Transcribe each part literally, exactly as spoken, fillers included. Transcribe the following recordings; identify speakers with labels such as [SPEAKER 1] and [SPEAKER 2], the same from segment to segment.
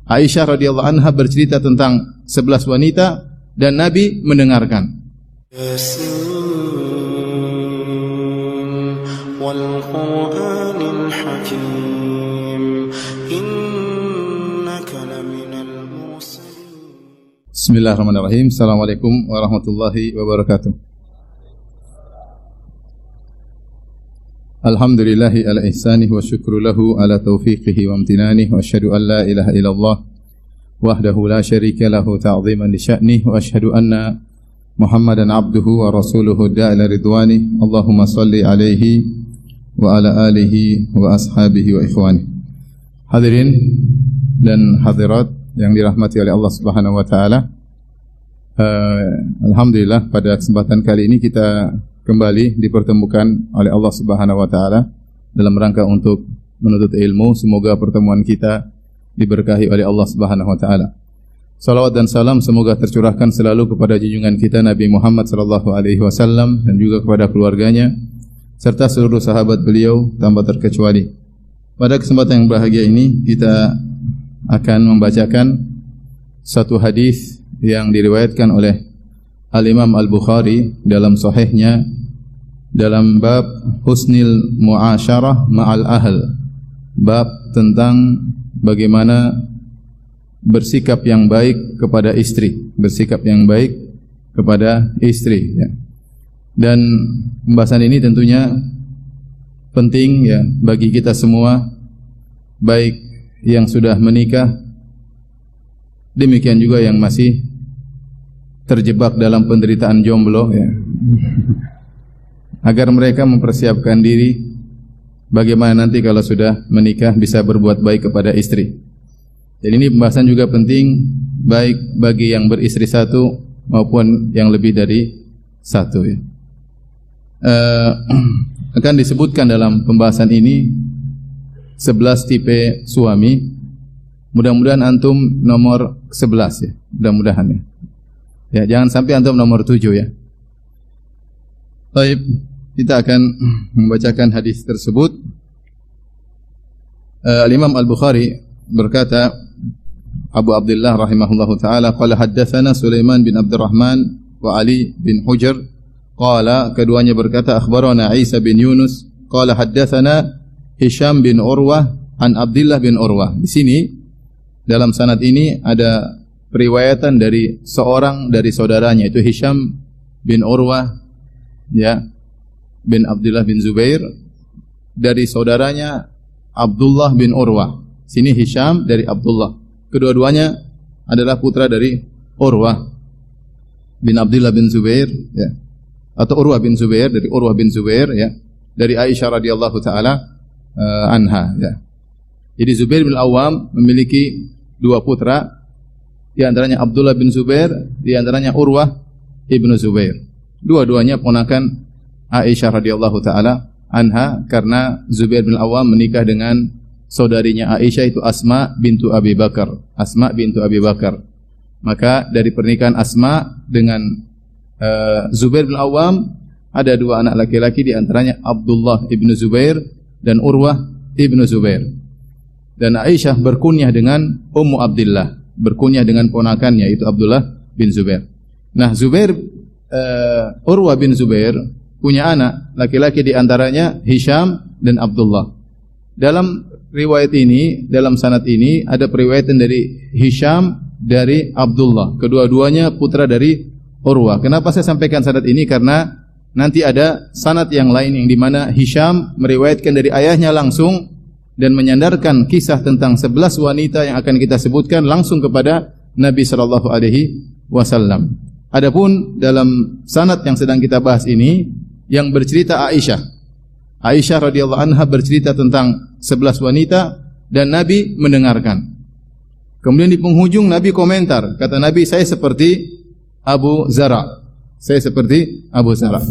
[SPEAKER 1] Aisyah radhiyallahu anha bercerita tentang sebelas wanita dan Nabi mendengarkan. Bismillahirrahmanirrahim. Assalamualaikum warahmatullahi wabarakatuh. Alhamdulillahi ala ihsanih wa syukru lahu ala taufiqihi wa amtinanih wa asyhadu an la ilaha illallah wahdahu la syarika lahu ta'ziman li sya'nih wa asyhadu anna Muhammadan abduhu wa rasuluhu da'ila ridwanih. Allahumma salli alaihi wa ala alihi wa ashabihi wa ikhwanih. Hadirin dan hadirat yang dirahmati oleh Allah Subhanahu wa taala. Uh, Alhamdulillah pada kesempatan kali ini kita kembali dipertemukan oleh Allah Subhanahu wa taala dalam rangka untuk menuntut ilmu. Semoga pertemuan kita diberkahi oleh Allah Subhanahu wa taala. Salawat dan salam semoga tercurahkan selalu kepada junjungan kita Nabi Muhammad sallallahu alaihi wasallam dan juga kepada keluarganya serta seluruh sahabat beliau tanpa terkecuali. Pada kesempatan yang bahagia ini kita akan membacakan satu hadis yang diriwayatkan oleh Al-Imam Al-Bukhari dalam sahihnya dalam bab husnil muasyarah ma'al ahl, bab tentang bagaimana bersikap yang baik kepada istri, bersikap yang baik kepada istri ya. Dan pembahasan ini tentunya penting ya bagi kita semua, baik yang sudah menikah, demikian juga yang masih terjebak dalam penderitaan jomblo ya. Agar mereka mempersiapkan diri bagaimana nanti kalau sudah menikah bisa berbuat baik kepada istri. Jadi ini pembahasan juga penting baik bagi yang beristri satu maupun yang lebih dari satu ya. Uh, akan disebutkan dalam pembahasan ini sebelas tipe suami. Mudah-mudahan antum nomor sebelas ya. Mudah-mudahan ya. Ya, jangan sampai antum nomor tujuh ya. Baik, kita akan membacakan hadis tersebut. Uh, Al-Imam Al-Bukhari berkata, Abu Abdullah rahimahullahu taala qala haddatsana Sulaiman bin Abdurrahman wa Ali bin Hujr qala, keduanya berkata akhbarana Isa bin Yunus qala haddatsana Hisham bin Urwah an Abdullah bin Urwah. Di sini dalam sanad ini ada periwayatan dari seorang dari saudaranya, itu Hisham bin Urwah ya bin Abdullah bin Zubair, dari saudaranya Abdullah bin Urwah. Sini Hisham dari Abdullah. Kedua-duanya adalah putra dari Urwah bin Abdullah bin Zubair ya. Atau Urwah bin Zubair, dari Urwah bin Zubair ya, dari Aisyah radhiyallahu taala uh, anha ya. Jadi Zubair bin Awam memiliki dua putra, di antaranya Abdullah bin Zubair, di antaranya Urwah ibnu Zubair. Dua-duanya ponakan Aisyah radhiyallahu taala anha, karena Zubair bin Awam menikah dengan saudarinya Aisyah, itu Asma bintu Abi Bakar. Asma bintu Abi Bakar. Maka dari pernikahan Asma dengan uh, Zubair bin Awam ada dua anak laki-laki, di antaranya Abdullah ibnu Zubair dan Urwah ibnu Zubair. Dan Aisyah berkunyah dengan Ummu Abdillah, berkunyah dengan ponakannya itu Abdullah bin Zubair. Nah, Zubair uh, Urwah bin Zubair punya anak laki-laki, di antaranya Hisham dan Abdullah. Dalam riwayat ini, dalam sanad ini ada periwayatan dari Hisham dari Abdullah. Kedua-duanya putra dari Urwah. Kenapa saya sampaikan sanad ini? Karena nanti ada sanad yang lain yang di mana Hisham meriwayatkan dari ayahnya langsung dan menyandarkan kisah tentang sebelas wanita yang akan kita sebutkan langsung kepada Nabi sallallahu alaihi wasallam. Adapun dalam sanad yang sedang kita bahas ini yang bercerita Aisyah. Aisyah radhiyallahu anha bercerita tentang sebelas wanita dan Nabi mendengarkan. Kemudian di penghujung Nabi komentar, kata Nabi, saya seperti Abu Zara. Saya seperti Abu Zara.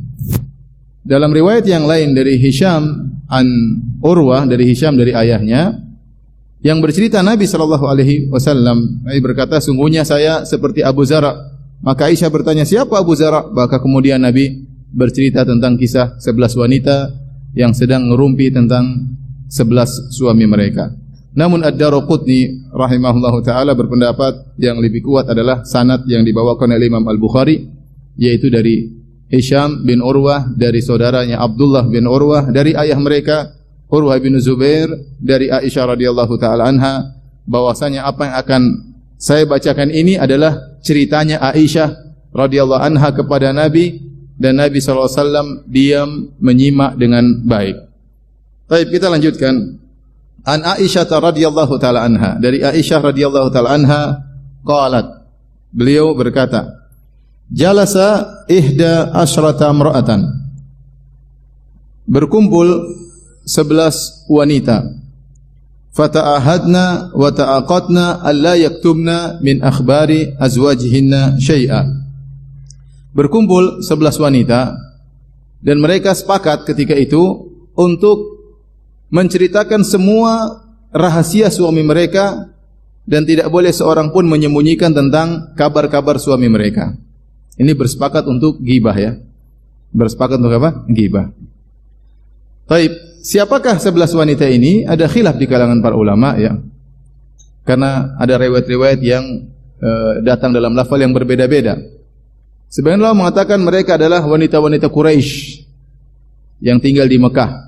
[SPEAKER 1] Dalam riwayat yang lain dari Hisham an Urwah, dari Hisham dari ayahnya, yang bercerita Nabi sallallahu alaihi wasallam, Nabi berkata, sungguhnya saya seperti Abu Zara. Maka Aisyah bertanya, siapa Abu Zara? Maka kemudian Nabi bercerita tentang kisah sebelas wanita yang sedang ngerumpi tentang sebelas suami mereka. Namun Ad-Daraqutni rahimahullahu taala berpendapat yang lebih kuat adalah sanad yang dibawakan oleh Imam Al-Bukhari, yaitu dari Hisham bin Urwah dari saudaranya Abdullah bin Urwah dari ayah mereka Urwah bin Zubair dari Aisyah radhiyallahu taala anha, bahwasanya apa yang akan saya bacakan ini adalah ceritanya Aisyah radhiyallahu anha kepada Nabi, dan Nabi sallallahu alaihi wasallam diam menyimak dengan baik. Baik, kita lanjutkan. An Aisyah radhiyallahu taala anha, dari Aisyah radhiyallahu taala anha qalat, beliau berkata, jalasa ihda asyrata imra'atan, berkumpul sebelas wanita, fata'ahadna wa ta'aqadna alla yaktubna min akhbari azwajihinna syai'a. Berkumpul sebelas wanita dan mereka sepakat ketika itu untuk menceritakan semua rahasia suami mereka dan tidak boleh seorang pun menyembunyikan tentang kabar-kabar suami mereka. Ini bersepakat untuk ghibah ya. Bersepakat untuk apa? Ghibah. Baik, siapakah sebelas wanita ini? Ada khilaf di kalangan para ulama ya. Karena ada riwayat-riwayat yang uh, datang dalam lafal yang berbeda-beda. Sebagian ulama mengatakan mereka adalah wanita-wanita Quraisy yang tinggal di Mekah.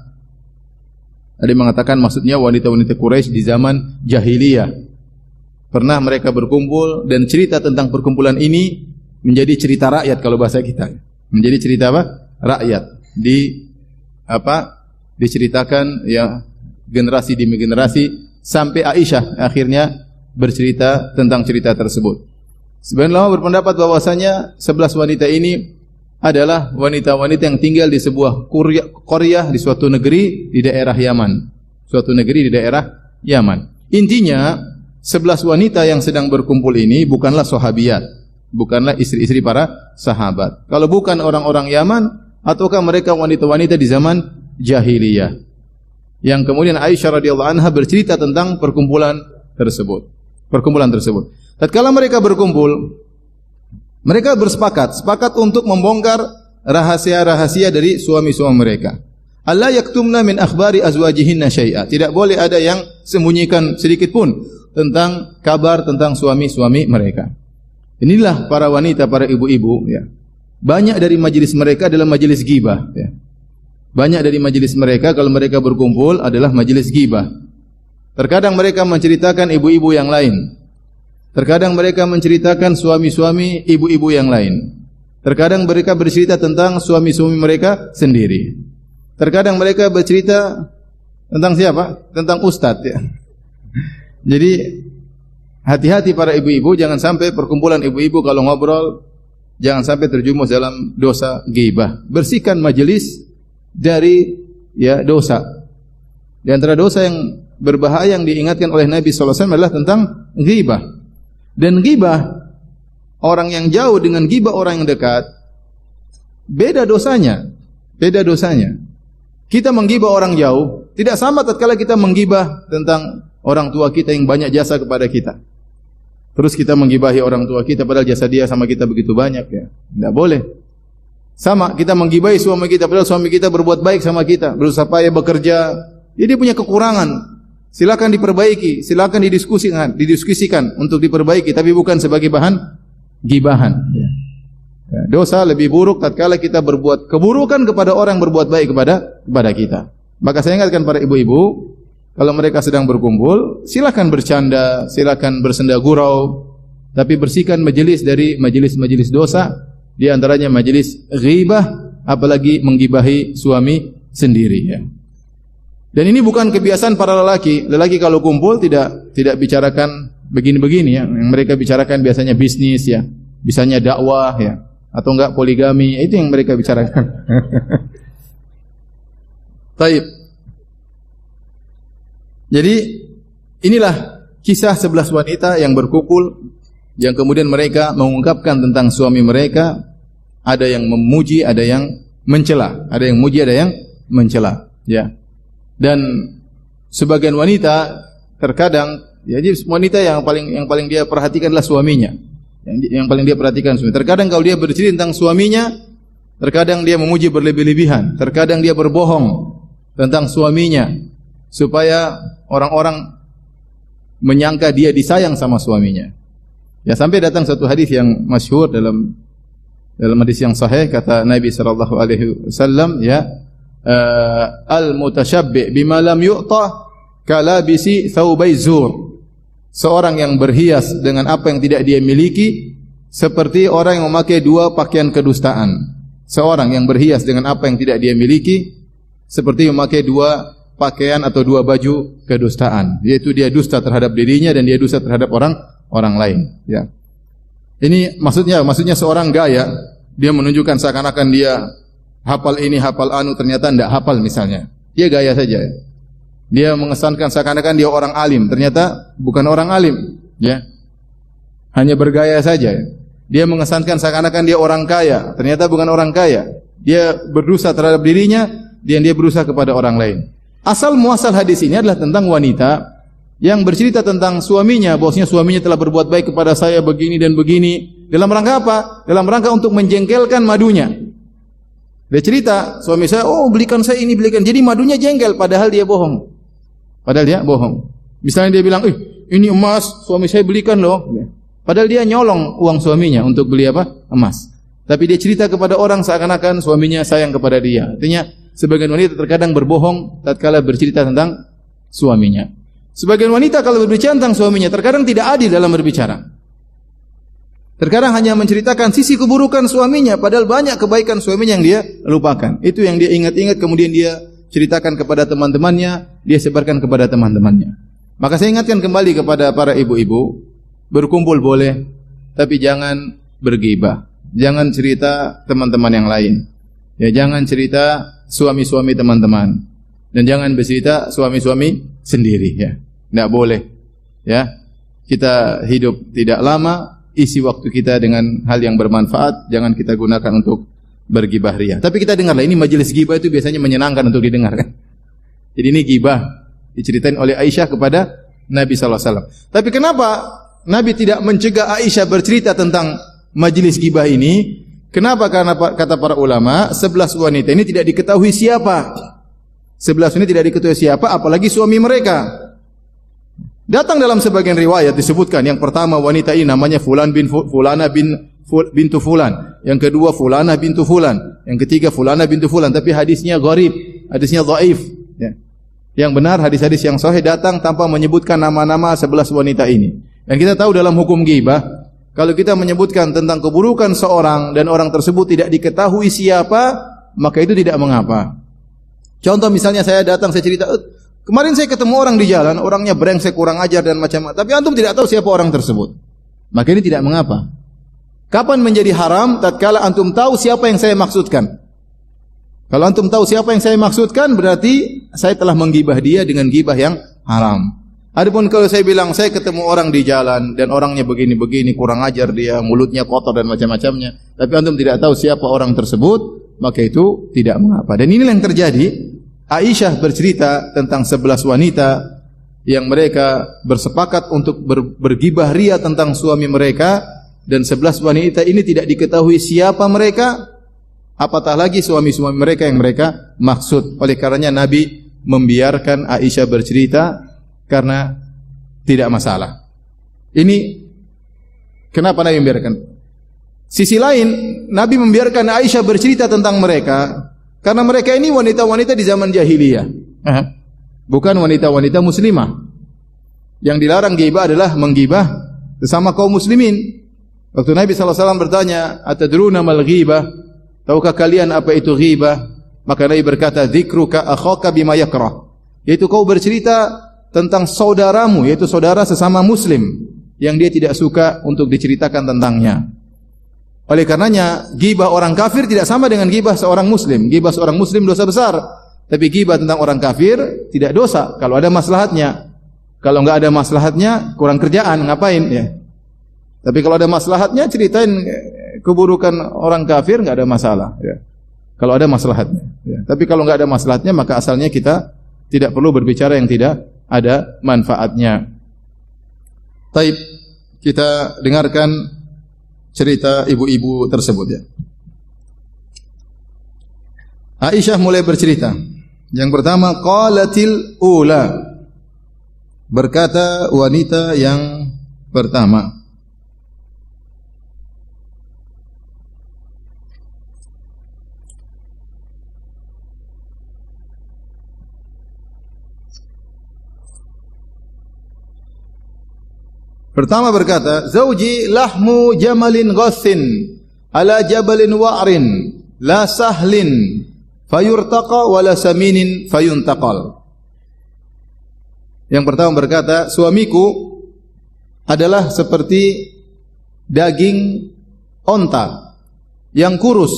[SPEAKER 1] Ada yang mengatakan maksudnya wanita-wanita Quraisy di zaman jahiliyah. Pernah mereka berkumpul dan cerita tentang perkumpulan ini menjadi cerita rakyat kalau bahasa kita. Menjadi cerita apa? Rakyat. Di apa? Diceritakan ya generasi demi generasi sampai Aisyah akhirnya bercerita tentang cerita tersebut. Sebagian ulama berpendapat bahwasanya sebelas wanita ini adalah wanita-wanita yang tinggal di sebuah qaryah di suatu negeri di daerah Yaman. Suatu negeri di daerah Yaman. Intinya sebelas wanita yang sedang berkumpul ini bukanlah sahabiyat, bukanlah istri-istri para sahabat. Kalau bukan orang-orang Yaman, ataukah mereka wanita-wanita di zaman jahiliyah. Yang kemudian Aisyah radhiyallahu anha bercerita tentang perkumpulan tersebut. Perkumpulan tersebut. Tatkala mereka berkumpul, mereka bersepakat, sepakat untuk membongkar rahasia-rahasia dari suami-suami mereka. Alla yaktumna min akhbari azwajihinna syai'a. Tidak boleh ada yang sembunyikan sedikit pun tentang kabar tentang suami-suami mereka. Inilah para wanita, para ibu-ibu ya. Banyak dari majelis mereka adalah majelis ghibah ya. Banyak dari majelis mereka kalau mereka berkumpul adalah majelis ghibah. Terkadang mereka menceritakan ibu-ibu yang lain. Terkadang mereka menceritakan suami-suami ibu-ibu yang lain. Terkadang mereka bercerita tentang suami-suami mereka sendiri. Terkadang mereka bercerita tentang siapa? Tentang ustadz ya. Jadi hati-hati para ibu-ibu, jangan sampai perkumpulan ibu-ibu kalau ngobrol jangan sampai terjumus dalam dosa ghibah. Bersihkan majelis dari ya dosa. Di antara dosa yang berbahaya yang diingatkan oleh Nabi sallallahu alaihi wasallam adalah tentang ghibah. Dan ghibah orang yang jauh dengan ghibah orang yang dekat beda dosanya. Beda dosanya. Kita menggibah orang jauh tidak sama tatkala kita menggibah tentang orang tua kita yang banyak jasa kepada kita. Terus kita menggibahi orang tua kita padahal jasa dia sama kita begitu banyak ya. Tidak boleh. Sama kita menggibahi suami kita padahal suami kita berbuat baik sama kita, berusaha payah bekerja. Dia punya kekurangan. Silakan diperbaiki, silakan didiskusikan, didiskusikan untuk diperbaiki, tapi bukan sebagai bahan gibahan. Ya. Ya, dosa lebih buruk tatkala kita berbuat keburukan kepada orang yang berbuat baik kepada kepada kita. Maka saya ingatkan para ibu-ibu, kalau mereka sedang berkumpul, silakan bercanda, silakan bersenda gurau, tapi bersihkan majelis dari majelis-majelis dosa, di antaranya majelis ghibah, apalagi menggibahi suami sendiri. Ya. Dan ini bukan kebiasaan para lelaki. Lelaki kalau kumpul tidak tidak bicarakan begini-begini ya. Yang mereka bicarakan biasanya bisnis ya, bisanya dakwah ya, atau enggak poligami. Itu yang mereka bicarakan. Baik. Jadi inilah kisah sebelas wanita yang berkumpul, yang kemudian mereka mengungkapkan tentang suami mereka. Ada yang memuji, ada yang mencela. Ada yang memuji, ada yang mencela. Ya. Dan sebagian wanita terkadang, ya, jadi wanita yang paling yang paling dia perhatikan adalah suaminya. Yang, yang paling dia perhatikan suami. Terkadang kalau dia bercerita tentang suaminya, terkadang dia memuji berlebih-lebihan, terkadang dia berbohong tentang suaminya supaya orang-orang menyangka dia disayang sama suaminya. Ya, sampai datang satu hadis yang masyhur dalam dalam hadis yang sahih, kata Nabi sallallahu alaihi wasallam, ya, uh, al-mutashabbi' bima lam yu'ta kalabisi thawbai zur. Seorang yang berhias dengan apa yang tidak dia miliki seperti orang yang memakai dua pakaian kedustaan. Seorang yang berhias dengan apa yang tidak dia miliki seperti memakai dua pakaian atau dua baju kedustaan, yaitu dia dusta terhadap dirinya dan dia dusta terhadap orang orang lain, ya. Ini maksudnya maksudnya seorang gaya, dia menunjukkan seakan-akan dia hafal ini, hafal anu, ternyata tidak hafal misalnya. Dia gaya saja. Dia mengesankan seakan-akan dia orang alim, ternyata bukan orang alim, ya. Hanya bergaya saja. Dia mengesankan seakan-akan dia orang kaya, ternyata bukan orang kaya. Dia berdosa terhadap dirinya dan dia berusaha kepada orang lain. Asal muasal hadis ini adalah tentang wanita yang bercerita tentang suaminya, bahwasanya suaminya telah berbuat baik kepada saya begini dan begini. Dalam rangka apa? Dalam rangka untuk menjengkelkan madunya. Dia cerita, suami saya, oh belikan saya ini, belikan. Jadi madunya jengkel, padahal dia bohong. Padahal dia bohong. Misalnya dia bilang, eh ini emas, suami saya belikan loh. Padahal dia nyolong uang suaminya untuk beli apa? Emas. Tapi dia cerita kepada orang seakan-akan suaminya sayang kepada dia. Artinya, sebagian wanita terkadang berbohong tatkala bercerita tentang suaminya. Sebagian wanita kalau berbicara tentang suaminya terkadang tidak adil dalam berbicara. Terkadang hanya menceritakan sisi keburukan suaminya, padahal banyak kebaikan suaminya yang dia lupakan. Itu yang dia ingat-ingat, kemudian dia ceritakan kepada teman-temannya, dia sebarkan kepada teman-temannya. Maka saya ingatkan kembali kepada para ibu-ibu, berkumpul boleh, tapi jangan berghibah. Jangan cerita teman-teman yang lain. Ya, jangan cerita suami-suami teman-teman. Dan jangan bercerita suami-suami sendiri, ya. Tidak boleh. Ya. Kita hidup tidak lama, isi waktu kita dengan hal yang bermanfaat, jangan kita gunakan untuk bergibah ria. Tapi kita dengarlah, ini majelis gibah itu biasanya menyenangkan untuk didengarkan. Jadi ini gibah diceritain oleh Aisyah kepada Nabi sallallahu alaihi wasallam. Tapi kenapa Nabi tidak mencegah Aisyah bercerita tentang majelis gibah ini? Kenapa? Karena kata para ulama, sebelas wanita ini tidak diketahui siapa. Sebelas ini tidak diketahui siapa, apalagi suami mereka. Datang dalam sebagian riwayat disebutkan, yang pertama wanita ini namanya Fulan bin Fulana bin bintu Fulan, yang kedua Fulana bintu Fulan, yang ketiga Fulana bintu Fulan. Tapi hadisnya gharib, hadisnya dhaif. Ya. Yang benar hadis-hadis yang sahih datang tanpa menyebutkan nama-nama sebelas wanita ini. Dan kita tahu dalam hukum ghibah, kalau kita menyebutkan tentang keburukan seorang dan orang tersebut tidak diketahui siapa, maka itu tidak mengapa. Contoh misalnya saya datang, saya cerita, e, kemarin saya ketemu orang di jalan, orangnya brengsek, kurang ajar dan macam-macam, tapi antum tidak tahu siapa orang tersebut. Maka ini tidak mengapa. Kapan menjadi haram? Tatkala antum tahu siapa yang saya maksudkan. Kalau antum tahu siapa yang saya maksudkan, berarti saya telah menggibah dia dengan gibah yang haram. Adapun kalau saya bilang saya ketemu orang di jalan dan orangnya begini-begini, kurang ajar dia, mulutnya kotor dan macam-macamnya, tapi antum tidak tahu siapa orang tersebut, maka itu tidak mengapa. Dan inilah yang terjadi. Aisyah bercerita tentang sebelas wanita yang mereka bersepakat untuk ber, bergibah ria tentang suami mereka, dan sebelas wanita ini tidak diketahui siapa mereka, apatah lagi suami-suami mereka yang mereka maksud. Oleh karenanya Nabi membiarkan Aisyah bercerita karena tidak masalah. Ini kenapa Nabi membiarkan? Sisi lain, Nabi membiarkan Aisyah bercerita tentang mereka karena mereka ini wanita-wanita di zaman jahiliyah. Bukan wanita-wanita muslimah. Yang dilarang ghibah adalah menggibah sesama kaum muslimin. Waktu Nabi sallallahu alaihi wasallam bertanya, "Atadruna mal ghibah?" Tahukah kalian apa itu ghibah? Maka Nabi berkata, "Dzikruka akhaka bima yakrah." Yaitu kau bercerita tentang saudaramu, yaitu saudara sesama muslim yang dia tidak suka untuk diceritakan tentangnya. Oleh karenanya, ghibah orang kafir tidak sama dengan ghibah seorang muslim. Ghibah seorang muslim dosa besar, tapi ghibah tentang orang kafir tidak dosa kalau ada maslahatnya. Kalau enggak ada maslahatnya, kurang kerjaan, ngapain ya? Tapi kalau ada maslahatnya, ceritain keburukan orang kafir, enggak ada masalah ya. Kalau ada maslahatnya ya. Tapi kalau enggak ada maslahatnya, maka asalnya kita tidak perlu berbicara yang tidak ada manfaatnya. Taib, kita dengarkan cerita ibu-ibu tersebut ya. Aisyah mulai bercerita. Yang pertama, qalatil ula. Berkata wanita yang pertama, pertama berkata, "Zauji lahmu jamalin ghassin ala jabalin wa'rin la sahlin fayurtaqa wala saminin fayuntaqal." Yang pertama berkata, suamiku adalah seperti daging onta yang kurus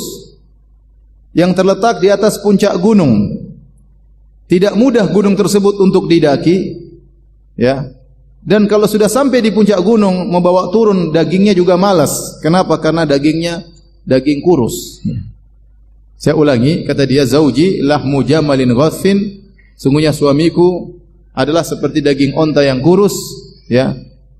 [SPEAKER 1] yang terletak di atas puncak gunung. Tidak mudah gunung tersebut untuk didaki, ya. Dan kalau sudah sampai di puncak gunung, membawa turun dagingnya juga malas. Kenapa? Karena dagingnya daging kurus. Saya ulangi, kata dia, "Zauji lahmu jamalin ghassin." Sungguhnya suamiku adalah seperti daging onta yang kurus, ya.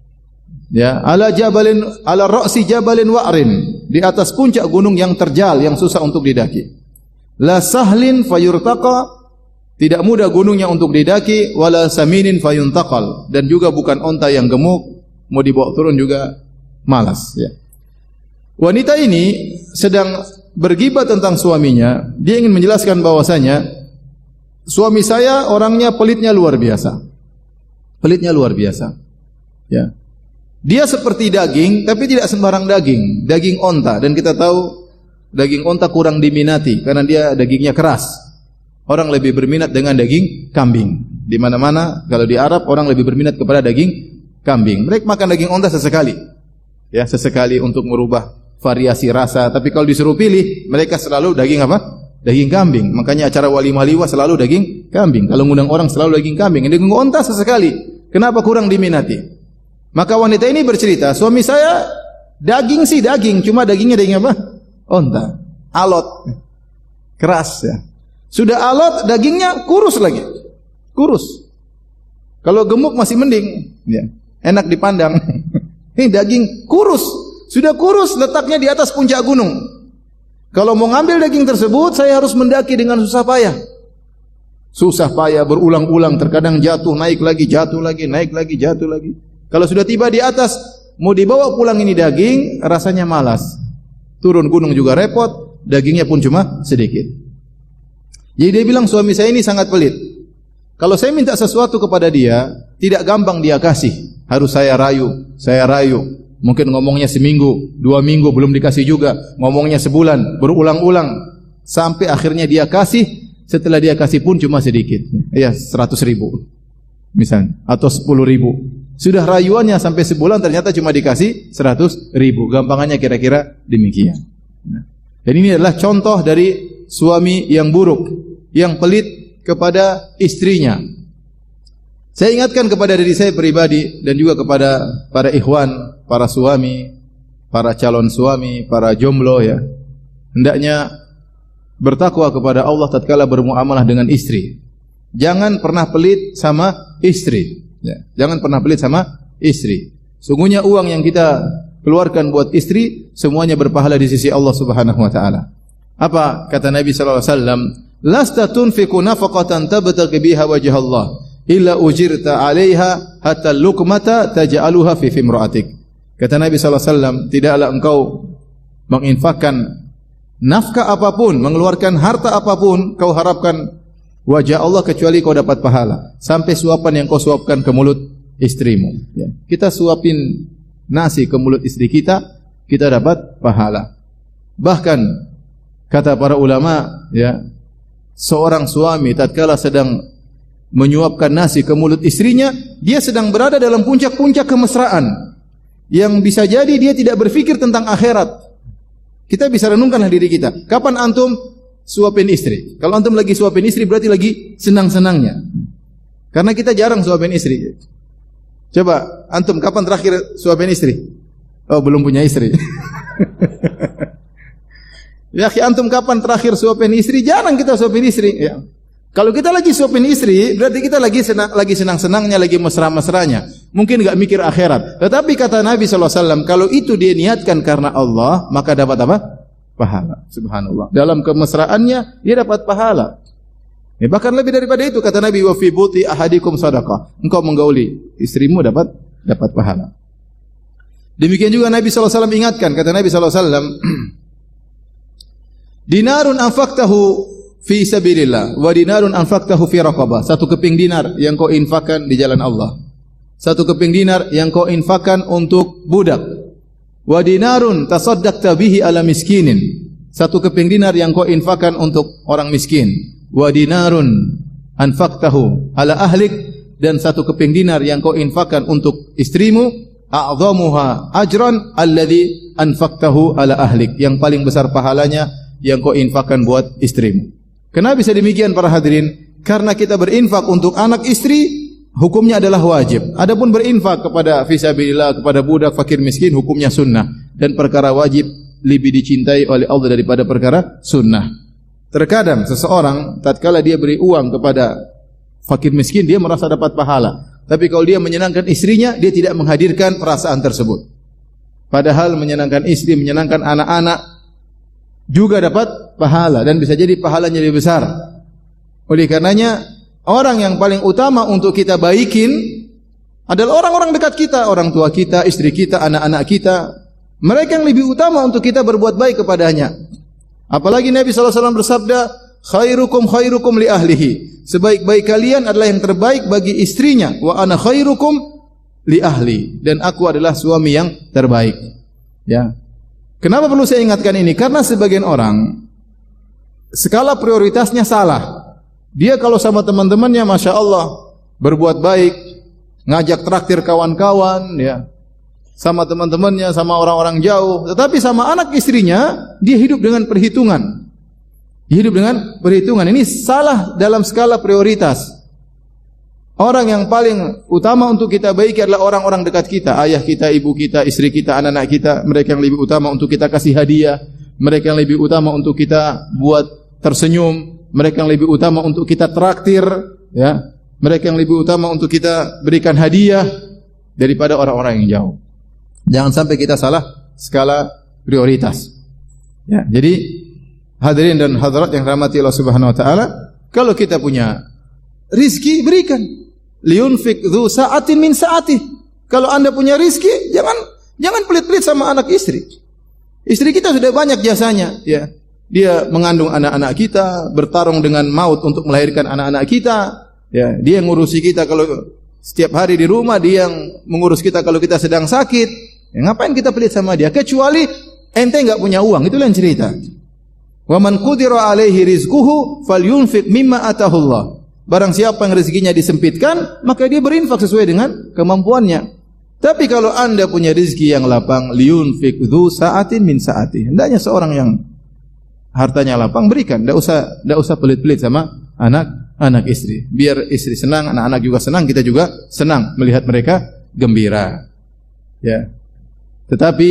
[SPEAKER 1] Ya, ala jabalin ala ra'si jabalin wa'rin, di atas puncak gunung yang terjal, yang susah untuk didaki. La sahlin fayurtaqa, tidak mudah gunungnya untuk didaki, wala saminin fayuntaqal, dan juga bukan onta yang gemuk, mau dibawa turun juga malas, ya. Wanita ini sedang bergibah tentang suaminya. Dia ingin menjelaskan bahwasanya suami saya orangnya pelitnya luar biasa. Pelitnya luar biasa. Ya. Dia seperti daging, tapi tidak sembarang daging, daging onta, dan kita tahu daging onta kurang diminati karena dia dagingnya keras. Orang lebih berminat dengan daging kambing. Di mana-mana kalau di Arab orang lebih berminat kepada daging kambing. Mereka makan daging onta sesekali. Ya, sesekali untuk merubah variasi rasa, tapi kalau disuruh pilih, mereka selalu daging apa? Daging kambing. Makanya acara walimah liwah selalu daging kambing. Kalau ngundang orang selalu daging kambing. Daging onta sesekali. Kenapa kurang diminati? Maka wanita ini bercerita, suami saya daging sih daging, cuma dagingnya daging apa? Onta. Alot. Keras, ya. Sudah alot, dagingnya kurus lagi. Kurus. Kalau gemuk masih mending, ya. Enak dipandang. Ini daging kurus. Sudah kurus, letaknya di atas puncak gunung. Kalau mau ngambil daging tersebut, saya harus mendaki dengan susah payah. Susah payah berulang-ulang, terkadang jatuh, naik lagi, jatuh lagi, naik lagi, jatuh lagi. Kalau sudah tiba di atas, mau dibawa pulang ini daging, rasanya malas. Turun gunung juga repot, dagingnya pun cuma sedikit. Jadi dia bilang, suami saya ini sangat pelit. Kalau saya minta sesuatu kepada dia, tidak gampang dia kasih. Harus saya rayu, saya rayu. Mungkin ngomongnya seminggu, dua minggu belum dikasih juga. Ngomongnya sebulan, berulang-ulang. Sampai akhirnya dia kasih, setelah dia kasih pun cuma sedikit. Ya, seratus ribu. Misalnya. Atau sepuluh ribu. Sudah rayuannya sampai sebulan, ternyata cuma dikasih seratus ribu. Gampangannya kira-kira demikian. Dan ini adalah contoh dari suami yang buruk, yang pelit kepada istrinya. Saya ingatkan kepada diri saya pribadi dan juga kepada para ikhwan, para suami, para calon suami, para jomblo, ya. Hendaknya bertakwa kepada Allah tatkala bermuamalah dengan istri. Jangan pernah pelit sama istri, ya. Jangan pernah pelit sama istri. Sungguhnya uang yang kita keluarkan buat istri semuanya berpahala di sisi Allah Subhanahu wa taala. Apa kata Nabi sallallahu alaihi wasallam? Lasta tunfiqu nafaqatan tabtaghi biha wajha Allah illa ujirta 'alaiha hatta luqmata taj'aluha fi fimra'atik. Kata Nabi sallallahu alaihi wasallam, tidaklah engkau menginfakkan nafkah apapun, mengeluarkan harta apapun, kau harapkan wajah Allah kecuali kau dapat pahala. Sampai suapan yang kau suapkan ke mulut istrimu. Ya. Kita suapin nasi ke mulut istri kita, kita dapat pahala. Bahkan kata para ulama, ya, seorang suami tatkala sedang menyuapkan nasi ke mulut istrinya, dia sedang berada dalam puncak-puncak kemesraan yang bisa jadi dia tidak berfikir tentang akhirat. Kita bisa renungkanlah diri kita. Kapan antum suapin istri? Kalau antum lagi suapin istri berarti lagi senang-senangnya. Karena kita jarang suapin istri. Coba antum kapan terakhir suapin istri? Oh, belum punya istri. Ya, antum kapan terakhir suapin istri? Jarang kita suapin istri, ya. Kalau kita lagi suapin istri, berarti kita lagi senang, lagi senang-senangnya, lagi mesra-mesranya. Mungkin enggak mikir akhirat. Tetapi kata Nabi sallallahu alaihi wasallam, kalau itu dia niatkan karena Allah, maka dapat apa? Pahala. Subhanallah. Dalam kemesraannya dia dapat pahala. Ya, bahkan lebih daripada itu kata Nabi, wa fi buti ahadikum sadaqah. Engkau menggauli istrimu dapat dapat pahala. Demikian juga Nabi sallallahu alaihi wasallam ingatkan, kata Nabi sallallahu alaihi wasallam, dinarun anfaqtahu fi sabilillah wa dinarun anfaqtahu fi raqabah. Satu keping dinar yang kau infakkan di jalan Allah. Satu keping dinar yang kau infakkan untuk budak. Wa dinarun tasaddaqta bihi ala miskinin. Satu keping dinar yang kau infakkan untuk orang miskin. Wa dinarun anfaqtahu ala ahlik, dan satu keping dinar yang kau infakkan untuk istrimu. A'dhamuha ajran alladhi anfaqtahu ala ahlik. Yang paling besar pahalanya yang kau infakkan buat istrimu. Kenapa bisa demikian para hadirin? Karena kita berinfak untuk anak istri, hukumnya adalah wajib. Adapun berinfak kepada fisabilillah, kepada budak, fakir, miskin, hukumnya sunnah. Dan perkara wajib lebih dicintai oleh Allah daripada perkara sunnah. Terkadang seseorang tatkala dia beri uang kepada fakir miskin, dia merasa dapat pahala. Tapi kalau dia menyenangkan istrinya, dia tidak menghadirkan perasaan tersebut. Padahal menyenangkan istri, menyenangkan anak-anak juga dapat pahala, dan bisa jadi pahalanya lebih besar. Oleh karenanya, orang yang paling utama untuk kita baikin adalah orang-orang dekat kita, orang tua kita, istri kita, anak-anak kita. Mereka yang lebih utama untuk kita berbuat baik kepadanya. Apalagi Nabi sallallahu alaihi wasallam bersabda, khairukum khairukum li ahlihi. Sebaik-baik kalian adalah yang terbaik bagi istrinya. Wa ana khairukum li ahli. Dan aku adalah suami yang terbaik. Ya. Kenapa perlu saya ingatkan ini? Karena sebagian orang skala prioritasnya salah. Dia kalau sama teman-temannya, masya Allah, berbuat baik, ngajak traktir kawan-kawan, ya, sama teman-temannya, sama orang-orang jauh. Tetapi sama anak istrinya, dia hidup dengan perhitungan. Hidup dengan perhitungan. Ini salah dalam skala prioritas. Orang yang paling utama untuk kita baiki adalah orang-orang dekat kita. Ayah kita, ibu kita, istri kita, anak-anak kita. Mereka yang lebih utama untuk kita kasih hadiah. Mereka yang lebih utama untuk kita buat tersenyum. Mereka yang lebih utama untuk kita traktir. Ya. Mereka yang lebih utama untuk kita berikan hadiah daripada orang-orang yang jauh. Jangan sampai kita salah skala prioritas. Ya. Jadi hadirin dan hadirat yang rahmati Allah Subhanahu wa taala, kalau kita punya rizki, berikan. Liyunfik dzu sa'atin min sa'atih. Kalau Anda punya rizki, jangan jangan pelit-pelit sama anak istri. Istri kita sudah banyak jasanya, ya. Dia mengandung anak-anak kita, bertarung dengan maut untuk melahirkan anak-anak kita, ya. Dia yang ngurusi kita kalau setiap hari di rumah, dia yang mengurus kita kalau kita sedang sakit. Ya, ngapain kita pelit sama dia? Kecuali ente enggak punya uang, itu lain cerita. Wa man qudira alaihi rizquhu falyunfiq mimma atahullah. Barang siapa yang rezekinya disempitkan, maka dia berinfak sesuai dengan kemampuannya. Tapi kalau Anda punya rezeki yang lapang, liyunfiq dzu sa'atin min sa'atih. Hendaknya seorang yang hartanya lapang berikan, enggak usah enggak usah pelit-pelit sama anak anak istri. Biar istri senang, anak-anak juga senang, kita juga senang melihat mereka gembira. Ya. Tetapi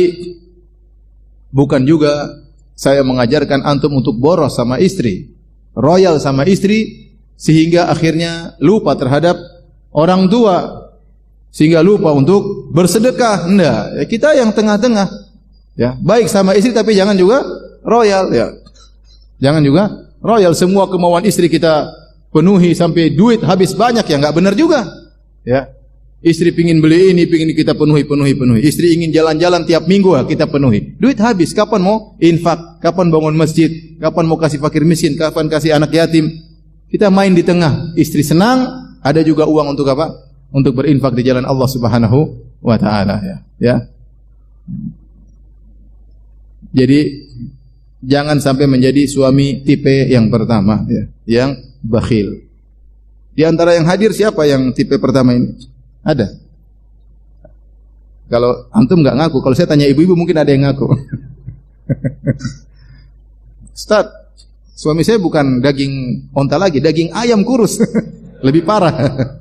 [SPEAKER 1] bukan juga saya mengajarkan antum untuk boros sama istri, royal sama istri, sehingga akhirnya lupa terhadap orang tua, sehingga lupa untuk bersedekah. Enggak, ya, kita yang tengah-tengah, ya, baik sama istri tapi jangan juga royal, ya, jangan juga royal. Semua kemauan istri kita penuhi sampai duit habis banyak, ya nggak benar juga, ya. Istri pingin beli ini, pingin kita penuhi, penuhi, penuhi. Istri ingin jalan-jalan tiap minggu, kita penuhi. Duit habis, kapan mau infak? Kapan bangun masjid? Kapan mau kasih fakir miskin? Kapan kasih anak yatim? Kita main di tengah. Istri senang, ada juga uang untuk apa? Untuk berinfak di jalan Allah Subhanahu wa taala, ya. Ya. Jadi jangan sampai menjadi suami tipe yang pertama, ya, yang bakhil. Di antara yang hadir siapa yang tipe pertama ini? Ada. Kalau antum enggak ngaku, kalau saya tanya ibu-ibu mungkin ada yang ngaku. Ustaz, suami saya bukan daging onta lagi, daging ayam kurus. Lebih parah.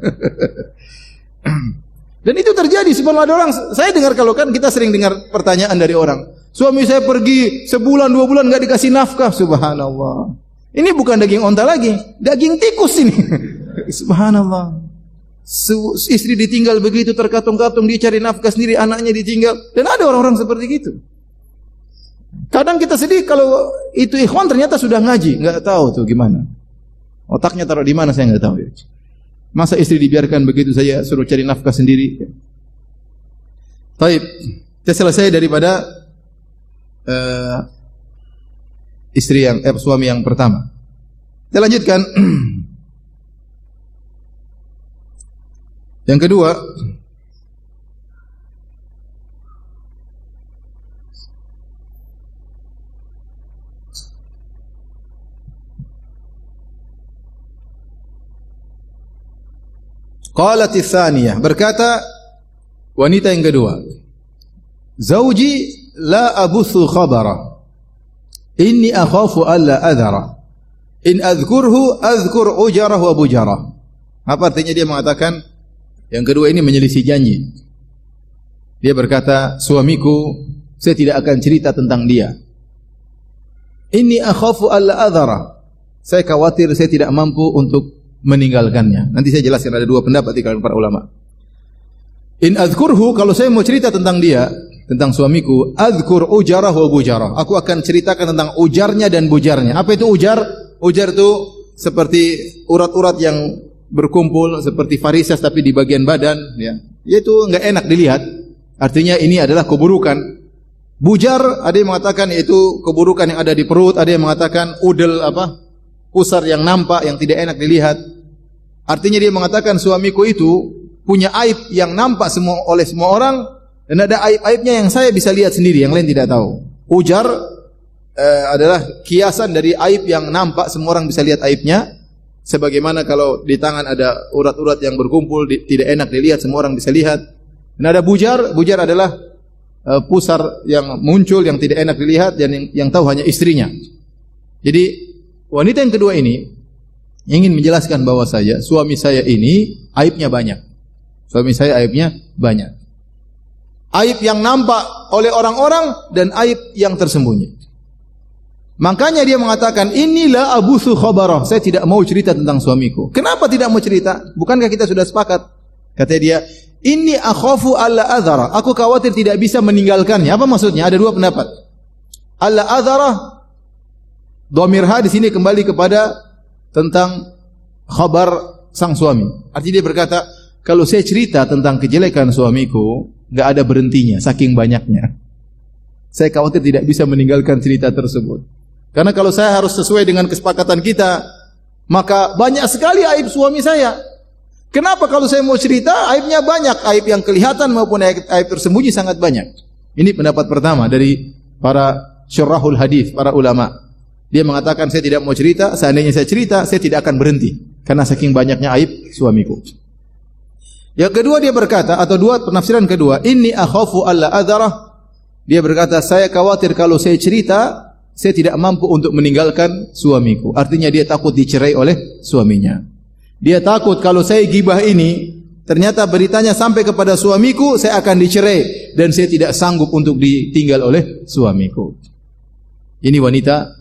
[SPEAKER 1] Dan itu terjadi, subhanallah, ada orang, saya dengar, kalau kan kita sering dengar pertanyaan dari orang, suami saya pergi sebulan dua bulan enggak dikasih nafkah, subhanallah. Ini bukan daging onta lagi, daging tikus ini. Subhanallah. Istri ditinggal begitu terkatung-katung, dia cari nafkah sendiri, anaknya ditinggal. Dan ada orang-orang seperti itu. Kadang kita sedih kalau itu ikhwan ternyata sudah ngaji, enggak tahu tuh gimana. Otaknya taruh di mana saya enggak tahu. Masa istri dibiarkan begitu saja suruh cari nafkah sendiri? Baik, kita selesai daripada uh, istri yang eh, suami yang pertama. Kita lanjutkan. Yang kedua, qalat ats-tsaniyah, berkata wanita yang kedua, zauji la abuthu khabara inni akhafu alla adhara in adhkurhu adhkur ujarah wa bujarah. Apa artinya dia mengatakan yang kedua ini menyelisih janji. Dia berkata, suamiku, saya tidak akan cerita tentang dia. Inni akhafu alla adhara. Saya khawatir saya tidak mampu untuk meninggalkannya. Nanti saya jelaskan, ada dua pendapat di kalangan para ulama. In adhkurhu, kalau saya mau cerita tentang dia, tentang suamiku, adhkur ujarah wa bujarah. Aku akan ceritakan tentang ujarnya dan bujarnya. Apa itu ujar? Ujar itu seperti urat-urat yang berkumpul seperti varisas tapi di bagian badan, ya. Yaitu enggak enak dilihat. Artinya ini adalah keburukan. Bujar ada yang mengatakan itu keburukan yang ada di perut, ada yang mengatakan udel apa? Pusar yang nampak yang tidak enak dilihat. Artinya dia mengatakan suamiku itu punya aib yang nampak semua oleh semua orang dan ada aib-aibnya yang saya bisa lihat sendiri, yang lain tidak tahu. Ujar eh, adalah kiasan dari aib yang nampak semua orang bisa lihat aibnya. Sebagaimana kalau di tangan ada urat-urat yang berkumpul di, tidak enak dilihat, semua orang bisa lihat. Dan ada bujar, bujar adalah uh, pusar yang muncul yang tidak enak dilihat dan yang, yang tahu hanya istrinya. Jadi wanita yang kedua ini ingin menjelaskan bahwa saya, suami saya ini aibnya banyak. Suami saya aibnya banyak. Aib yang nampak oleh orang-orang dan aib yang tersembunyi. Makanya dia mengatakan, inilah abuthu khabarah. Saya tidak mau cerita tentang suamiku. Kenapa tidak mau cerita? Bukankah kita sudah sepakat? Kata dia, inni akhafu alla adhara. Aku khawatir tidak bisa meninggalkannya. Apa maksudnya? Ada dua pendapat. Alla adhara, dhamirha di sini kembali kepada tentang khabar sang suami. Artinya dia berkata, kalau saya cerita tentang kejelekan suamiku, enggak ada berhentinya, saking banyaknya. Saya khawatir tidak bisa meninggalkan cerita tersebut. Karena kalau saya harus sesuai dengan kesepakatan kita, maka banyak sekali aib suami saya. Kenapa kalau saya mau cerita, aibnya banyak. Aib yang kelihatan maupun aib, aib tersembunyi sangat banyak. Ini pendapat pertama dari para syurahul hadis, para ulama. Dia mengatakan, saya tidak mau cerita, seandainya saya cerita, saya tidak akan berhenti. Karena saking banyaknya aib suamiku. Yang kedua dia berkata, atau dua penafsiran kedua, inni akhafu alla adharah. Dia berkata, saya khawatir kalau saya cerita, saya tidak mampu untuk meninggalkan suamiku. Artinya dia takut dicerai oleh suaminya. Dia takut kalau saya gibah ini, ternyata beritanya sampai kepada suamiku, saya akan dicerai. Dan saya tidak sanggup untuk ditinggal oleh suamiku. Ini wanita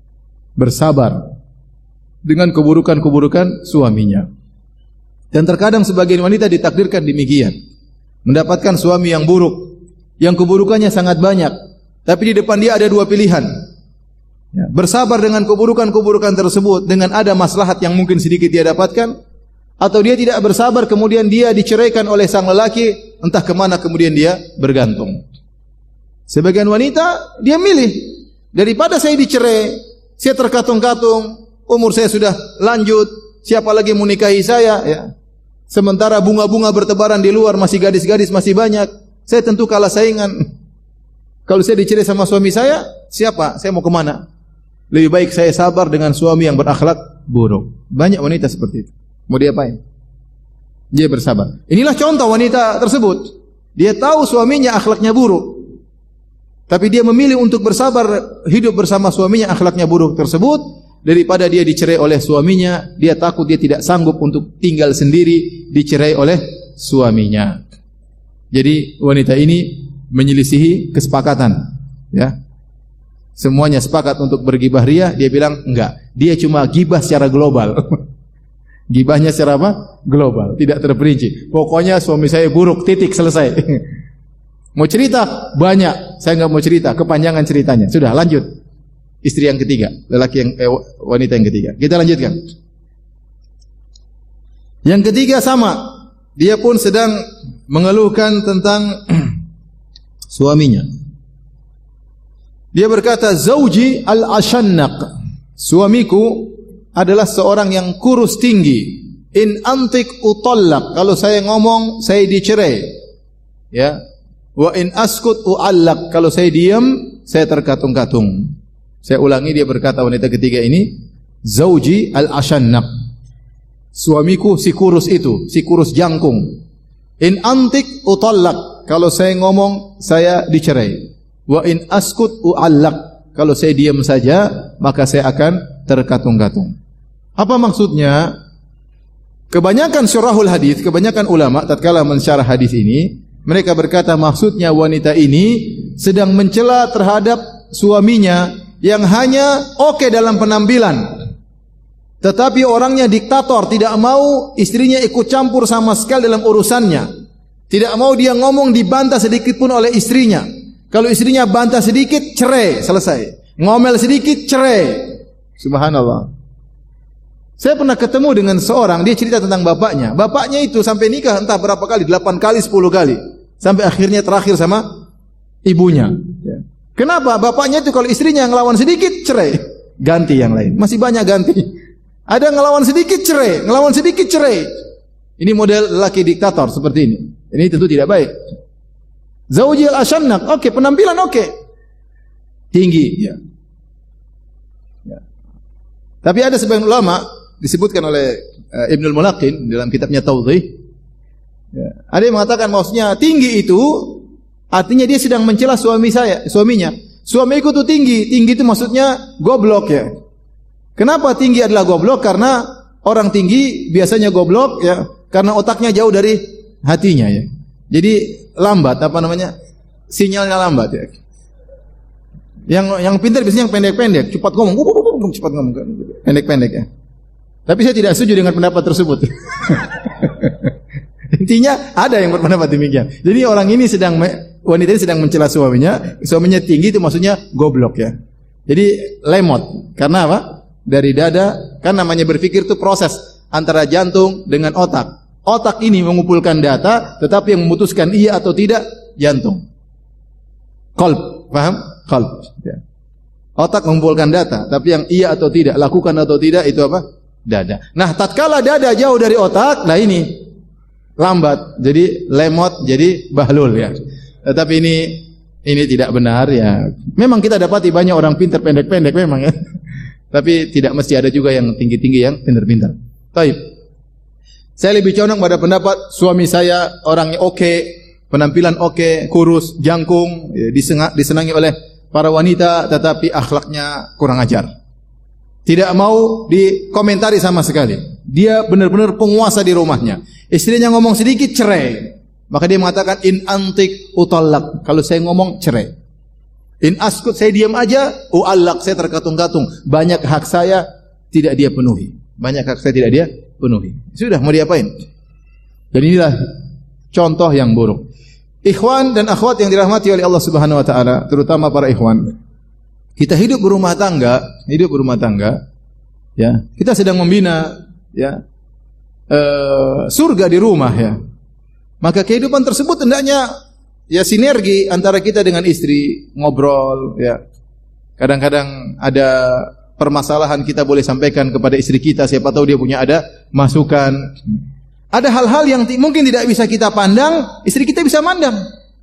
[SPEAKER 1] bersabar dengan keburukan-keburukan suaminya. Dan terkadang sebagian wanita ditakdirkan demikian. Mendapatkan suami yang buruk, yang keburukannya sangat banyak. Tapi di depan dia ada dua pilihan. Ya, bersabar dengan keburukan-keburukan tersebut dengan ada maslahat yang mungkin sedikit dia dapatkan, atau dia tidak bersabar kemudian dia diceraikan oleh sang lelaki, entah kemana kemudian dia bergantung. Sebagian wanita dia milih, daripada saya dicerai, saya terkatung-katung, umur saya sudah lanjut, siapa lagi mau nikahi saya, ya. Sementara bunga-bunga bertebaran di luar, masih gadis-gadis masih banyak, saya tentu kalah saingan. Kalau saya dicerai sama suami saya, siapa? Saya mau kemana? Lebih baik saya sabar dengan suami yang berakhlak buruk. Banyak wanita seperti itu. Mau diapain? Dia bersabar. Inilah contoh wanita tersebut. Dia tahu suaminya akhlaknya buruk, tapi dia memilih untuk bersabar hidup bersama suaminya akhlaknya buruk tersebut, daripada dia dicerai oleh suaminya. Dia takut dia tidak sanggup untuk tinggal sendiri dicerai oleh suaminya. Jadi wanita ini menyelisihi kesepakatan, ya. Semuanya sepakat untuk bergibah ria, dia bilang enggak. Dia cuma gibah secara global. Gibahnya secara apa? Global, tidak terperinci. Pokoknya suami saya buruk, titik, selesai. Mau cerita? Banyak. Saya enggak mau cerita, kepanjangan ceritanya. Sudah, lanjut. Istri yang ketiga, lelaki yang eh, wanita yang ketiga. Kita lanjutkan. Yang ketiga sama, dia pun sedang mengeluhkan tentang suaminya. Dia berkata, "Zauji al-ashannaq." Suamiku adalah seorang yang kurus tinggi. In antik utallaq. Kalau saya ngomong, saya dicerai. Ya. Wa in askut uallaq. Kalau saya diam, saya terkatung-katung. Saya ulangi, dia berkata wanita ketiga ini, "Zauji al-ashannaq." Suamiku si kurus itu, si kurus jangkung. In antik utallaq. Kalau saya ngomong, saya dicerai. Wa in askut uallaq. Kalau saya diam saja, maka saya akan terkatung-katung. Apa maksudnya? Kebanyakan syurahul hadis, kebanyakan ulama tatkala mensyarah hadis ini, mereka berkata maksudnya wanita ini sedang mencela terhadap suaminya yang hanya oke okay dalam penampilan, tetapi orangnya diktator, tidak mau istrinya ikut campur sama sekali dalam urusannya. Tidak mau dia ngomong dibantah sedikit pun oleh istrinya. Kalau istrinya bantah sedikit, cerai, selesai. Ngomel sedikit, cerai. Subhanallah. Saya pernah ketemu dengan seorang, dia cerita tentang bapaknya. Bapaknya itu sampai nikah entah berapa kali, delapan kali, sepuluh kali. Sampai akhirnya terakhir sama ibunya. Kenapa? Bapaknya itu kalau istrinya ngelawan sedikit, cerai. Ganti yang lain. Masih banyak ganti. Ada ngelawan sedikit, cerai. Ngelawan sedikit, cerai. Ini model lelaki diktator seperti ini. Ini tentu tidak baik. Zauji al-ashannaq, oke, okay, penampilan oke. Okay. Tinggi, ya. Ya. Tapi ada sebagian ulama disebutkan oleh uh, Ibnul Mulaqin dalam kitabnya Tawdhih. Ya. Ada yang mengatakan maksudnya tinggi itu artinya dia sedang mencela suami saya, suaminya. Suamiku itu tinggi, tinggi itu maksudnya goblok ya. Kenapa tinggi adalah goblok? Karena orang tinggi biasanya goblok ya, karena otaknya jauh dari hatinya ya. Jadi lambat, apa namanya? Sinyalnya lambat ya. Yang yang pintar biasanya yang pendek-pendek, cepat ngomong, cepat ngomong, pendek-pendek ya. Tapi saya tidak setuju dengan pendapat tersebut. Intinya ada yang berpendapat demikian. Jadi orang ini sedang wanita ini sedang mencela suaminya, suaminya tinggi itu maksudnya goblok ya. Jadi lemot. Karena apa? Dari dada, kan namanya berpikir itu proses antara jantung dengan otak. Otak ini mengumpulkan data, tetapi yang memutuskan iya atau tidak jantung. Qalb, paham? Qalb. Ya. Otak mengumpulkan data, tapi yang iya atau tidak, lakukan atau tidak itu apa? Dada. Nah, tatkala dada jauh dari otak, nah ini lambat, jadi lemot, jadi bahlul ya. Tetapi ini ini tidak benar ya. Memang kita dapati banyak orang pintar pendek-pendek memang ya. Tapi tidak mesti ada juga yang tinggi-tinggi yang pintar-pintar. Baik. Saya lebih condong pada pendapat suami saya orangnya oke, okay, penampilan oke, okay, kurus, jangkung, disenang, disenangi oleh para wanita, tetapi akhlaknya kurang ajar. Tidak mau dikomentari sama sekali. Dia benar-benar penguasa di rumahnya. Istrinya ngomong sedikit cerai. Maka dia mengatakan in antik utallaq. Kalau saya ngomong cerai. In askut saya diam aja, uallaq saya terkatung-katung. Banyak hak saya tidak dia penuhi. Banyak hak saya tidak dia penuhi. Sudah mau diapain? Dan inilah contoh yang buruk. Ikhwan dan akhwat yang dirahmati oleh Allah Subhanahu wa taala, terutama para ikhwan. Kita hidup berumah tangga, hidup berumah tangga, ya. Kita sedang membina ya uh, surga di rumah ya. Maka kehidupan tersebut hendaknya ya sinergi antara kita dengan istri, ngobrol ya. Kadang-kadang ada permasalahan kita boleh sampaikan kepada istri kita, siapa tahu dia punya ada masukan. Ada hal-hal yang mungkin tidak bisa kita pandang, istri kita bisa mandang.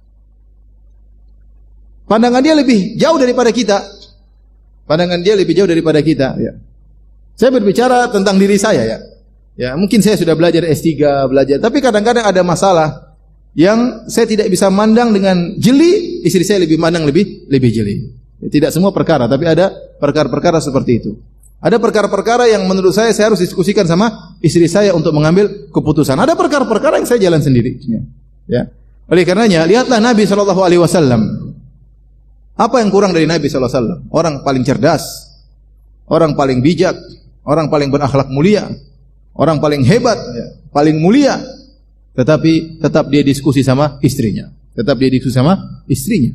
[SPEAKER 1] Pandangan dia lebih jauh daripada kita. Pandangan dia lebih jauh daripada kita ya. Saya berbicara tentang diri saya ya. Ya, mungkin saya sudah belajar S tiga, belajar, tapi kadang-kadang ada masalah yang saya tidak bisa mandang dengan jeli, istri saya lebih mandang lebih lebih jeli. Tidak semua perkara, tapi ada perkara-perkara seperti itu. Ada perkara-perkara yang menurut saya saya harus diskusikan sama istri saya untuk mengambil keputusan. Ada perkara-perkara yang saya jalan sendiri. Ya. Oleh karenanya, lihatlah Nabi shallallahu alaihi wasallam. Apa yang kurang dari Nabi shallallahu alaihi wasallam? Orang paling cerdas, orang paling bijak, orang paling berakhlak mulia, orang paling hebat, ya, paling mulia. Tetapi tetap dia diskusi sama istrinya. Tetap dia diskusi sama istrinya.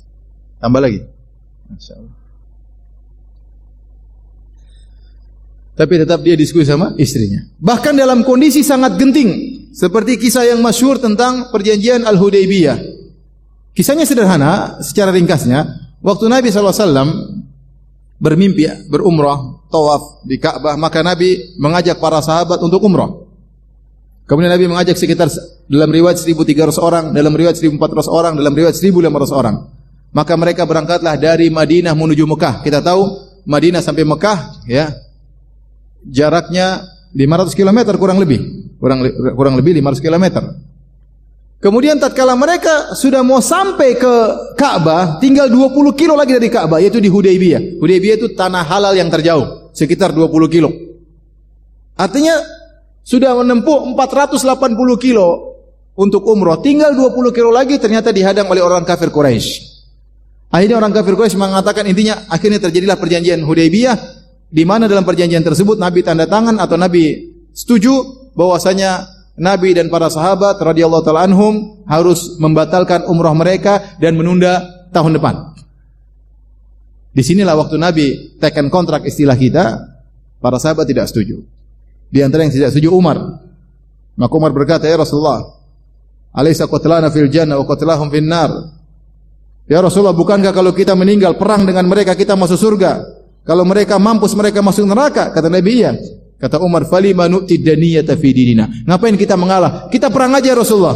[SPEAKER 1] Tambah lagi. Masya Allah. tapi tetap dia diskusi sama istrinya. Bahkan dalam kondisi sangat genting, seperti kisah yang masyhur tentang perjanjian Al-Hudaybiyah. Kisahnya sederhana, secara ringkasnya, waktu Nabi sallallahu alaihi wasallam bermimpi berumrah, tawaf di Ka'bah, maka Nabi mengajak para sahabat untuk umrah. Kemudian Nabi mengajak sekitar dalam riwayat seribu tiga ratus orang, dalam riwayat seribu empat ratus orang, dalam riwayat seribu lima ratus orang. Maka mereka berangkatlah dari Madinah menuju Mekah. Kita tahu Madinah sampai Mekah, ya, jaraknya lima ratus kilometer kurang lebih, kurang kurang lebih lima ratus kilometer. Kemudian tatkala mereka sudah mau sampai ke Ka'bah, tinggal dua puluh kilo lagi dari Ka'bah, yaitu di Hudaybiyah. Hudaybiyah itu tanah halal yang terjauh, sekitar dua puluh kilo. Artinya sudah menempuh empat ratus delapan puluh kilo untuk umrah, tinggal dua puluh kilo lagi, ternyata dihadang oleh orang kafir Quraisy. Akhirnya orang kafir Quraisy mengatakan, intinya akhirnya terjadilah perjanjian Hudaybiyah, di mana dalam perjanjian tersebut Nabi tanda tangan atau Nabi setuju bahwasanya Nabi dan para sahabat radhiyallahu taala anhum harus membatalkan umrah mereka dan menunda tahun depan. Di sinilah waktu Nabi tekan kontrak, istilah kita, para sahabat tidak setuju. Di antara yang tidak setuju Umar. Maka Umar berkata, ya Rasulullah, alaysa qatlana fil jannah wa qatlahum fin nar. Ya Rasulullah, bukankah kalau kita meninggal perang dengan mereka kita masuk surga? Kalau mereka mampus mereka masuk neraka? Kata Nabi, iya. Kata Umar, falima nu'ti daniyata fi dinina. Ngapain kita mengalah? Kita perang aja ya Rasulullah.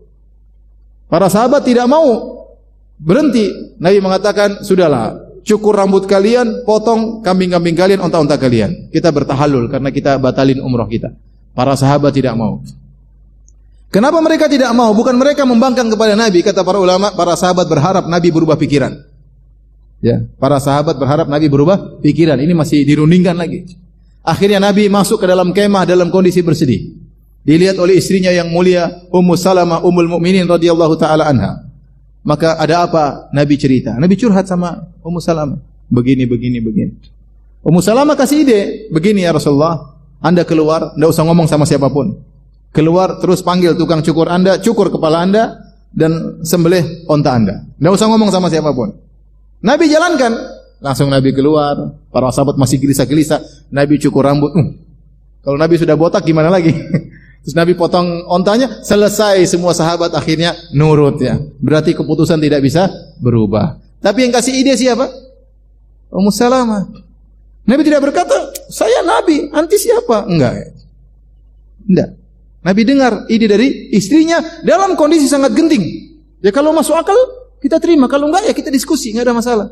[SPEAKER 1] Para sahabat tidak mau berhenti. Nabi mengatakan, sudahlah, cukur rambut kalian, potong kambing-kambing kalian, onta-onta kalian. Kita bertahallul karena kita batalin umrah kita. Para sahabat tidak mau. Kenapa mereka tidak mau? Bukan mereka membangkang kepada Nabi. Kata para ulama, para sahabat berharap Nabi berubah pikiran. Ya, para sahabat berharap Nabi berubah pikiran. Ini masih dirundingkan lagi. Akhirnya Nabi masuk ke dalam kemah dalam kondisi bersedih. Dilihat oleh istrinya yang mulia, Ummu Salamah Ummul Mukminin radhiyallahu taala anha. Maka ada apa? Nabi cerita. Nabi curhat sama Ummu Salamah. Begini, begini, begini. Ummu Salamah kasih ide. Begini ya Rasulullah, Anda keluar, tidak usah ngomong sama siapapun. Keluar, terus panggil tukang cukur Anda, cukur kepala Anda, dan sembelih onta Anda. Tidak usah ngomong sama siapapun. Nabi jalankan. Langsung Nabi keluar. Para sahabat masih gelisah-gelisah. Nabi cukur rambut. Uh, kalau Nabi sudah botak, gimana lagi? Terus Nabi potong ontanya, selesai semua sahabat akhirnya nurut ya. Berarti keputusan tidak bisa berubah. Tapi yang kasih ide siapa? Ummu Salamah. Nabi tidak berkata, saya Nabi, anti siapa? Enggak. Enggak. Nabi dengar ide dari istrinya dalam kondisi sangat genting. Ya kalau masuk akal, kita terima. Kalau enggak, ya kita diskusi, enggak ada masalah.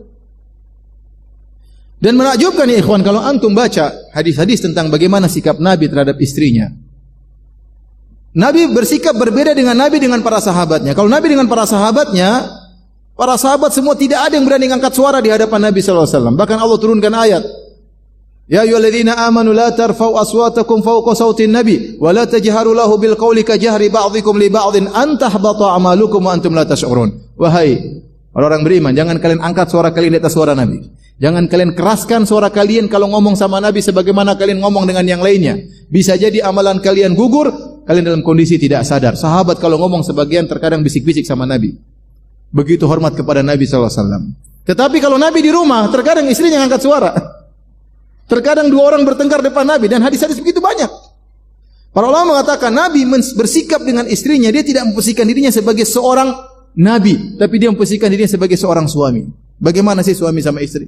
[SPEAKER 1] Dan menakjubkan ya ikhwan, kalau antum baca hadis-hadis tentang bagaimana sikap Nabi terhadap istrinya. Nabi bersikap berbeda dengan Nabi dengan para sahabatnya. Kalau Nabi dengan para sahabatnya, para sahabat semua tidak ada yang berani angkat suara di hadapan Nabi sallallahu alaihi wasallam. Bahkan Allah turunkan ayat, ya ayyuhalladzina amanu la tarfa'u aswatakum fawqa sautin nabi wa la tajharu lahu bil qawli ka jahri ba'dhikum li ba'dhin an tahbata a'malukum wa antum la tash'urun. Wahai orang-orang beriman, jangan kalian angkat suara kalian di atas suara Nabi. Jangan kalian keraskan suara kalian kalau ngomong sama Nabi sebagaimana kalian ngomong dengan yang lainnya. Bisa jadi amalan kalian gugur, kalian dalam kondisi tidak sadar. Sahabat kalau ngomong sebagian terkadang bisik-bisik sama Nabi. Begitu hormat kepada Nabi sallallahu alaihi wasallam. Tetapi kalau Nabi di rumah, terkadang istrinya angkat suara. Terkadang dua orang bertengkar depan Nabi, dan hadis-hadis begitu banyak. Para ulama mengatakan Nabi bersikap dengan istrinya, dia tidak memposisikan dirinya sebagai seorang Nabi, tapi dia memposisikan dirinya sebagai seorang suami. Bagaimana sih suami sama istri?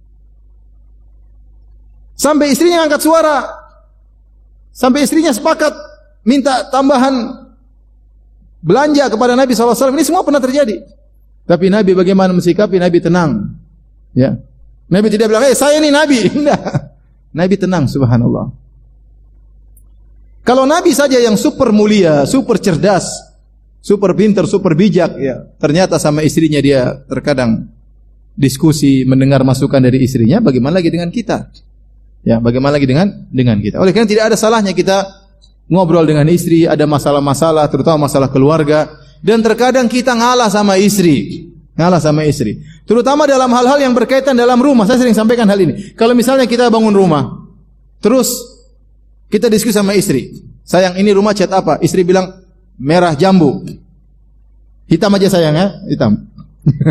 [SPEAKER 1] Sampai istrinya angkat suara, sampai istrinya sepakat minta tambahan belanja kepada Nabi sallallahu alaihi wasallam. Ini semua pernah terjadi. Tapi Nabi bagaimana mensikapi? Nabi tenang. Ya. Nabi tidak bilang, "Eh, saya ini Nabi." Tidak. Nabi tenang, subhanallah. Kalau Nabi saja yang super mulia, super cerdas, super pintar, super bijak, ya, ternyata sama istrinya dia terkadang diskusi, mendengar masukan dari istrinya, bagaimana lagi dengan kita? Ya, bagaimana lagi dengan dengan kita? Oleh karena tidak ada salahnya kita ngobrol dengan istri, ada masalah-masalah, terutama masalah keluarga, dan terkadang kita ngalah sama istri, ngalah sama istri. Terutama dalam hal-hal yang berkaitan dalam rumah. Saya sering sampaikan hal ini. Kalau misalnya kita bangun rumah, terus kita diskusi sama istri, sayang ini rumah cat apa? Istri bilang merah jambu. Hitam aja sayang ya, hitam.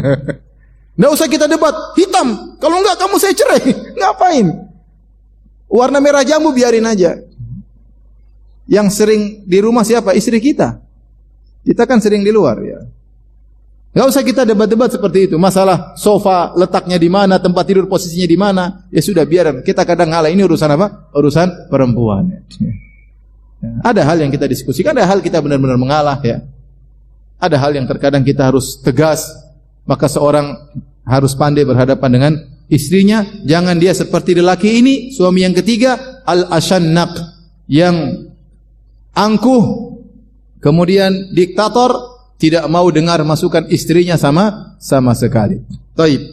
[SPEAKER 1] Tidak usah kita debat, hitam. Kalau enggak kamu saya cerai. Ngapain?
[SPEAKER 2] Warna merah jambu biarin aja. Yang sering di rumah siapa? Istri kita. Kita kan sering di luar ya. Enggak usah kita debat-debat seperti itu. Masalah sofa letaknya di mana, tempat tidur posisinya di mana, ya sudah biar kita kadang ngalah. Ini urusan apa? Urusan perempuan. Ya. Ada hal yang kita diskusikan, ada hal kita benar-benar mengalah ya. Ada hal yang terkadang kita harus tegas. Maka seorang harus pandai berhadapan dengan istrinya. Jangan dia seperti lelaki ini, suami yang ketiga, al-ashannaq, yang angkuh, kemudian diktator, tidak mau dengar masukan istrinya sama sama sekali. Taib.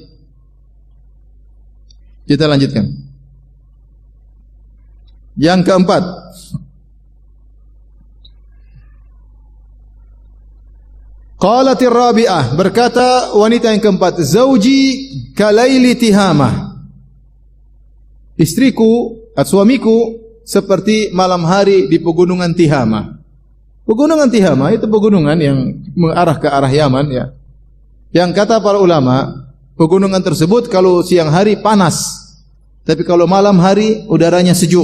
[SPEAKER 2] Kita lanjutkan. Yang keempat, qalatir rabi'ah, berkata wanita yang keempat, zauji kalaili tihamah. Istriku atau suamiku seperti malam hari di pegunungan Tihamah. Pegunungan Tihamah itu pegunungan yang mengarah ke arah Yaman ya. Yang kata para ulama, pegunungan tersebut kalau siang hari panas, tapi kalau malam hari udaranya sejuk.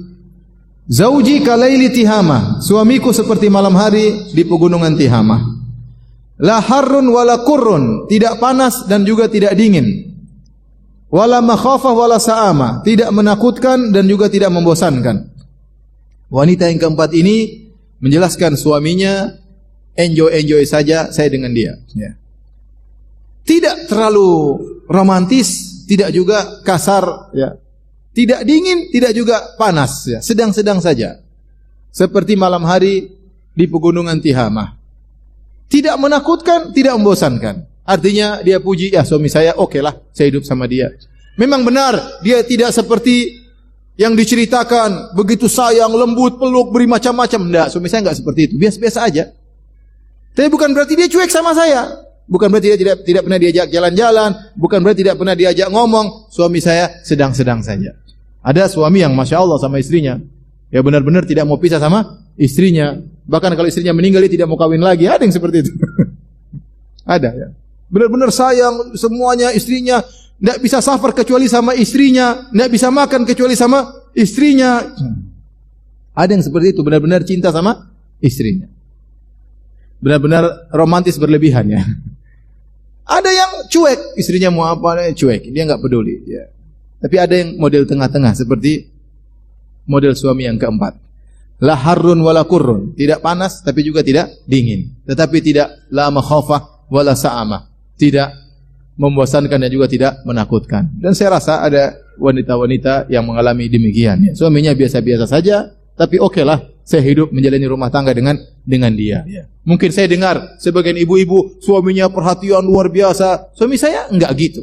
[SPEAKER 2] Zauji kalaili Tihamah, suamiku seperti malam hari di pegunungan Tihamah. La harrun wala kurrun, tidak panas dan juga tidak dingin. Wala makhafah wala sa'ama, tidak menakutkan dan juga tidak membosankan. Wanita yang keempat ini menjelaskan suaminya enjoy-enjoy saja saya dengan dia ya. Tidak terlalu romantis, tidak juga kasar ya. Tidak dingin, tidak juga panas ya. Sedang-sedang saja. Seperti malam hari di pegunungan Tihamah. Tidak menakutkan, tidak membosankan. Artinya dia puji, ya suami saya oke lah, saya hidup sama dia. Memang benar, dia tidak seperti yang diceritakan, begitu sayang, lembut, peluk, beri macam-macam. Tidak, suami saya enggak seperti itu, biasa-biasa aja. Tapi bukan berarti dia cuek sama saya. Bukan berarti dia tidak tidak pernah diajak jalan-jalan, bukan berarti tidak pernah diajak ngomong. Suami saya sedang-sedang saja. Ada suami yang Masya Allah sama istrinya, ya benar-benar tidak mau pisah sama istrinya. Bahkan kalau istrinya meninggal dia tidak mau kawin lagi. Ada yang seperti itu. Ada ya. Benar-benar sayang semuanya istrinya, tidak bisa safar kecuali sama istrinya, tidak bisa makan kecuali sama istrinya. Ada yang seperti itu, benar-benar cinta sama istrinya. Benar-benar romantis berlebihan ya. Ada yang cuek, istrinya mau apa cuek, dia enggak peduli ya. Tapi ada yang model tengah-tengah seperti model suami yang keempat. La harrun wala kurrun, tidak panas tapi juga tidak dingin, tetapi tidak la makhafah wala sa'ama, tidak membosankan dan juga tidak menakutkan. Dan saya rasa ada wanita-wanita yang mengalami demikian ya. Suaminya biasa-biasa saja, tapi oke lah, saya hidup menjalani rumah tangga dengan dengan dia ya. Mungkin saya dengar sebagian ibu-ibu suaminya perhatian luar biasa. Suami saya enggak gitu.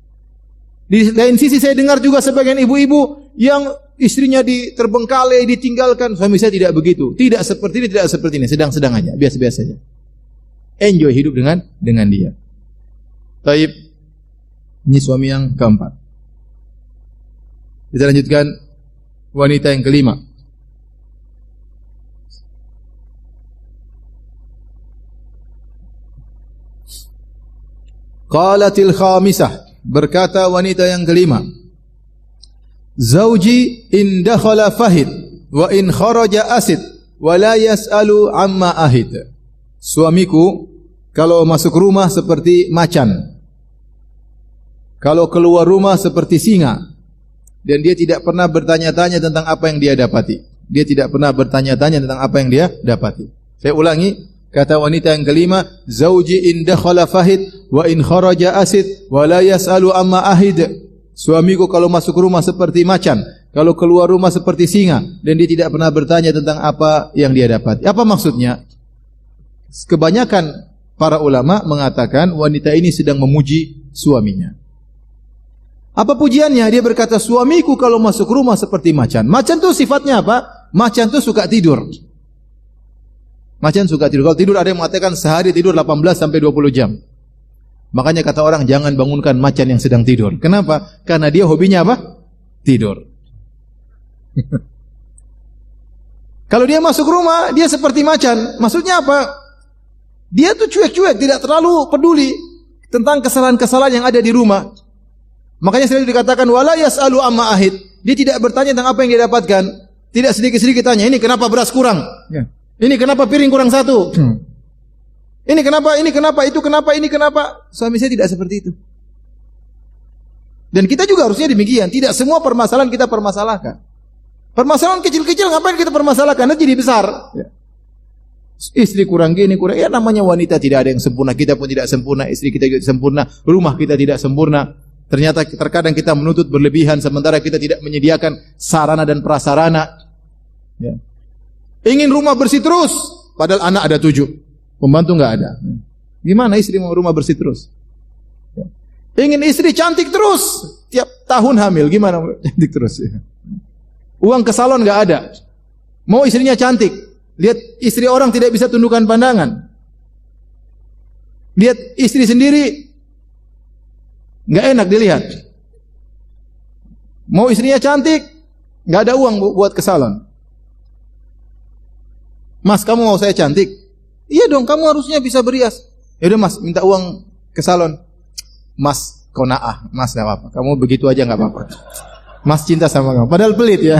[SPEAKER 2] Di lain sisi saya dengar juga sebagian ibu-ibu yang istrinya diterbengkalai, ditinggalkan. Suami saya tidak begitu. Tidak seperti ini, tidak seperti ini. Sedang-sedang aja, biasa-biasa saja. Enjoy hidup dengan dengan dia. Taib. Ini suami yang keempat. Kita lanjutkan wanita yang kelima. Qalatil khamisah, berkata wanita yang kelima, Zauji in dakhala fahid wa in kharaja asid wa la yas'alu amma ahid. Suamiku kalau masuk rumah seperti macan, kalau keluar rumah seperti singa, dan dia tidak pernah bertanya-tanya tentang apa yang dia dapati. Dia tidak pernah bertanya-tanya tentang apa yang dia dapati. Saya ulangi, kata wanita yang kelima, Zauji in dakhala fahid wa in kharaja asid wa la yas'alu amma ahid. Suamiku kalau masuk rumah seperti macan, kalau keluar rumah seperti singa, dan dia tidak pernah bertanya tentang apa yang dia dapat. Apa maksudnya? Kebanyakan para ulama mengatakan wanita ini sedang memuji suaminya. Apa pujiannya? Dia berkata, suamiku kalau masuk rumah seperti macan. Macan itu sifatnya apa? Macan itu suka tidur. Macan suka tidur. Kalau tidur ada yang mengatakan sehari tidur delapan belas sampai dua puluh jam. Makanya kata orang jangan bangunkan macan yang sedang tidur. Kenapa? Karena dia hobinya apa? Tidur. Kalau dia masuk rumah, dia seperti macan. Maksudnya apa? Dia tuh cuek-cuek, tidak terlalu peduli tentang kesalahan-kesalahan yang ada di rumah. Makanya selalu dikatakan wala yas'alu amma ahid. Dia tidak bertanya tentang apa yang dia dapatkan. Tidak sedikit-sedikit tanya, ini kenapa beras kurang? Ya. Ini kenapa piring kurang satu? Hmm. Ini kenapa, ini kenapa, itu kenapa, ini kenapa? Suami saya tidak seperti itu. Dan kita juga harusnya demikian. Tidak semua permasalahan kita permasalahkan. Permasalahan kecil-kecil ngapain kita permasalahkan? Nanti jadi besar. Ya. Istri kurang gini, kurang. Ya namanya wanita tidak ada yang sempurna. Kita pun tidak sempurna. Istri kita tidak sempurna. Rumah kita tidak sempurna. Ternyata terkadang kita menuntut berlebihan. Sementara kita tidak menyediakan sarana dan prasarana. Ya. Ingin rumah bersih terus. Padahal anak ada tujuh. Pembantu nggak ada. Gimana istri mau rumah bersih terus? Ya. Ingin istri cantik terus. Tiap tahun hamil. Gimana cantik terus? Ya. Uang ke salon nggak ada. Mau istrinya cantik. Lihat istri orang tidak bisa tundukkan pandangan. Lihat istri sendiri nggak enak dilihat. Mau istrinya cantik, nggak ada uang buat ke salon. Mas, kamu mau saya cantik? Iya dong, kamu harusnya bisa berias. Ya udah mas, minta uang ke salon. Mas, konaah, mas nggak apa-apa. Kamu begitu aja nggak apa-apa. Mas cinta sama kamu. Padahal pelit ya.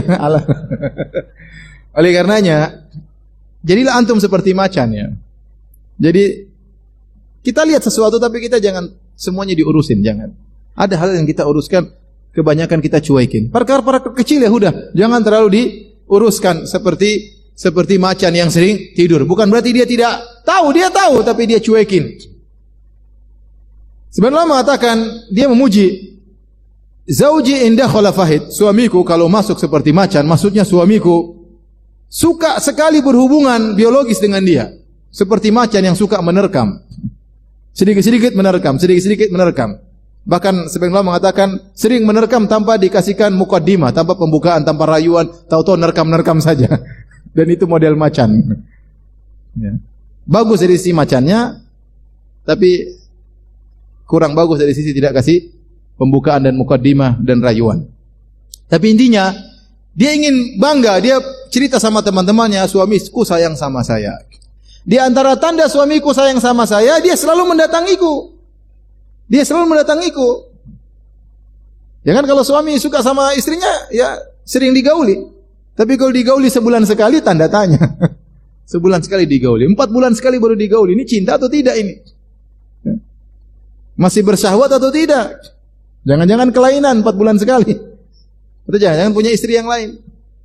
[SPEAKER 2] Oleh karenanya, jadilah antum seperti macan ya. Jadi kita lihat sesuatu tapi kita jangan semuanya diurusin, jangan. Ada hal yang kita uruskan, kebanyakan kita cuekin. Perkara-perkara kecil ya udah, jangan terlalu diuruskan seperti seperti macan yang sering tidur. Bukan berarti dia tidak tahu, dia tahu tapi dia cuekin. Sebenarnya mengatakan dia memuji Zauji indah khala fahid, suamiku kalau masuk seperti macan, maksudnya suamiku suka sekali berhubungan biologis dengan dia. Seperti macan yang suka menerkam. Sedikit-sedikit menerkam, sedikit-sedikit menerkam. Bahkan sebagian ulama mengatakan sering menerkam tanpa dikasihkan muqaddimah, tanpa pembukaan, tanpa rayuan, tahu-tahu nerkam-nerkam saja. Dan itu model macan. Ya. Bagus dari sisi macannya, tapi kurang bagus dari sisi tidak kasih pembukaan dan muqaddimah dan rayuan. Tapi intinya dia ingin bangga, dia cerita sama teman-temannya, suamiku sayang sama saya. Di antara tanda suamiku sayang sama saya, dia selalu mendatangiku. Dia selalu mendatangiku. Ya kan kalau suami suka sama istrinya, ya sering digauli. Tapi kalau digauli sebulan sekali, tanda tanya. Sebulan sekali digauli, empat bulan sekali baru digauli. Ini cinta atau tidak ini? Masih bersyahwat atau tidak? Jangan-jangan kelainan empat bulan sekali. Atau jangan-jangan punya istri yang lain.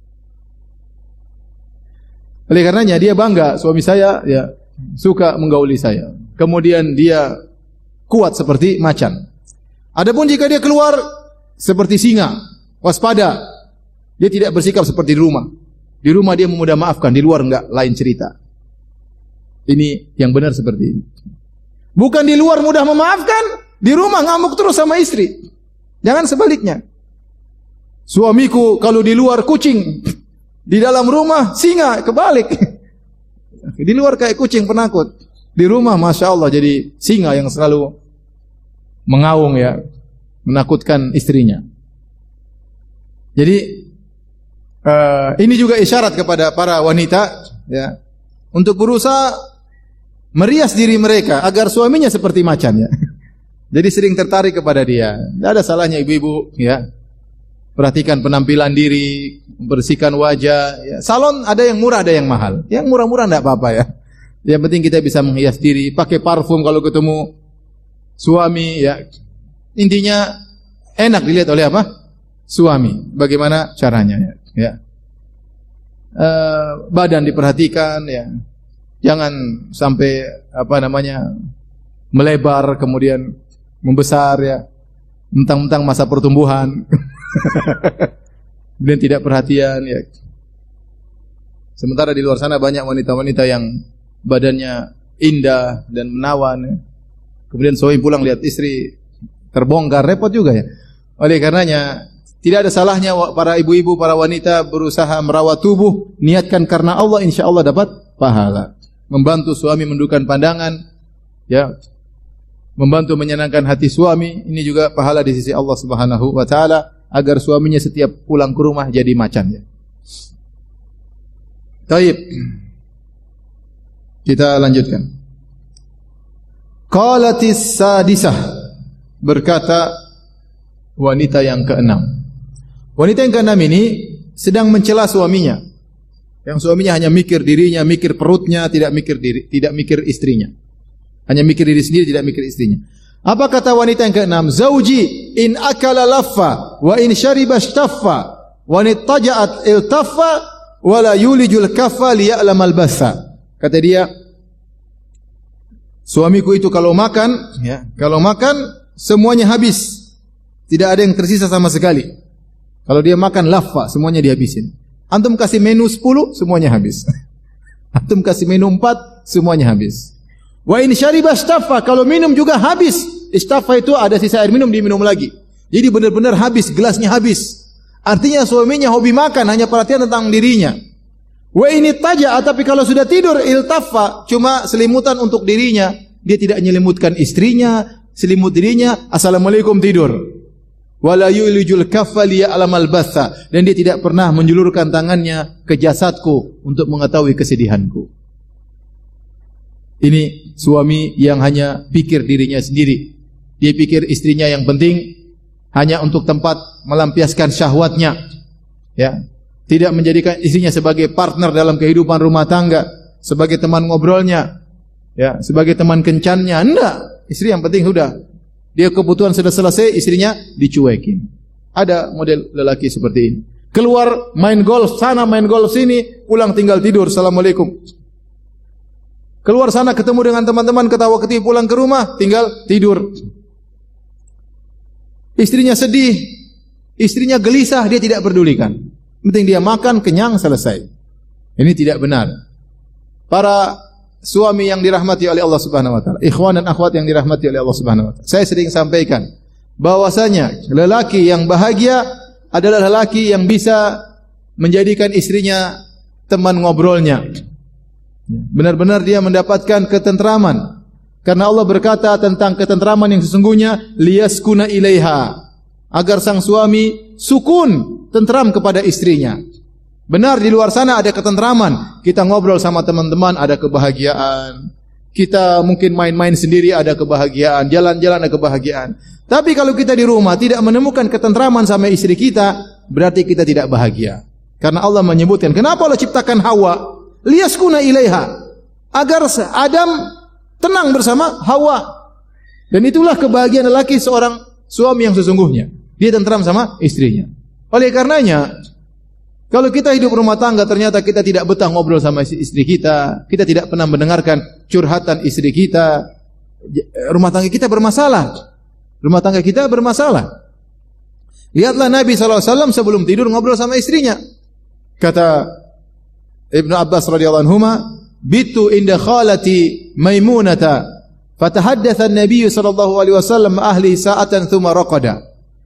[SPEAKER 2] Oleh karenanya dia bangga, suami saya ya suka menggauli saya. Kemudian dia kuat seperti macan. Adapun jika dia keluar seperti singa, waspada. Dia tidak bersikap seperti di rumah. Di rumah dia memudah maafkan, di luar enggak, lain cerita. Ini yang benar seperti ini. Bukan di luar mudah memaafkan, di rumah ngamuk terus sama istri. Jangan sebaliknya. Suamiku kalau di luar kucing, di dalam rumah singa, kebalik. Di luar kayak kucing penakut, di rumah masya Allah jadi singa yang selalu mengaung ya, menakutkan istrinya. Jadi uh, ini juga isyarat kepada para wanita ya, untuk berusaha merias diri mereka agar suaminya seperti macan ya. Jadi sering tertarik kepada dia. Tidak ada salahnya ibu-ibu ya. Perhatikan penampilan diri, bersihkan wajah. Ya. Salon ada yang murah, ada yang mahal. Yang murah-murah tidak apa-apa ya. Yang penting kita bisa menghias diri, pakai parfum kalau ketemu suami ya. Intinya enak dilihat oleh apa? Suami. Bagaimana caranya ya? Ya. Uh, badan diperhatikan ya. Jangan sampai apa namanya melebar kemudian membesar ya. Mentang-mentang masa pertumbuhan. Kemudian tidak perhatian ya. Sementara di luar sana banyak wanita-wanita yang badannya indah dan menawan ya. Kemudian suami pulang lihat istri terbongkar, repot juga ya. Oleh karenanya tidak ada salahnya para ibu-ibu, para wanita berusaha merawat tubuh, niatkan karena Allah, insya Allah dapat pahala. Membantu suami menundukkan pandangan ya. Membantu menyenangkan hati suami, ini juga pahala di sisi Allah Subhanahu wa taala agar suaminya setiap pulang ke rumah jadi macan ya. Baik. Kita lanjutkan. Qalatis sadisah, berkata wanita yang keenam. Wanita yang keenam ini sedang mencela suaminya. Yang suaminya hanya mikir dirinya, mikir perutnya, tidak mikir diri, tidak mikir istrinya. Hanya mikir diri sendiri, tidak mikir istrinya. Apa kata wanita yang keenam? Zauji in akala laffa wa in syariba shtaffa wa in taja'at iltaffa wa la yulijul kaffa liya'lamal bassa. Kata dia, suamiku itu kalau makan, ya, kalau makan semuanya habis. Tidak ada yang tersisa sama sekali. Kalau dia makan laffa, semuanya dihabisin. Antum kasih menu sepuluh, semuanya habis. Antum kasih menu empat, semuanya habis. Wa in syariba istaffa, kalau minum juga habis. Istaffa itu ada sisa air minum, diminum lagi. Jadi benar-benar habis, gelasnya habis. Artinya suaminya hobi makan, hanya perhatian tentang dirinya. Wa ini taja, tapi kalau sudah tidur iltaffa, cuma selimutan untuk dirinya. Dia tidak menyelimutkan istrinya, selimut dirinya, assalamualaikum tidur. Wala yulijul kaffa liya'lamal batha, dan dia tidak pernah menjulurkan tangannya ke jasadku untuk mengetahui kesedihanku. Ini suami yang hanya pikir dirinya sendiri. Dia pikir istrinya yang penting hanya untuk tempat melampiaskan syahwatnya. Ya. Tidak menjadikan istrinya sebagai partner dalam kehidupan rumah tangga, sebagai teman ngobrolnya, ya, sebagai teman kencannya. Enggak, istri yang penting sudah. Dia kebutuhan sudah selesai, istrinya dicuekin. Ada model lelaki seperti ini. Keluar main golf sana, main golf sini, pulang tinggal tidur, assalamualaikum. Keluar sana ketemu dengan teman-teman, ketawa ketiwi, pulang ke rumah tinggal tidur. Istrinya sedih, istrinya gelisah, dia tidak pedulikan. Penting dia makan, kenyang, selesai. Ini tidak benar. Para suami yang dirahmati oleh Allah Subhanahu wa taala, ikhwan dan akhwat yang dirahmati oleh Allah Subhanahu wa taala. Saya sering sampaikan bahwasanya lelaki yang bahagia adalah lelaki yang bisa menjadikan istrinya teman ngobrolnya. Benar-benar dia mendapatkan ketentraman. Karena Allah berkata tentang ketentraman yang sesungguhnya, liyaskuna ilaiha, agar sang suami sukun, tentram kepada istrinya. Benar di luar sana ada ketentraman. Kita ngobrol sama teman-teman ada kebahagiaan. Kita mungkin main-main sendiri ada kebahagiaan, jalan-jalan ada kebahagiaan. Tapi kalau kita di rumah tidak menemukan ketentraman sama istri kita, berarti kita tidak bahagia. Karena Allah menyebutkan, kenapa Allah ciptakan Hawa? Liyaskuna ilaiha, agar Adam tenang bersama Hawa. Dan itulah kebahagiaan lelaki seorang suami yang sesungguhnya. Dia tentram sama istrinya. Oleh karenanya, kalau kita hidup rumah tangga ternyata kita tidak betah ngobrol sama istri kita, kita tidak pernah mendengarkan curhatan istri kita, rumah tangga kita bermasalah. Rumah tangga kita bermasalah. Lihatlah Nabi sallallahu alaihi wasallam sebelum tidur ngobrol sama istrinya. Kata Ibnu Abbas radhiyallahu anhuma, "Bitu inda khalati Maimunata, fatahaddatsa an-nabiy sallallahu alaihi wasallam ahli sa'atan thumma raqada."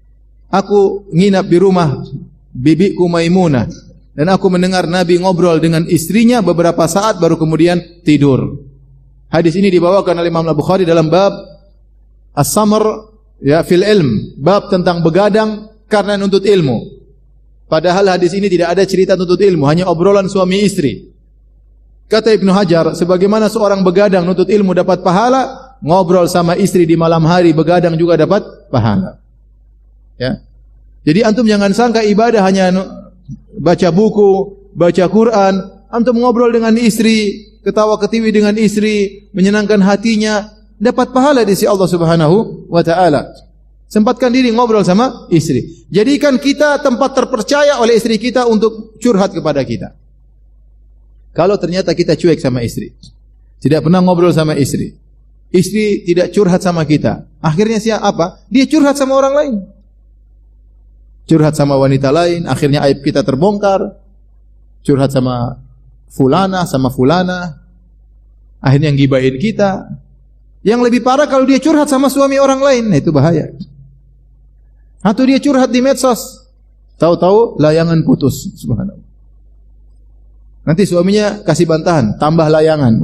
[SPEAKER 2] Aku nginap di rumah bibiku Maimunah dan aku mendengar Nabi ngobrol dengan istrinya beberapa saat baru kemudian tidur. Hadis ini dibawakan oleh Imam Al-Bukhari dalam bab As-Samr ya fil ilm, bab tentang begadang karena nuntut ilmu. Padahal hadis ini tidak ada cerita nuntut ilmu, hanya obrolan suami istri. Kata Ibnu Hajar, sebagaimana seorang begadang nuntut ilmu dapat pahala, ngobrol sama istri di malam hari begadang juga dapat pahala. Ya. Jadi antum jangan sangka ibadah hanya baca buku, baca Quran, antum ngobrol dengan istri, ketawa ketiwi dengan istri, menyenangkan hatinya, dapat pahala di sisi Allah Subhanahu wa taala. Sempatkan diri ngobrol sama istri. Jadikan kita tempat terpercaya oleh istri kita untuk curhat kepada kita. Kalau ternyata kita cuek sama istri, tidak pernah ngobrol sama istri, istri tidak curhat sama kita, akhirnya siapa? Dia curhat sama orang lain. Curhat sama wanita lain, akhirnya aib kita terbongkar. Curhat sama fulana, sama fulana, akhirnya ngibahin kita. Yang lebih parah kalau dia curhat sama suami orang lain, nah itu bahaya. Atau dia curhat di medsos, tahu-tahu layangan putus, subhanallah. Nanti suaminya kasih bantahan, tambah layangan.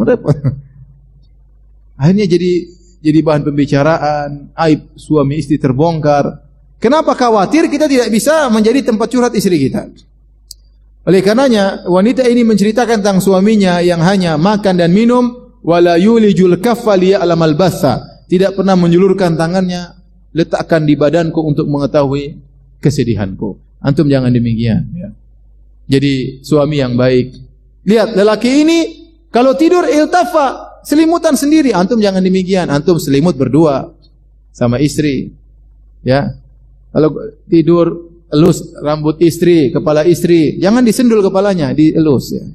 [SPEAKER 2] Akhirnya jadi jadi bahan pembicaraan, aib suami istri terbongkar. Kenapa khawatir kita tidak bisa menjadi tempat curhat istri kita? Oleh karenanya wanita ini menceritakan tentang suaminya yang hanya makan dan minum, wala yulijul kaffa liya'lamal batha, tidak pernah menjulurkan tangannya letakkan di badanku untuk mengetahui kesedihanku. Antum jangan demikian. Ya. Jadi suami yang baik. Lihat lelaki ini kalau tidur iltafa, selimutan sendiri. Antum jangan demikian. Antum selimut berdua sama istri. Ya. Kalau tidur elus rambut istri, kepala istri, jangan disendul kepalanya, dielus ya.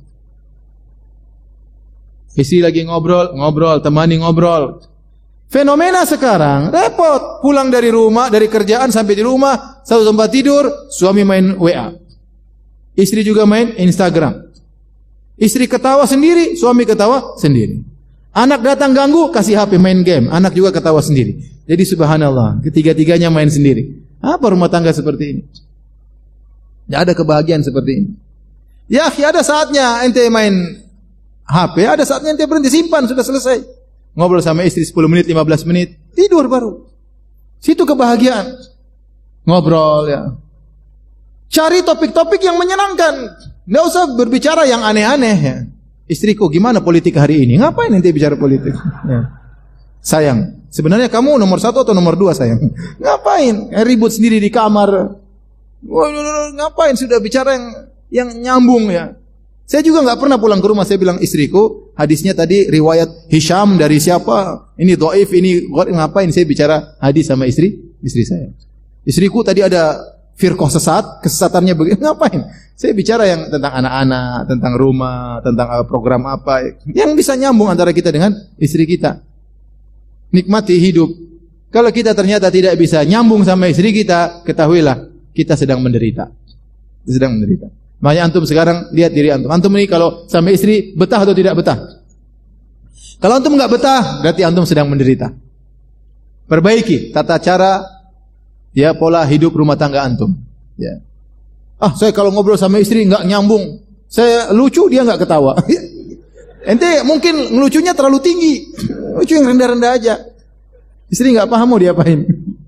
[SPEAKER 2] Istri lagi ngobrol, ngobrol, temani ngobrol. Fenomena sekarang, repot. Pulang dari rumah, dari kerjaan sampai di rumah, satu tempat tidur, suami main W A. Istri juga main Instagram. Istri ketawa sendiri, suami ketawa sendiri. Anak datang ganggu, kasih H P main game. Anak juga ketawa sendiri. Jadi subhanallah, ketiga-tiganya main sendiri. Apa rumah tangga seperti ini? Tidak ada kebahagiaan seperti ini. Ya, ada saatnya ente main H P, ada saatnya ente berhenti, simpan, sudah selesai. Ngobrol sama istri sepuluh menit, lima belas menit, tidur baru. Situ kebahagiaan. Ngobrol ya. Cari topik-topik yang menyenangkan. Tidak usah berbicara yang aneh-aneh ya. Istriku, gimana politik hari ini? Ngapain nanti bicara politik? Ya. Sayang, sebenarnya kamu nomor satu atau nomor dua sayang? Ngapain? Ribut sendiri di kamar. Ngapain sudah bicara yang yang nyambung ya? Saya juga nggak pernah pulang ke rumah, saya bilang istriku, hadisnya tadi riwayat Hisham dari siapa? Ini dhaif, ini ngapain saya bicara hadis sama istri istri saya? Istriku tadi ada firqah sesat, kesesatannya begini, ngapain? Saya bicara yang tentang anak-anak, tentang rumah, tentang program apa yang bisa nyambung antara kita dengan istri kita. Nikmati hidup. Kalau kita ternyata tidak bisa nyambung sama istri kita, ketahuilah kita sedang menderita. Sedang menderita. Makanya antum sekarang lihat diri antum. Antum ini kalau sama istri betah atau tidak betah? Kalau antum enggak betah, berarti antum sedang menderita. Perbaiki tata cara ya pola hidup rumah tangga antum. Ya. Ah, saya kalau ngobrol sama istri enggak nyambung. Saya lucu, dia enggak ketawa. Ente mungkin ngelucunya terlalu tinggi. Lucu yang rendah-rendah aja. Istri enggak paham mau diapain.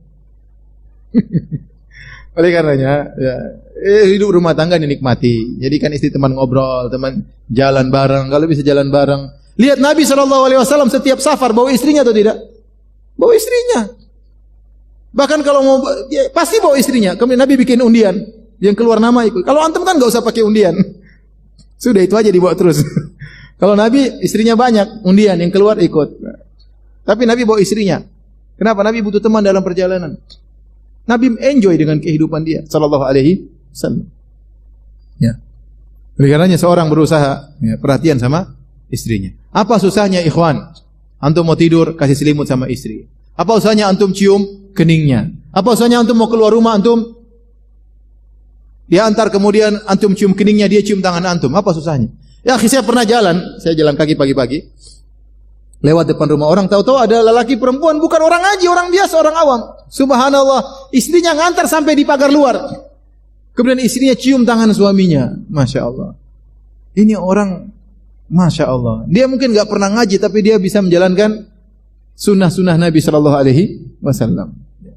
[SPEAKER 2] Oleh karenanya, ya, eh, hidup rumah tangga dinikmati. Jadikan istri teman ngobrol, teman jalan bareng. Kalau bisa jalan bareng. Lihat Nabi shallallahu alaihi wasallam setiap safar bawa istrinya atau tidak? Bawa istrinya. Bahkan kalau mau, ya, pasti bawa istrinya. Kemudian Nabi bikin undian, yang keluar nama ikut. Kalau antum kan nggak usah pakai undian. Sudah itu aja dibawa terus. Kalau Nabi istrinya banyak, undian yang keluar ikut. Tapi Nabi bawa istrinya. Kenapa? Nabi butuh teman dalam perjalanan. Nabi enjoy dengan kehidupan dia sallallahu alaihi wasallam. Ya. Oleh karenanya seorang berusaha ya, perhatian sama istrinya. Apa susahnya ikhwan? Antum mau tidur kasih selimut sama istri. Apa susahnya antum cium keningnya? Apa susahnya antum mau keluar rumah antum dia antar kemudian antum cium keningnya, dia cium tangan antum? Apa susahnya? Ya, saya pernah jalan, saya jalan kaki pagi-pagi. Lewat depan rumah orang, tahu-tahu ada lelaki perempuan, bukan orang haji, orang biasa, orang awam. Subhanallah, istrinya ngantar sampai di pagar luar. Kemudian istrinya cium tangan suaminya. Masya Allah. Ini orang, Masya Allah. Dia mungkin gak pernah ngaji, tapi dia bisa menjalankan sunnah-sunnah Nabi Sallallahu Alaihi Wasallam.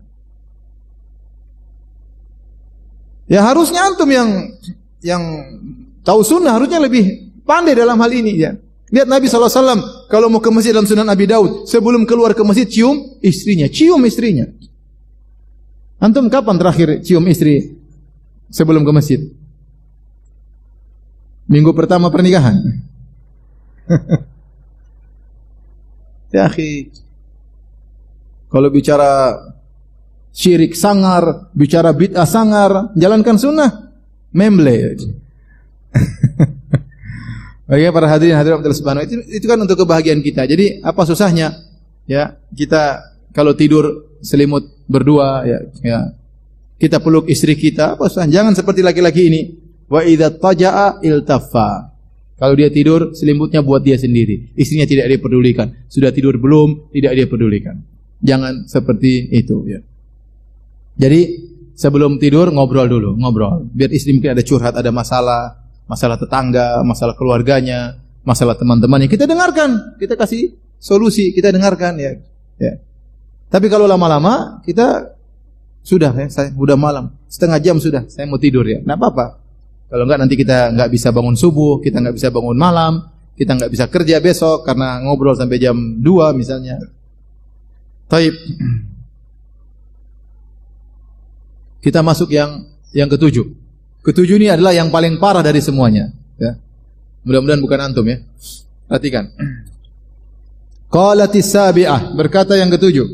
[SPEAKER 2] Ya harusnya antum yang yang tahu sunnah harusnya lebih pandai dalam hal ini ya. Lihat Nabi shallallahu alaihi wasallam kalau mau ke masjid dalam Sunan Abi Daud, sebelum keluar ke masjid cium istrinya, cium istrinya. Antum kapan terakhir cium istri sebelum ke masjid? Minggu pertama pernikahan. Ya akhi, kalau bicara syirik sangar, bicara bid'ah sangar, jalankan sunnah, memble. Bagaimana para hadirin hadirat Allah Subhanahu itu, itu kan untuk kebahagiaan kita. Jadi apa susahnya ya kita kalau tidur selimut berdua ya, ya kita peluk istri kita, apa susahnya? Jangan seperti laki-laki ini. Wa idza taja'a iltaffa. Kalau dia tidur selimutnya buat dia sendiri. Istrinya tidak dia pedulikan. Sudah tidur belum? Tidak dia pedulikan. Jangan seperti itu ya. Jadi sebelum tidur ngobrol dulu, ngobrol. Biar istri mungkin ada curhat, ada masalah. Masalah tetangga, masalah keluarganya, masalah teman-temannya, kita dengarkan, kita kasih solusi, kita dengarkan ya. Ya. Tapi kalau lama-lama kita sudah ya, saya udah malam, setengah jam sudah, saya mau tidur ya. Enggak apa-apa. Kalau enggak nanti kita enggak bisa bangun subuh, kita enggak bisa bangun malam, kita enggak bisa kerja besok karena ngobrol sampai jam dua misalnya. Taib. Kita masuk yang yang ketujuh. Ketujuh ini adalah yang paling parah dari semuanya. Ya. Mudah-mudahan bukan antum ya. Perhatikan. Qalatis sabi'ah, berkata yang ketujuh.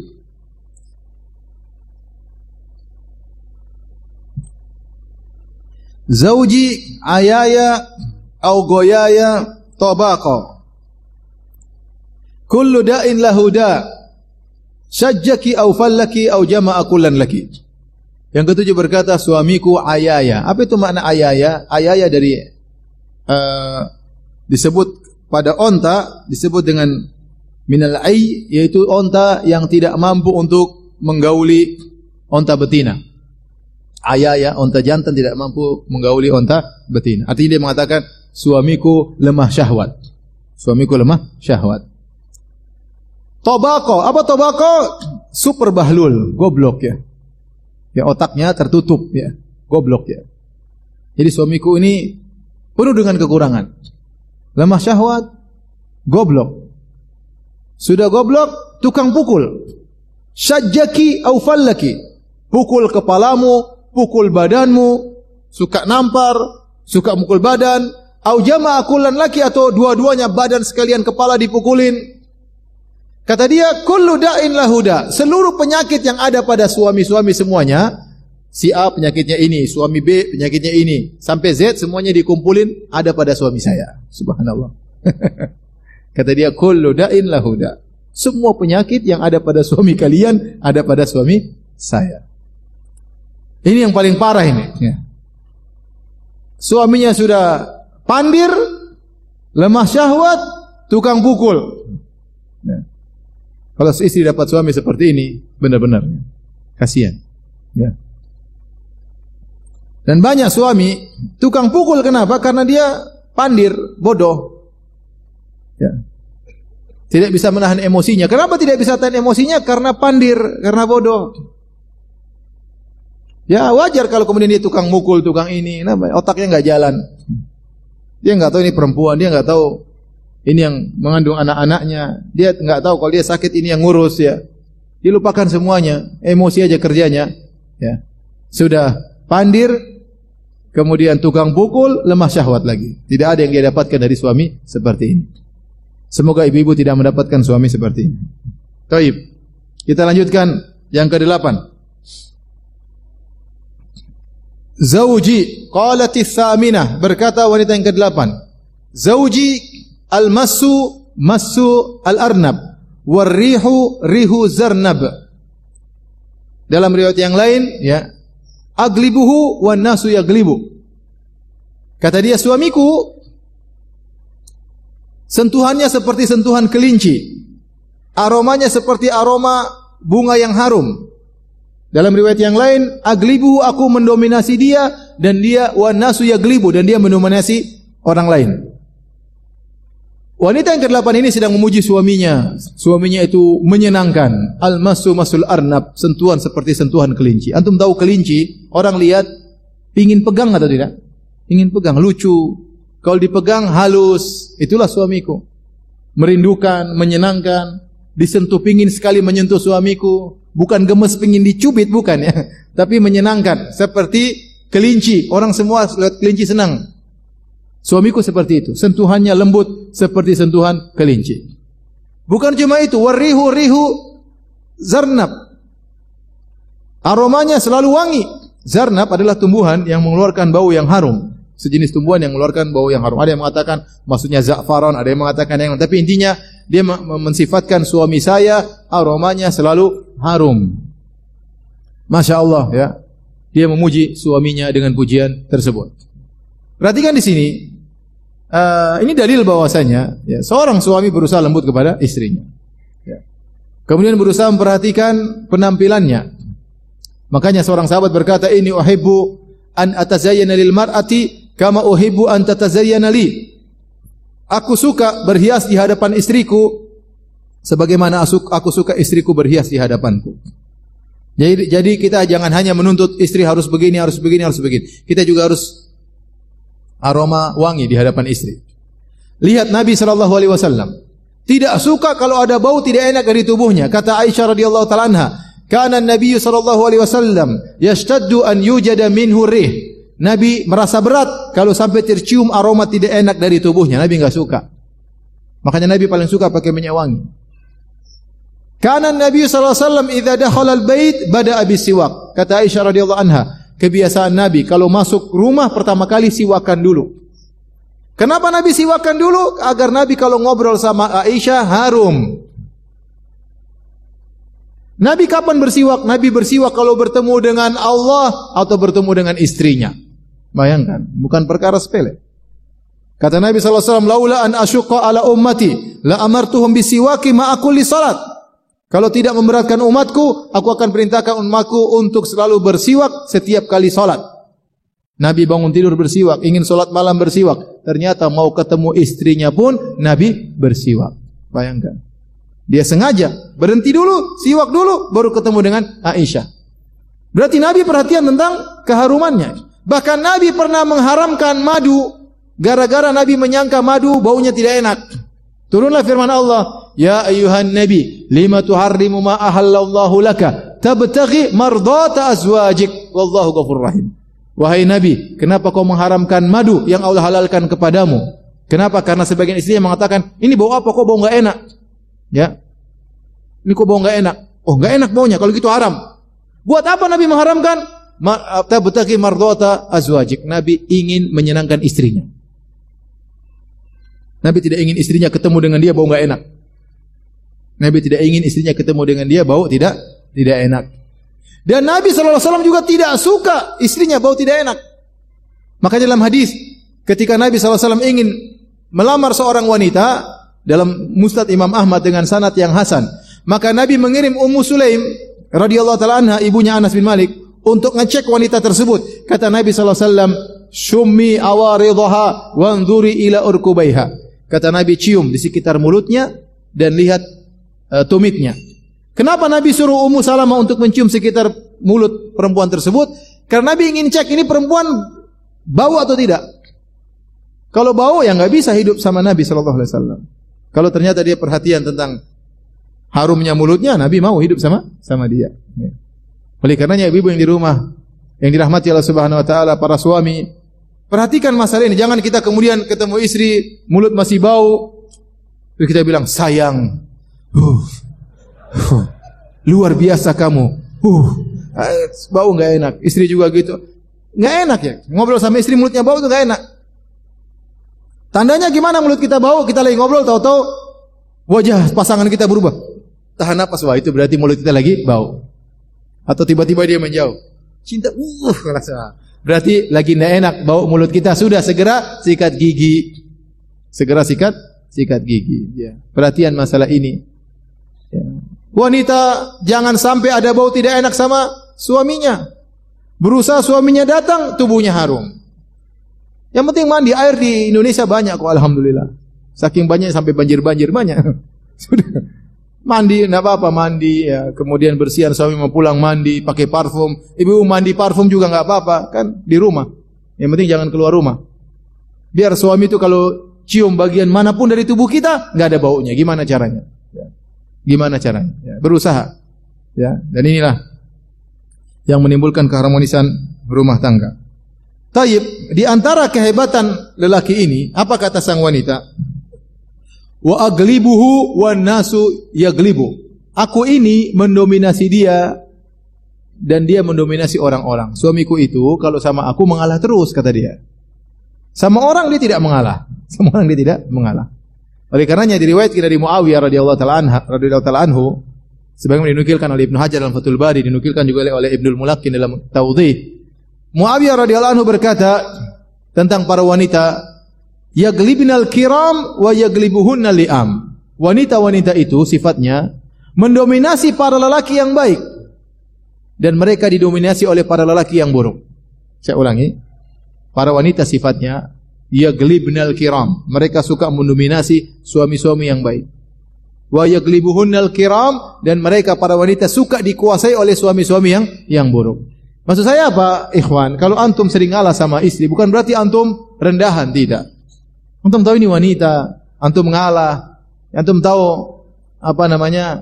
[SPEAKER 2] Zauji ayaya au goyaya tabaqa. Kullu da'in lahu da'. Syajjaki au fallaki au jama'a kullan laki. Yang ketujuh berkata, suamiku ayaya. Apa itu makna ayaya? Ayaya dari uh, disebut pada onta, disebut dengan minal ay, yaitu onta yang tidak mampu untuk menggauli onta betina. Ayaya, onta jantan tidak mampu menggauli onta betina. Artinya dia mengatakan, suamiku lemah syahwat. Suamiku lemah syahwat. Tobako, apa tobako? Super bahlul, goblok ya. Ya otaknya tertutup ya, goblok ya. Jadi suamiku ini penuh dengan kekurangan. Lemah syahwat, goblok. Sudah goblok, tukang pukul. Syajjaki au fallaki. Pukul kepalamu, pukul badanmu, suka nampar, suka mukul badan, au jama'a kullan laki, atau dua-duanya badan sekalian kepala dipukulin. Kata dia, kullu da'in lahuda. Seluruh penyakit yang ada pada suami-suami semuanya, si A penyakitnya ini, suami B penyakitnya ini, sampai Z semuanya dikumpulin ada pada suami saya. Subhanallah. Kata dia, kullu da'in lahuda. Semua penyakit yang ada pada suami kalian ada pada suami saya. Ini yang paling parah ini. Ya. Suaminya sudah pandir, lemah syahwat, tukang pukul. Ya. Kalau istri dapat suami seperti ini, benar-benar kasihan. Ya. Dan banyak suami tukang pukul, kenapa? Karena dia pandir, bodoh. Ya. Tidak bisa menahan emosinya. Kenapa tidak bisa tahan emosinya? Karena pandir, karena bodoh. Ya wajar kalau kemudian dia tukang mukul, tukang ini, namanya otaknya enggak jalan. Dia enggak tahu ini perempuan, dia enggak tahu ini yang mengandung anak-anaknya. Dia enggak tahu kalau dia sakit ini yang ngurus ya. Dia lupakan semuanya, emosi aja kerjanya. Ya. Sudah pandir, kemudian tukang pukul, lemah syahwat lagi. Tidak ada yang dia dapatkan dari suami seperti ini. Semoga ibu-ibu tidak mendapatkan suami seperti ini. Baik. Kita lanjutkan yang kedelapan. Zauji qalatis tsaminah, berkata wanita yang kedelapan. Zauji al-massu massu al-arnab war-rihu rihu zarnab. Dalam riwayat yang lain ya, aglibuhu wan nasu yaglibu. Kata dia, suamiku sentuhannya seperti sentuhan kelinci, aromanya seperti aroma bunga yang harum. Dalam riwayat yang lain, aglibuhu, aku mendominasi dia, dan dia wan nasu yaglibu, dan dia mendominasi orang lain. Wanita yang kedelapan ini sedang memuji suaminya. Suaminya itu menyenangkan. Al-masu masul arnab, sentuhan seperti sentuhan kelinci. Antum tahu kelinci, orang lihat ingin pegang atau tidak? Ingin pegang, lucu. Kalau dipegang halus, itulah suamiku. Merindukan, menyenangkan, disentuh, pingin sekali menyentuh suamiku. Bukan gemes pingin dicubit, bukan ya. Tapi menyenangkan, seperti kelinci. Orang semua lihat kelinci senang. Suamiku seperti itu, sentuhannya lembut seperti sentuhan kelinci. Bukan cuma itu, warihu rihu zarnab, aromanya selalu wangi. Zarnab adalah tumbuhan yang mengeluarkan bau yang harum, sejenis tumbuhan yang mengeluarkan bau yang harum. Ada yang mengatakan maksudnya za'faron, ada yang mengatakan yang lain. Tapi intinya dia mensifatkan suami saya aromanya selalu harum. Masya Allah ya, dia memuji suaminya dengan pujian tersebut. Perhatikan di sini, uh, ini dalil bahwasanya ya, seorang suami berusaha lembut kepada istrinya. Ya. Kemudian berusaha memperhatikan penampilannya. Makanya seorang sahabat berkata, "Inni uhibbu an atazayyana lil mar'ati kama uhibbu an tatazayyana li." Aku suka berhias di hadapan istriku sebagaimana aku suka istriku berhias di hadapanku. Jadi, jadi kita jangan hanya menuntut istri harus begini, harus begini, harus begini. Kita juga harus aroma wangi di hadapan istri. Lihat Nabi sallallahu alaihi wasallam tidak suka kalau ada bau tidak enak dari tubuhnya. Kata Aisyah radhiyallahu taala anha, Kana an-nabiy sallallahu alaihi wasallam yashtaddu an yujada minhu rih. Nabi merasa berat kalau sampai tercium aroma tidak enak dari tubuhnya. Nabi enggak suka. Makanya Nabi paling suka pakai minyak wangi. Kana an-nabiy sallallahu alaihi wasallam idza dakhala al-bait bada'a bis-siwak. Kata Aisyah radhiyallahu anha, kebiasaan Nabi kalau masuk rumah pertama kali siwakan dulu. Kenapa Nabi siwakan dulu? Agar Nabi kalau ngobrol sama Aisyah harum. Nabi kapan bersiwak? Nabi bersiwak kalau bertemu dengan Allah atau bertemu dengan istrinya. Bayangkan, bukan perkara sepele. Kata Nabi sallallahu alaihi wasallam, "Laula an asyqa ala ummati la amartuhum bisiwaki ma'a kulli salat." Kalau tidak memberatkan umatku, aku akan perintahkan umatku untuk selalu bersiwak setiap kali salat. Nabi bangun tidur bersiwak, ingin salat malam bersiwak. Ternyata mau ketemu istrinya pun Nabi bersiwak. Bayangkan. Dia sengaja berhenti dulu, siwak dulu, baru ketemu dengan Aisyah. Berarti Nabi perhatian tentang keharumannya. Bahkan Nabi pernah mengharamkan madu, gara-gara Nabi menyangka madu baunya tidak enak. Turunlah firman Allah, "Ya ayyuhan nabi, lima tuharrimu ma ahallallahu laka, tabtaghi mardata azwajik, wallahu ghafurur rahim." Wahai Nabi, kenapa kau mengharamkan madu yang Allah halalkan kepadamu? Kenapa? Karena sebagian istri yang mengatakan, "Ini bau apa? Kok bau enggak enak?" Ya. Ini kok bau enggak enak? Oh, enggak enak baunya, kalau gitu haram. Buat apa Nabi mengharamkan? Tabtaghi mardata azwajik. Nabi ingin menyenangkan istrinya. Nabi tidak ingin istrinya ketemu dengan dia bau enggak enak. Nabi tidak ingin istrinya ketemu dengan dia bau tidak tidak enak. Dan Nabi sallallahu alaihi wasallam juga tidak suka istrinya bau tidak enak. Makanya dalam hadis ketika Nabi sallallahu alaihi wasallam ingin melamar seorang wanita dalam Musnad Imam Ahmad dengan sanad yang hasan, maka Nabi mengirim Ummu Sulaim radhiyallahu taala anha, ibunya Anas bin Malik, untuk ngecek wanita tersebut. Kata Nabi sallallahu alaihi wasallam, "Shummi awaridhaha wanzuri ila urkubaiha." Kata Nabi, cium di sekitar mulutnya dan lihat uh, tumitnya. Kenapa Nabi suruh Ummu Salamah untuk mencium sekitar mulut perempuan tersebut? Karena Nabi ingin cek ini perempuan bau atau tidak. Kalau bau ya enggak bisa hidup sama Nabi sallallahu alaihi wasallam. Kalau ternyata dia perhatian tentang harumnya mulutnya, Nabi mau hidup sama sama dia. Oleh karenanya ibu-ibu yang di rumah yang dirahmati Allah Subhanahu wa taala, para suami, perhatikan masalah ini. Jangan kita kemudian ketemu istri mulut masih bau, terus kita bilang sayang, huh, huh, luar biasa kamu, huh, bau enggak enak. Istri juga gitu, enggak enak ya. Ngobrol sama istri mulutnya bau itu enggak enak. Tandanya gimana mulut kita bau? Kita lagi ngobrol, tahu-tahu wajah pasangan kita berubah. Tahan napas, wah itu berarti mulut kita lagi bau. Atau tiba-tiba dia menjauh. Cinta, uh, rasa. Berarti lagi tidak enak bau mulut kita. Sudah segera sikat gigi. Segera sikat, sikat gigi. Ya. Perhatian masalah ini. Ya. Wanita jangan sampai ada bau tidak enak sama suaminya. Berusaha suaminya datang, tubuhnya harum. Yang penting mandi, air di Indonesia banyak kok, alhamdulillah. Saking banyak sampai banjir-banjir banyak. Sudah. Mandi, tidak apa-apa mandi, ya. Kemudian bersihan suami mau pulang mandi, pakai parfum. Ibu mandi parfum juga tidak apa-apa, kan di rumah. Yang penting jangan keluar rumah. Biar suami itu kalau cium bagian manapun dari tubuh kita, tidak ada baunya. Gimana caranya? Ya. Gimana caranya? Ya. Berusaha. Ya. Dan inilah yang menimbulkan keharmonisan rumah tangga. Taib, di antara kehebatan lelaki ini, apa kata sang wanita? Wa aglibuhu wan nasu yaglibu. Aku ini mendominasi dia dan dia mendominasi orang-orang. Suamiku itu kalau sama aku mengalah terus, kata dia. Sama orang dia tidak mengalah. Sama orang dia tidak mengalah. Oleh karenanya diriwayatkan dari Muawiyah radhiyallahu taala anha, radhiyallahu taala anhu, sebagaimana dinukilkan oleh Ibnu Hajar dalam Fathul Bari, dinukilkan juga oleh Ibnul Mulaqqin dalam Tawdhih. Muawiyah radhiyallahu anhu berkata tentang para wanita, yaglibnal kiram wa yaglibuhunnal li'am. Wanita-wanita itu sifatnya mendominasi para lelaki yang baik dan mereka didominasi oleh para lelaki yang buruk. Saya ulangi. Para wanita sifatnya yaglibnal kiram. Mereka suka mendominasi suami-suami yang baik. Wa yaglibuhunnal kiram, dan mereka para wanita suka dikuasai oleh suami-suami yang yang buruk. Maksud saya apa, ikhwan? Kalau antum sering ngalah sama istri, bukan berarti antum rendahan, tidak. Antum tahu ini wanita, antum ngalah, antum tahu apa namanya,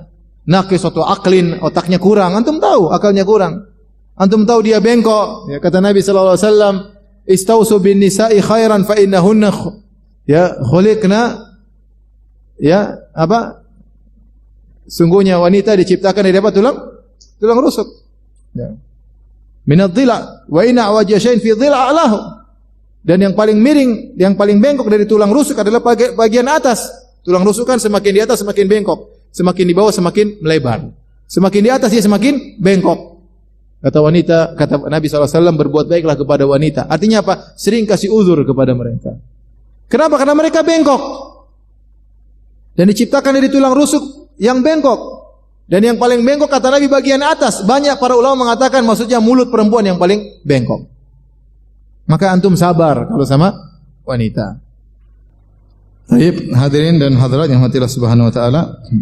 [SPEAKER 2] naqis atau aklin, otaknya kurang. Antum tahu akalnya kurang. Antum tahu dia bengkok. Ya, kata Nabi sallallahu alaihi wasallam, "Istausu bin nisa'i khairan fa innahunna ya khuliqna ya apa? Sungguhnya wanita diciptakan dari apa? Tulang tulang rusuk. Ya. Minadh dhila wa inna awajashain fi dhila a'lahu. Dan yang paling miring, yang paling bengkok dari tulang rusuk adalah bagian atas. Tulang rusuk kan semakin di atas semakin bengkok, semakin di bawah semakin melebar. Semakin di atas dia semakin bengkok. Kata wanita, kata Nabi sallallahu alaihi wasallam, berbuat baiklah kepada wanita. Artinya apa? Sering kasih uzur kepada mereka. Kenapa? Karena mereka bengkok. Dan diciptakan dari tulang rusuk yang bengkok. Dan yang paling bengkok kata Nabi bagian atas. Banyak para ulama mengatakan maksudnya mulut perempuan yang paling bengkok. Maka antum sabar kalau sama wanita. Baik, hadirin dan hadirat yang hadirat subhanahu wa ta'ala.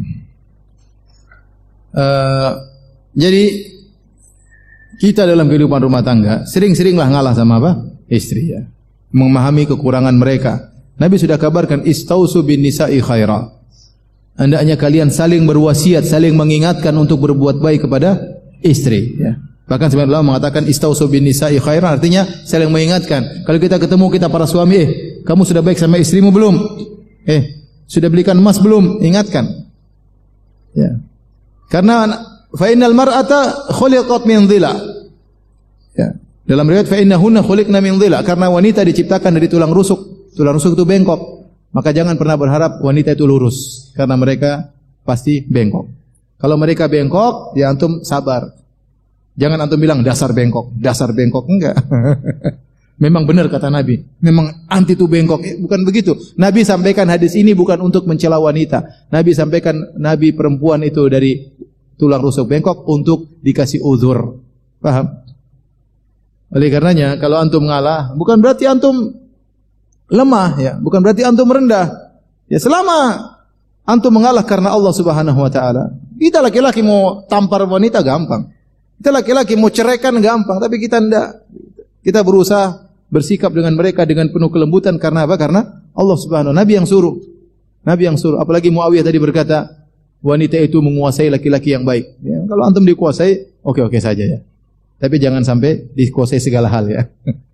[SPEAKER 2] Uh, jadi kita dalam kehidupan rumah tangga sering-seringlah ngalah sama apa? Istri ya. Memahami kekurangan mereka. Nabi sudah kabarkan istausu bin nisa'i khaira. Hendaknya kalian saling berwasiat, saling mengingatkan untuk berbuat baik kepada istri ya. Bahkan sebagian ulama mengatakan istausu bin nisa'i khaira artinya saling mengingatkan. Kalau kita ketemu kita para suami, eh kamu sudah baik sama istrimu belum? Eh sudah belikan emas belum? Ingatkan. Ya. Karena fa innal mar'ata khuliqat min dhila. Ya. Dalam riwayat fa innahunna khuliqna min dhila, karena wanita diciptakan dari tulang rusuk. Tulang rusuk itu bengkok. Maka jangan pernah berharap wanita itu lurus, karena mereka pasti bengkok. Kalau mereka bengkok, ya antum sabar. Jangan antum bilang dasar bengkok, dasar bengkok, enggak. Memang benar kata Nabi. Memang anti itu bengkok. Eh, bukan begitu. Nabi sampaikan hadis ini bukan untuk mencela wanita. Nabi sampaikan Nabi perempuan itu dari tulang rusuk bengkok untuk dikasih uzur. Paham? Oleh karenanya kalau antum ngalah bukan berarti antum lemah ya, bukan berarti antum rendah. Ya selama antum mengalah karena Allah Subhanahu wa taala. Kita laki-laki mau tampar wanita gampang. Kita laki-laki mau ceraikan gampang, tapi kita tidak. Kita berusaha bersikap dengan mereka dengan penuh kelembutan karena apa? Karena Allah Subhanahu wa taala. Nabi yang suruh. Nabi yang suruh. Apalagi Muawiyah tadi berkata, wanita itu menguasai laki-laki yang baik. Ya, kalau antum dikuasai, oke-oke saja ya. Tapi jangan sampai dikuasai segala hal ya.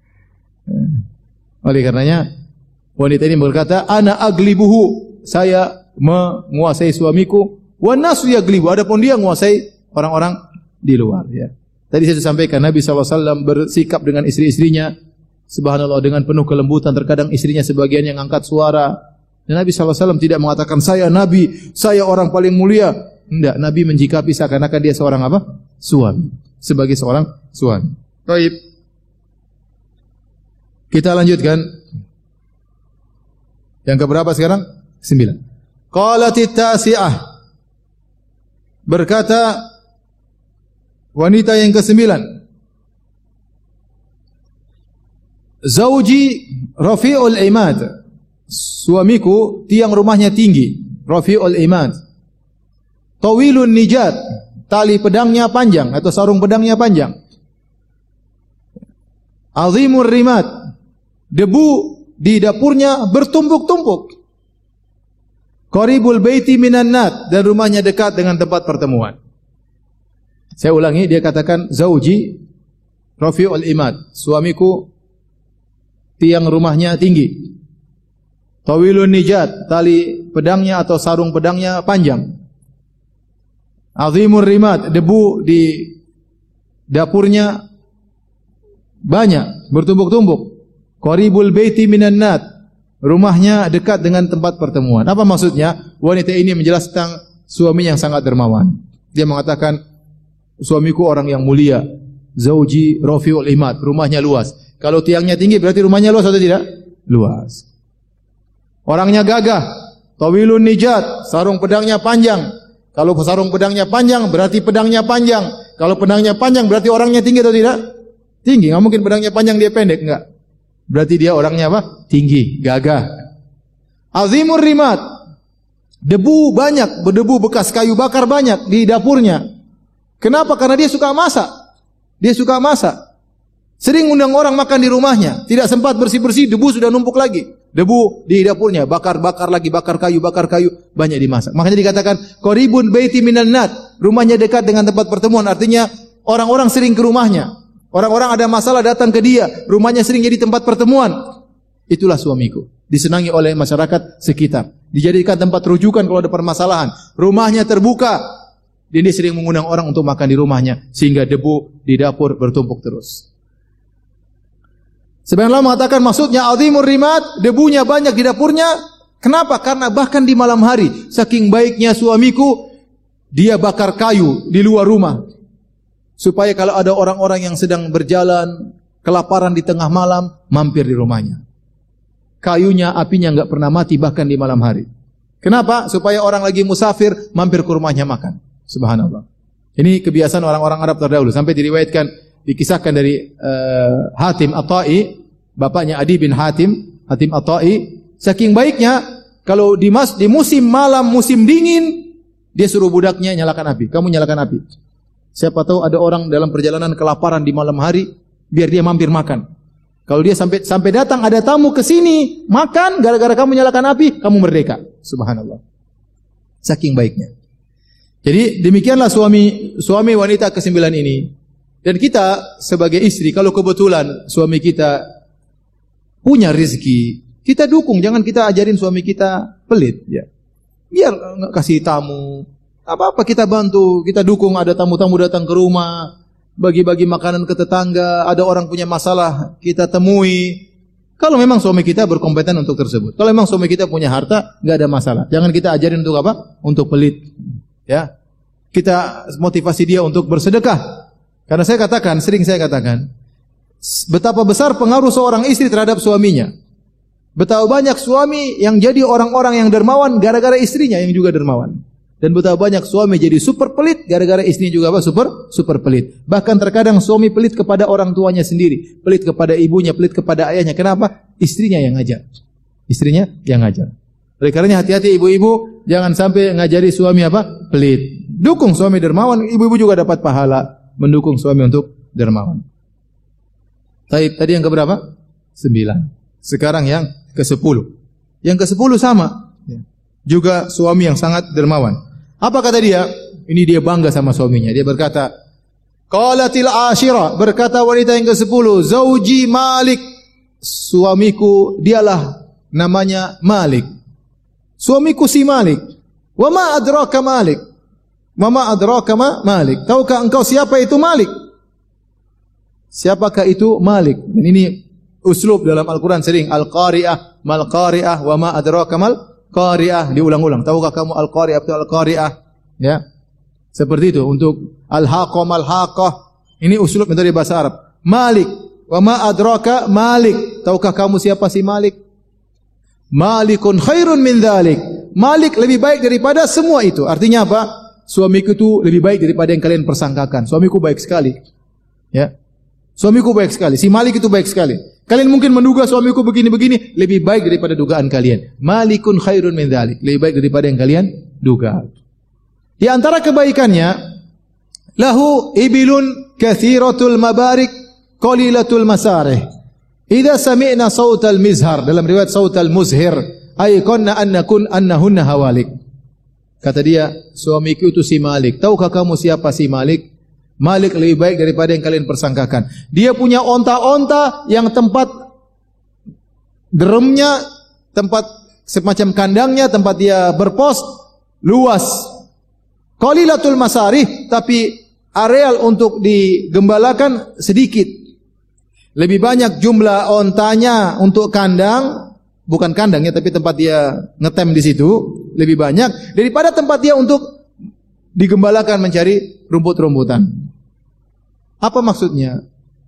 [SPEAKER 2] Oleh karenanya, wanita ini berkata, ana aglibuhu, saya menguasai suamiku, wa nasu yaglibu, adapun dia menguasai orang-orang di luar. Ya. Tadi saya sampaikan, Nabi sallallahu alaihi wasallam bersikap dengan istri-istrinya, subhanallah dengan penuh kelembutan, terkadang istrinya sebagian yang angkat suara. Dan Nabi sallallahu alaihi wasallam tidak mengatakan, saya Nabi, saya orang paling mulia. Tidak, Nabi menjikapi seakan-akan dia seorang apa? Suami. Sebagai seorang suami. Baik. Kita lanjutkan. Yang keberapa sekarang? Sembilan. Qalatit tasi'ah. Berkata wanita yang kesembilan. Zawji rafi'ul imad. Suamiku tiang rumahnya tinggi. Rafi'ul imad. Tawilun nijat. Tali pedangnya panjang atau sarung pedangnya panjang. Azimur rimat. Debu di dapurnya bertumpuk-tumpuk. Qaribul baiti minan nat, dan rumahnya dekat dengan tempat pertemuan. Saya ulangi, dia katakan zauji rafi'ul imad. Suamiku tiang rumahnya tinggi. Tawilun nijat, tali pedangnya atau sarung pedangnya panjang. Azimur rimat, debu di dapurnya banyak, bertumpuk-tumpuk. Qaribul baiti minan nat, rumahnya dekat dengan tempat pertemuan. Apa maksudnya? Wanita ini menjelaskan suaminya yang sangat dermawan. Dia mengatakan, suamiku orang yang mulia. Zauji rafi'ul imad, rumahnya luas. Kalau tiangnya tinggi berarti rumahnya luas atau tidak? Luas. Orangnya gagah. Tawilun nijat, sarung pedangnya panjang. Kalau sarung pedangnya panjang, berarti pedangnya panjang. Kalau pedangnya panjang, berarti orangnya tinggi atau tidak? Tinggi. Nggak mungkin pedangnya panjang, dia pendek. Enggak. Berarti dia orangnya apa? Tinggi, gagah. Azimur rimat. Debu banyak, berdebu bekas kayu bakar banyak di dapurnya. Kenapa? Karena dia suka masak. Dia suka masak. Sering undang orang makan di rumahnya. Tidak sempat bersih-bersih, debu sudah numpuk lagi. debu di dapurnya, bakar-bakar lagi, bakar kayu, bakar kayu, banyak dimasak. Makanya dikatakan qaribun baiti minan nat, rumahnya dekat dengan tempat pertemuan, artinya orang-orang sering ke rumahnya. Orang-orang ada masalah datang ke dia, rumahnya sering jadi tempat pertemuan. Itulah suamiku, disenangi oleh masyarakat sekitar, dijadikan tempat rujukan kalau ada permasalahan. Rumahnya terbuka, dan dia sering mengundang orang untuk makan di rumahnya, sehingga debu di dapur bertumpuk terus. Sebagian ulama mengatakan maksudnya azimur rimat, debunya banyak di dapurnya. Kenapa? Karena bahkan di malam hari, saking baiknya suamiku, dia bakar kayu di luar rumah, supaya kalau ada orang-orang yang sedang berjalan kelaparan di tengah malam, mampir di rumahnya. Kayunya, apinya enggak pernah mati bahkan di malam hari. Kenapa? Supaya orang lagi musafir mampir ke rumahnya makan. Subhanallah. Ini kebiasaan orang-orang Arab terdahulu. Sampai diriwayatkan, dikisahkan dari uh, Hatim At-Tai, bapaknya Adi bin Hatim, Hatim At-Tai, saking baiknya kalau di, mas, di musim malam, musim dingin, dia suruh budaknya nyalakan api. Kamu nyalakan api. Siapa tahu ada orang dalam perjalanan kelaparan di malam hari, biar dia mampir makan. Kalau dia sampai sampai datang ada tamu ke sini makan, gara-gara kamu nyalakan api, kamu merdeka. Subhanallah. Saking baiknya. Jadi demikianlah suami suami wanita kesembilan ini. Dan kita sebagai istri, kalau kebetulan suami kita punya rezeki, kita dukung. Jangan kita ajarin suami kita pelit. Ya. Biar nggak kasih tamu, apa-apa kita bantu, kita dukung. Ada tamu-tamu datang ke rumah, bagi-bagi makanan ke tetangga, ada orang punya masalah, kita temui. Kalau memang suami kita berkompeten untuk tersebut. Kalau memang suami kita punya harta, enggak ada masalah. Jangan kita ajarin untuk apa? Untuk pelit. Ya. Kita motivasi dia untuk bersedekah. Karena saya katakan, sering saya katakan, betapa besar pengaruh seorang istri terhadap suaminya. Betapa banyak suami yang jadi orang-orang yang dermawan gara-gara istrinya yang juga dermawan. Dan betapa banyak suami jadi super pelit gara-gara istrinya juga apa? Super super pelit. Bahkan terkadang suami pelit kepada orang tuanya sendiri, pelit kepada ibunya, pelit kepada ayahnya. Kenapa? Istrinya yang ngajar. Istrinya yang ngajar. Oleh karenanya hati-hati ibu-ibu, jangan sampai ngajari suami apa? Pelit. Dukung suami dermawan, ibu-ibu juga dapat pahala mendukung suami untuk dermawan. Baik, tadi yang keberapa? Sembilan. Sekarang yang ke sepuluh. Yang ke sepuluh sama. Juga suami yang sangat dermawan. Apa kata dia? Ini dia bangga sama suaminya. Dia berkata, qalatil ashira, berkata wanita yang ke sepuluh, zauji Malik, suamiku dialah namanya Malik. Suamiku si Malik. Wa ma adraka Malik? Wa ma adraka ma Malik? Tahukah engkau siapa itu Malik? Siapakah itu Malik? Dan ini uslub dalam Al-Quran sering, Al-Qari'ah, Mal-Qari'ah, wa ma adraka mal Qari'ah, diulang-ulang. Tahukah kamu Al-Qari'ah atau Al-Qari'ah? Ya. Seperti itu untuk Al-Haqqah, Mal-Haqqah. Ini uslub dari bahasa Arab. Malik, wa ma adraka Malik? Tahukah kamu siapa si Malik? Malikun khairun min dzalik. Malik lebih baik daripada semua itu. Artinya apa? Suamiku itu lebih baik daripada yang kalian persangkakan. Suamiku baik sekali. Ya. Suamiku baik sekali. Si Malik itu baik sekali. Kalian mungkin menduga suamiku begini-begini, lebih baik daripada dugaan kalian. Malikun khairun min dzalik. Lebih baik daripada yang kalian duga. Di antara kebaikannya, lahu ibilun katsiratul mabarik qalilatul masarih. Idza sami'na sautal mizhar, dalam riwayat sautal muzhir, ay kunna annakun annahunna hawalik. Kata dia, suamiku itu si Malik. Tahukah kamu siapa si Malik? Malik lebih baik daripada yang kalian persangkakan. Dia punya onta-onta yang tempat deremnya, tempat semacam kandangnya, tempat dia berpos luas. Qalilatul masarih, tapi areal untuk digembalakan sedikit. Lebih banyak jumlah ontanya untuk kandang, bukan kandangnya tapi tempat dia ngetem di situ, lebih banyak daripada tempat dia untuk digembalakan mencari rumput-rumputan. Apa maksudnya?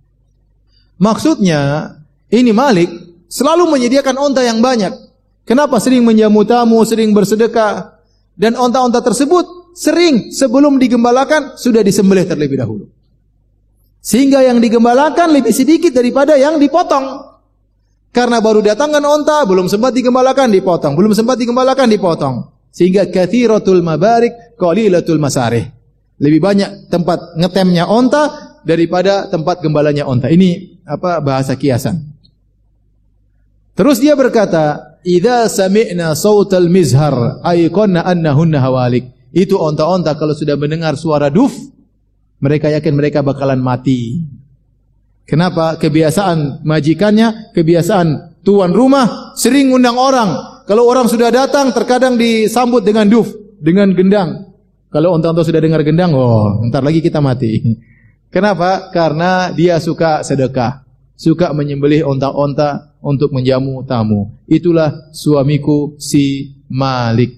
[SPEAKER 2] Maksudnya ini Malik selalu menyediakan onta yang banyak. Kenapa? Sering menjamu tamu, sering bersedekah, dan onta-onta tersebut sering sebelum digembalakan sudah disembelih terlebih dahulu. Sehingga yang digembalakan lebih sedikit daripada yang dipotong. Karena baru datangkan onta, belum sempat digembalakan, dipotong. Belum sempat digembalakan, dipotong. Sehingga katsiratul mabarik qalilatul masarih. Lebih banyak tempat ngetemnya onta daripada tempat gembalanya onta. Ini apa bahasa kiasan. Terus dia berkata, "Idza sami'na sautal mizhar ayqanna annahunna hawalik." Itu onta-onta kalau sudah mendengar suara duf, mereka yakin mereka bakalan mati. Kenapa? Kebiasaan majikannya, kebiasaan tuan rumah sering undang orang. Kalau orang sudah datang, terkadang disambut dengan duf, dengan gendang. Kalau onta-onta sudah dengar gendang, oh, entar lagi kita mati. Kenapa? Karena dia suka sedekah, suka menyembelih onta-onta untuk menjamu tamu. Itulah suamiku si Malik.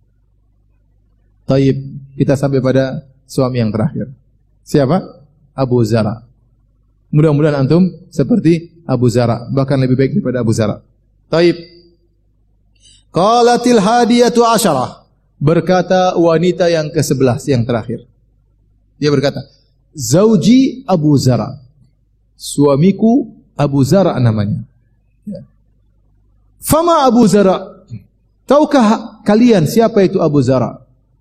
[SPEAKER 2] Taib, kita sampai pada suami yang terakhir. Siapa? Abu Zara. Mudah-mudahan antum seperti Abu Zara, bahkan lebih baik daripada Abu Zara. Taib. Qalatil hadiyatu asyarah. Berkata wanita yang kesebelas, yang terakhir. Dia berkata, Zauji Abu Zara. Suamiku Abu Zara namanya. Ya. Fama Abu Zara. Tahukah kalian siapa itu Abu Zara?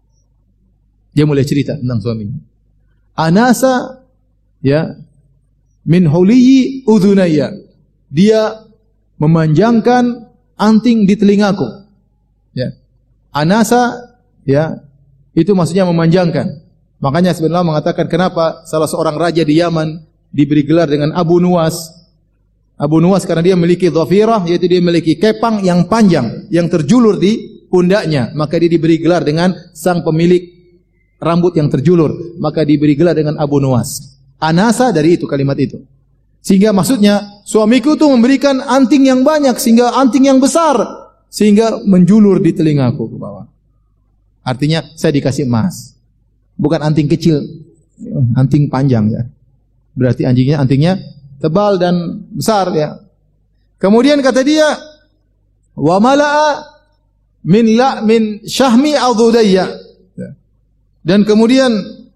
[SPEAKER 2] Dia mulai cerita tentang suaminya. Anasa, ya, min huliyi udhunaya. Dia memanjangkan anting di telingaku. Ya. Anasa, ya, itu maksudnya memanjangkan. Makanya sebenarnya mengatakan kenapa salah seorang raja di Yaman diberi gelar dengan Abu Nuwas. Abu Nuwas karena dia memiliki dhafirah, yaitu dia memiliki kepang yang panjang, yang terjulur di pundaknya. Maka dia diberi gelar dengan sang pemilik rambut yang terjulur, maka diberi gelar dengan Abu Nuwas. Anasa dari itu kalimat itu. Sehingga maksudnya suamiku itu memberikan anting yang banyak, sehingga anting yang besar, sehingga menjulur di telingaku ke bawah. Artinya saya dikasih emas, bukan anting kecil, anting panjang ya. Berarti anjingnya antingnya tebal dan besar ya. Kemudian kata dia, wa mala'a min la min syahmi adudayya. Dan kemudian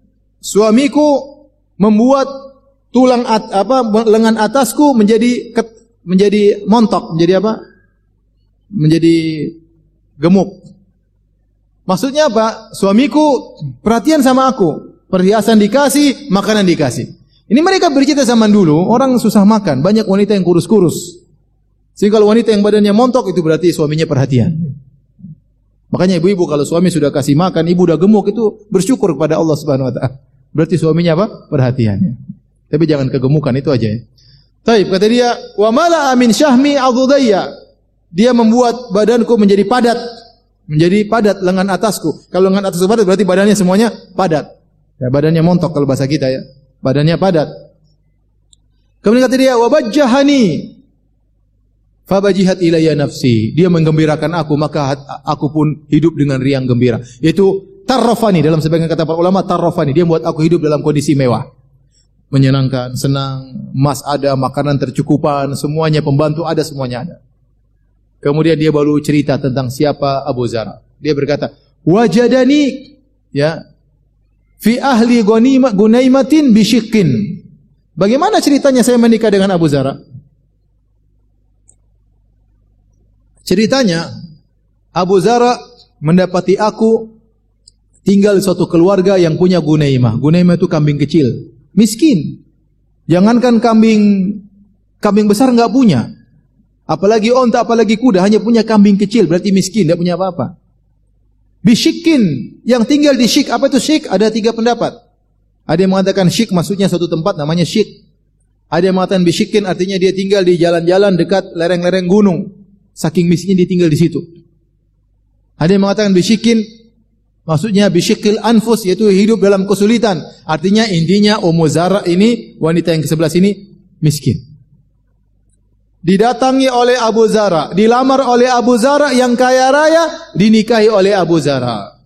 [SPEAKER 2] suamiku membuat tulang at, apa lengan atasku menjadi ket, menjadi montok, menjadi apa? Menjadi gemuk. Maksudnya apa? Suamiku perhatian sama aku, perhiasan dikasih, makanan dikasih. Ini mereka bercerita zaman dulu, orang susah makan, banyak wanita yang kurus-kurus. Sehingga kalau wanita yang badannya montok itu berarti suaminya perhatian. Makanya ibu-ibu kalau suami sudah kasih makan, ibu sudah gemuk, itu bersyukur kepada Allah Subhanahu wa taala. Berarti suaminya apa? Perhatiannya. Tapi jangan kegemukan, itu aja ya. Taib, kata dia, wa mala'a min syahmi adudayya. Dia membuat badanku menjadi padat, menjadi padat lengan atasku. Kalau lengan atasku padat berarti badannya semuanya padat. Ya, badannya montok kalau bahasa kita ya. Badannya padat. Kemudian kata dia, wa bajjahani. Fabajihat ilayya nafsi. Dia menggembirakan aku, maka aku pun hidup dengan riang gembira. Itu tarrafani, dalam sebagian kata para ulama, tarrafani. Dia membuat aku hidup dalam kondisi mewah. Menyenangkan, senang, emas ada, makanan tercukupan, semuanya, pembantu ada, semuanya ada. Kemudian dia baru cerita tentang siapa Abu Zara. Dia berkata, wajadani, ya, fi ahli gunaimatin bishikin. Bagaimana ceritanya saya menikah dengan Abu Zara? Ceritanya, Abu Zara mendapati aku tinggal di suatu keluarga yang punya gunaimah. Gunaimah itu kambing kecil, miskin. Jangankan kambing kambing besar enggak punya. Apalagi onta, apalagi kuda, hanya punya kambing kecil, berarti miskin, enggak punya apa-apa. Bishikin, yang tinggal di syik. Apa itu syik? Ada tiga pendapat. Ada yang mengatakan syik maksudnya suatu tempat namanya syik. Ada yang mengatakan bishikin artinya dia tinggal di jalan-jalan dekat lereng-lereng gunung. Saking miskin dia tinggal di situ. Ada yang mengatakan bishikin, maksudnya bishikil anfus, yaitu hidup dalam kesulitan. Artinya intinya Ummu Zara ini, wanita yang kesebelas ini, miskin. Didatangi oleh Abu Zara, dilamar oleh Abu Zara yang kaya raya, dinikahi oleh Abu Zara.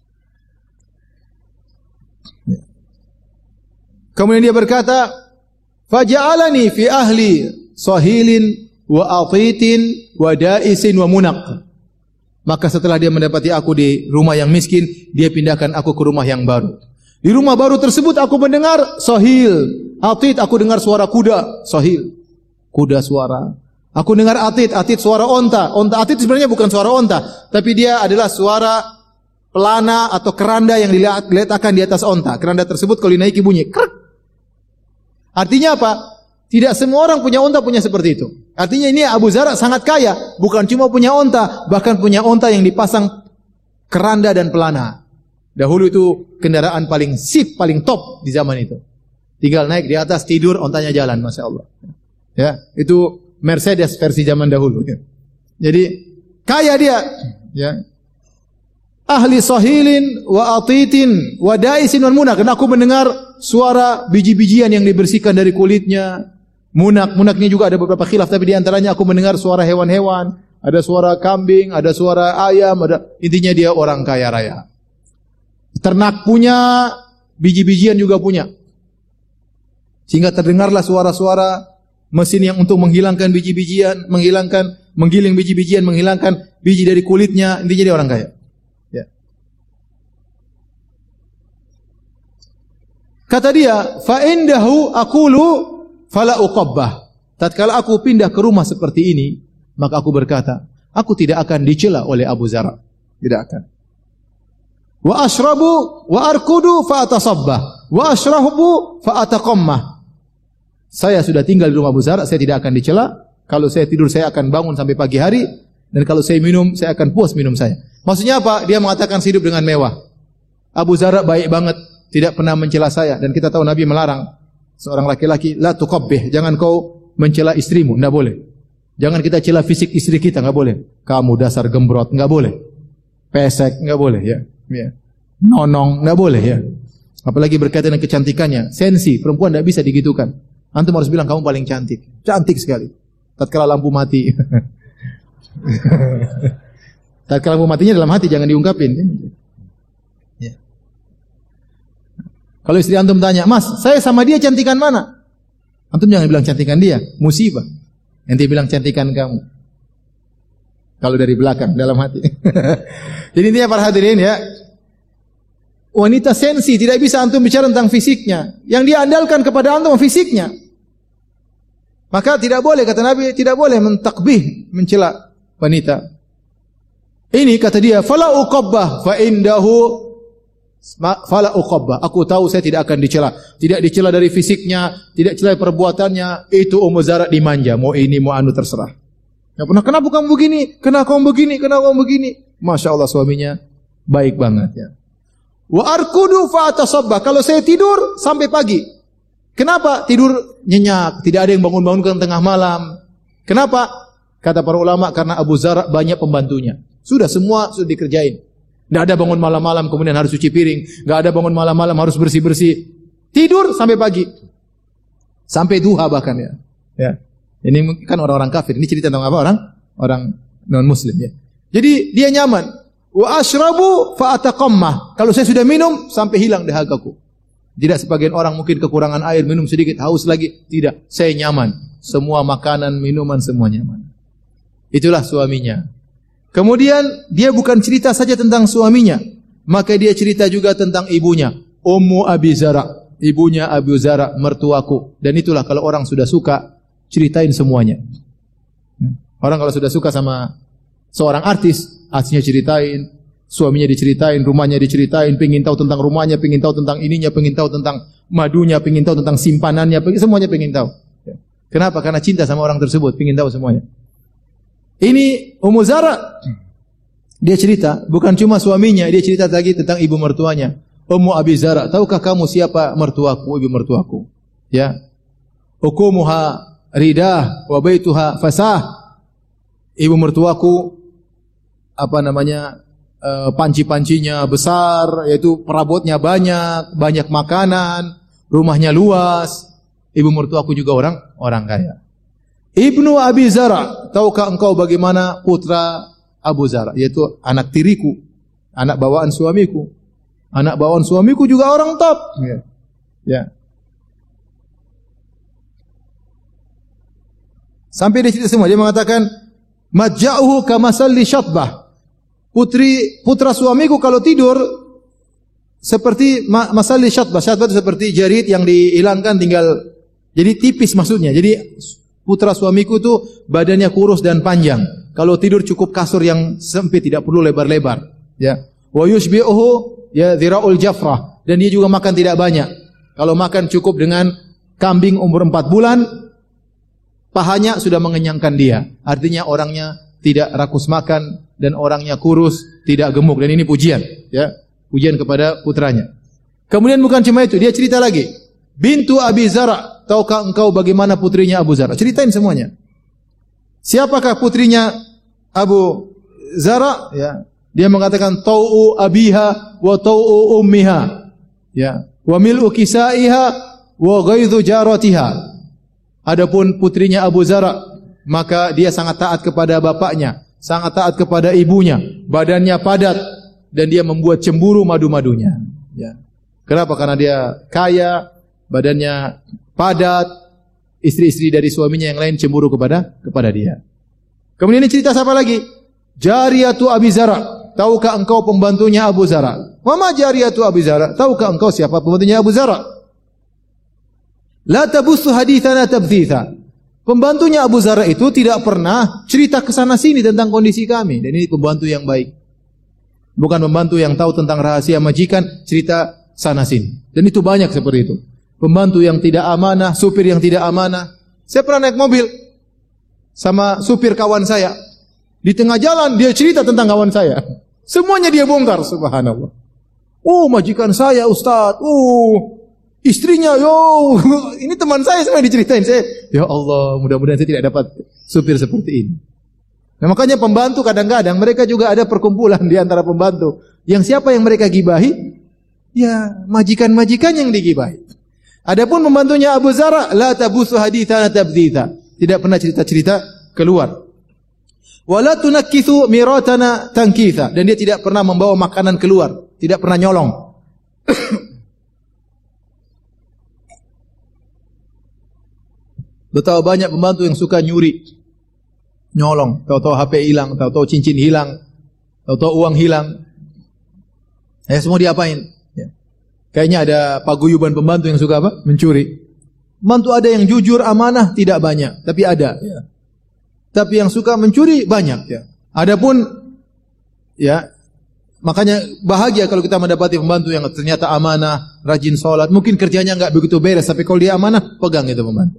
[SPEAKER 2] Kemudian dia berkata, faja'alani fi ahli sahilin wa atitin wa da'isin wa munaq. Maka setelah dia mendapati aku di rumah yang miskin, dia pindahkan aku ke rumah yang baru. Di rumah baru tersebut aku mendengar sahil, atit, aku dengar suara kuda, sahil, kuda suara. Aku dengar atit, atit suara onta. Onta atit sebenarnya bukan suara onta, tapi dia adalah suara pelana atau keranda yang diletakkan di atas onta. Keranda tersebut kalau dinaiki bunyi krek. Artinya apa? Tidak semua orang punya onta punya seperti itu. Artinya ini Abu Zarah sangat kaya, bukan cuma punya onta, bahkan punya onta yang dipasang keranda dan pelana. Dahulu itu kendaraan paling sip, paling top di zaman itu. Tinggal naik di atas, tidur, ontanya jalan, Masya Allah. Ya, itu Mercedes versi zaman dahulu. Ya. Jadi kaya dia. Ya. Ahli sahilin wa atitin wa daisin wal munak. Dan aku mendengar suara biji-bijian yang dibersihkan dari kulitnya. Munak, munaknya juga ada beberapa khilaf, tapi di antaranya aku mendengar suara hewan-hewan, ada suara kambing, ada suara ayam, ada intinya dia orang kaya raya. Ternak punya, biji-bijian juga punya. Sehingga terdengarlah suara-suara mesin yang untuk menghilangkan biji-bijian, menghilangkan, menggiling biji-bijian, menghilangkan biji dari kulitnya, intinya dia orang kaya. Ya. Kata dia, fa indahu aqulu fala uqabbah. Tatkala aku pindah ke rumah seperti ini, maka aku berkata, aku tidak akan dicela oleh Abu Zarah. Tidak akan. Wa ashrabu wa arkudu fa atasabbah wa ashrabu fa ataqammah. Saya sudah tinggal di rumah Abu Zarah, saya tidak akan dicela. Kalau saya tidur saya akan bangun sampai pagi hari, dan kalau saya minum saya akan puas minum saya. Maksudnya apa? Dia mengatakan hidup dengan mewah. Abu Zarah baik banget, tidak pernah mencela saya, dan kita tahu Nabi melarang seorang laki-laki, la tuqabbih, jangan kau mencela istrimu, enggak boleh. Jangan kita cela fisik istri kita, enggak boleh. Kamu dasar gembrot, enggak boleh. Pesek, enggak boleh, ya. Ya. Nonong, enggak boleh, ya. Apalagi berkaitan dengan kecantikannya, sensi, perempuan enggak bisa digitukan. Antum harus bilang kamu paling cantik, cantik sekali. Tatkala lampu mati, tatkala lampu matinya dalam hati, jangan diungkapin. Ya. Kalau istri antum tanya, Mas, saya sama dia cantikan mana? Antum jangan bilang cantikan dia, musibah. Nanti bilang cantikan kamu. Kalau dari belakang, dalam hati. Jadi intinya para hadirin ya, wanita sensi, tidak bisa antum bicara tentang fisiknya. Yang dia andalkan kepada antum fisiknya. Maka tidak boleh, kata Nabi, tidak boleh mentakbih, mencela wanita. Ini kata dia, fala uqabbah fa indahu fala uqabbah. Aku tahu saya tidak akan dicela. Tidak dicela dari fisiknya, tidak dicela perbuatannya. Itu Ummu Zarah dimanja, mau ini mau anu terserah. Enggak pernah, kenapa kamu begini? Kenapa kamu begini? Kenapa kamu begini? Masya Allah suaminya baik banget ya. Wa arkudu fa atasabbah. Kalau saya tidur sampai pagi. Kenapa tidur nyenyak? Tidak ada yang bangun-bangunkan tengah malam. Kenapa? Kata para ulama, karena Abu Zarah banyak pembantunya. Sudah semua sudah dikerjain. Tidak ada bangun malam-malam kemudian harus cuci piring. Tidak ada bangun malam-malam harus bersih-bersih. Tidur sampai pagi. Sampai duha bahkan ya. Ya. Ini kan orang-orang kafir. Ini cerita tentang apa? Orang orang non-muslim ya. Jadi dia nyaman. Wa ashrabu fa ataqammah. Kalau saya sudah minum sampai hilang dahagaku. Tidak sebagian orang mungkin kekurangan air, minum sedikit, haus lagi. Tidak, saya nyaman. Semua makanan, minuman, semua nyaman. Itulah suaminya. Kemudian, dia bukan cerita saja tentang suaminya. Maka dia cerita juga tentang ibunya. Ummu Abi Zarah. Ibunya Abu Zarah, mertuaku. Dan itulah kalau orang sudah suka, ceritain semuanya. Orang kalau sudah suka sama seorang artis, artisnya ceritain. Suaminya diceritain, rumahnya diceritain, pengin tahu tentang rumahnya, pengin tahu tentang ininya, pengin tahu tentang madunya, pengin tahu tentang simpanannya, pengin, semuanya pengin tahu. Kenapa? Karena cinta sama orang tersebut, pengin tahu semuanya. Ini Ummu Zarah, dia cerita, bukan cuma suaminya, dia cerita lagi tentang ibu mertuanya. Ummu Abi Zarah, tahukah kamu siapa mertuaku, ibu mertuaku? Ya, hukumuha ridah, wa baituha fasah. Ibu mertuaku, apa namanya? Panci-pancinya besar, yaitu perabotnya banyak, banyak makanan, rumahnya luas. Ibu mertuaku juga orang orang kaya. Ibnu Abi Zarah, tahukah engkau bagaimana putra Abu Zarah, yaitu anak tiriku, anak bawaan suamiku. Anak bawaan suamiku juga orang top. Ya. Ya. Sampai dia cerita semua, dia mengatakan majja'uhu kamasalli syatbah. Putri putra suamiku kalau tidur seperti masalli syatbah. Syatbah itu seperti jarit yang dihilangkan tinggal jadi tipis maksudnya. Jadi putra suamiku itu badannya kurus dan panjang. Kalau tidur cukup kasur yang sempit, tidak perlu lebar-lebar. Ya. Wa yushbi'uhu ya dhira'ul jafrah, dan dia juga makan tidak banyak. Kalau makan cukup dengan kambing umur empat bulan, pahanya sudah mengenyangkan dia. Artinya orangnya tidak rakus makan dan orangnya kurus, tidak gemuk. Dan ini pujian, ya, pujian kepada putranya. Kemudian bukan cuma itu, dia cerita lagi. Bintu Abi Zara, tahukah engkau bagaimana putrinya Abu Zara? Ceritain semuanya. Siapakah putrinya Abu Zara? Ya, dia mengatakan tau'u abiha wa tau'u ummiha. Ya, wa mil'u kisaiha wa ghaidhu jaratiha. Adapun putrinya Abu Zara, maka dia sangat taat kepada bapaknya, sangat taat kepada ibunya, badannya padat dan dia membuat cemburu madu-madunya. Ya. Kenapa? Karena dia kaya, badannya padat, istri-istri dari suaminya yang lain cemburu kepada kepada dia. Kemudian ini cerita siapa lagi? Jariyatu Abi Zara. Tahukah engkau pembantunya Abu Zara? Mama Jariyatu Abi Zara. Tahukah engkau siapa pembantunya Abu Zara? La tabussu hadithana tabthitha. Pembantunya Abu Zara itu tidak pernah cerita ke sana sini tentang kondisi kami. Dan ini pembantu yang baik. Bukan pembantu yang tahu tentang rahasia majikan, cerita sana sini. Dan itu banyak seperti itu. Pembantu yang tidak amanah, supir yang tidak amanah. Saya pernah naik mobil sama supir kawan saya. Di tengah jalan dia cerita tentang kawan saya. Semuanya dia bongkar, subhanallah. Oh, majikan saya Ustaz. Oh, istrinya, yo, ini teman saya semua diceritain. Saya, ya Allah, mudah-mudahan saya tidak dapat supir seperti ini. Nah, makanya pembantu kadang-kadang mereka juga ada perkumpulan di antara pembantu. Yang siapa yang mereka gibahi? Ya, majikan-majikan yang digibahi. Adapun pembantunya Abu Zara, la tabutsu hadithana tabditha. Tidak pernah cerita-cerita keluar. Wala tunakkithu miratana tankitha. Dan dia tidak pernah membawa makanan keluar, tidak pernah nyolong. Betapa banyak pembantu yang suka nyuri, nyolong, tahu-tahu H P hilang, tahu-tahu cincin hilang, tahu-tahu uang hilang. Ya, semua diapain? Ya. Kayaknya ada paguyuban pembantu yang suka apa? Mencuri. Pembantu ada yang jujur, amanah, tidak banyak, tapi ada. Ya. Tapi yang suka mencuri banyak. Ya. Adapun, ya, makanya bahagia kalau kita mendapati pembantu yang ternyata amanah, rajin sholat. Mungkin kerjanya enggak begitu beres, tapi kalau dia amanah, pegang itu pembantu.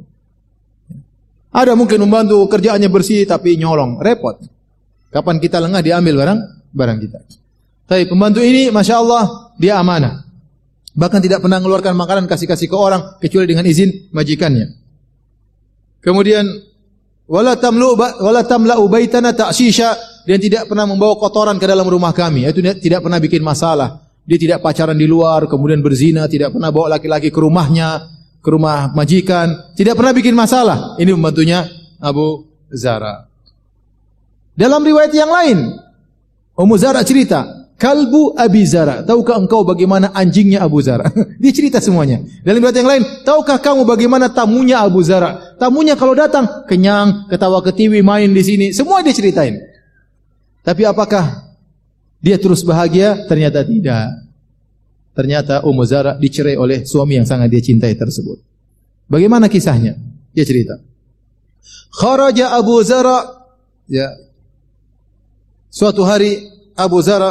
[SPEAKER 2] Ada mungkin membantu kerjaannya bersih tapi nyolong, repot. Kapan kita lengah diambil barang barang kita. Tapi pembantu ini masya Allah dia amanah. Bahkan tidak pernah mengeluarkan makanan kasih-kasih ke orang kecuali dengan izin majikannya. Kemudian wala tamlu wala tamla baitana ta'shisha, dia tidak pernah membawa kotoran ke dalam rumah kami. Itu dia tidak pernah bikin masalah. Dia tidak pacaran di luar, kemudian berzina, tidak pernah bawa laki-laki ke rumahnya, ke rumah majikan, tidak pernah bikin masalah. Ini pembantunya Abu Zara. Dalam riwayat yang lain, Ummu Zara cerita, kalbu Abi Zara. Tahukah engkau bagaimana anjingnya Abu Zara? Dia cerita semuanya. Dalam riwayat yang lain, tahukah kamu bagaimana tamunya Abu Zara? Tamunya kalau datang kenyang, ketawa ketiwi, main di sini, semua dia ceritain. Tapi apakah dia terus bahagia? Ternyata tidak. Ternyata Ummu Zara dicerai oleh suami yang sangat dia cintai tersebut. Bagaimana kisahnya? Dia cerita. Kharaja Abu Zara, ya. Suatu hari Abu Zara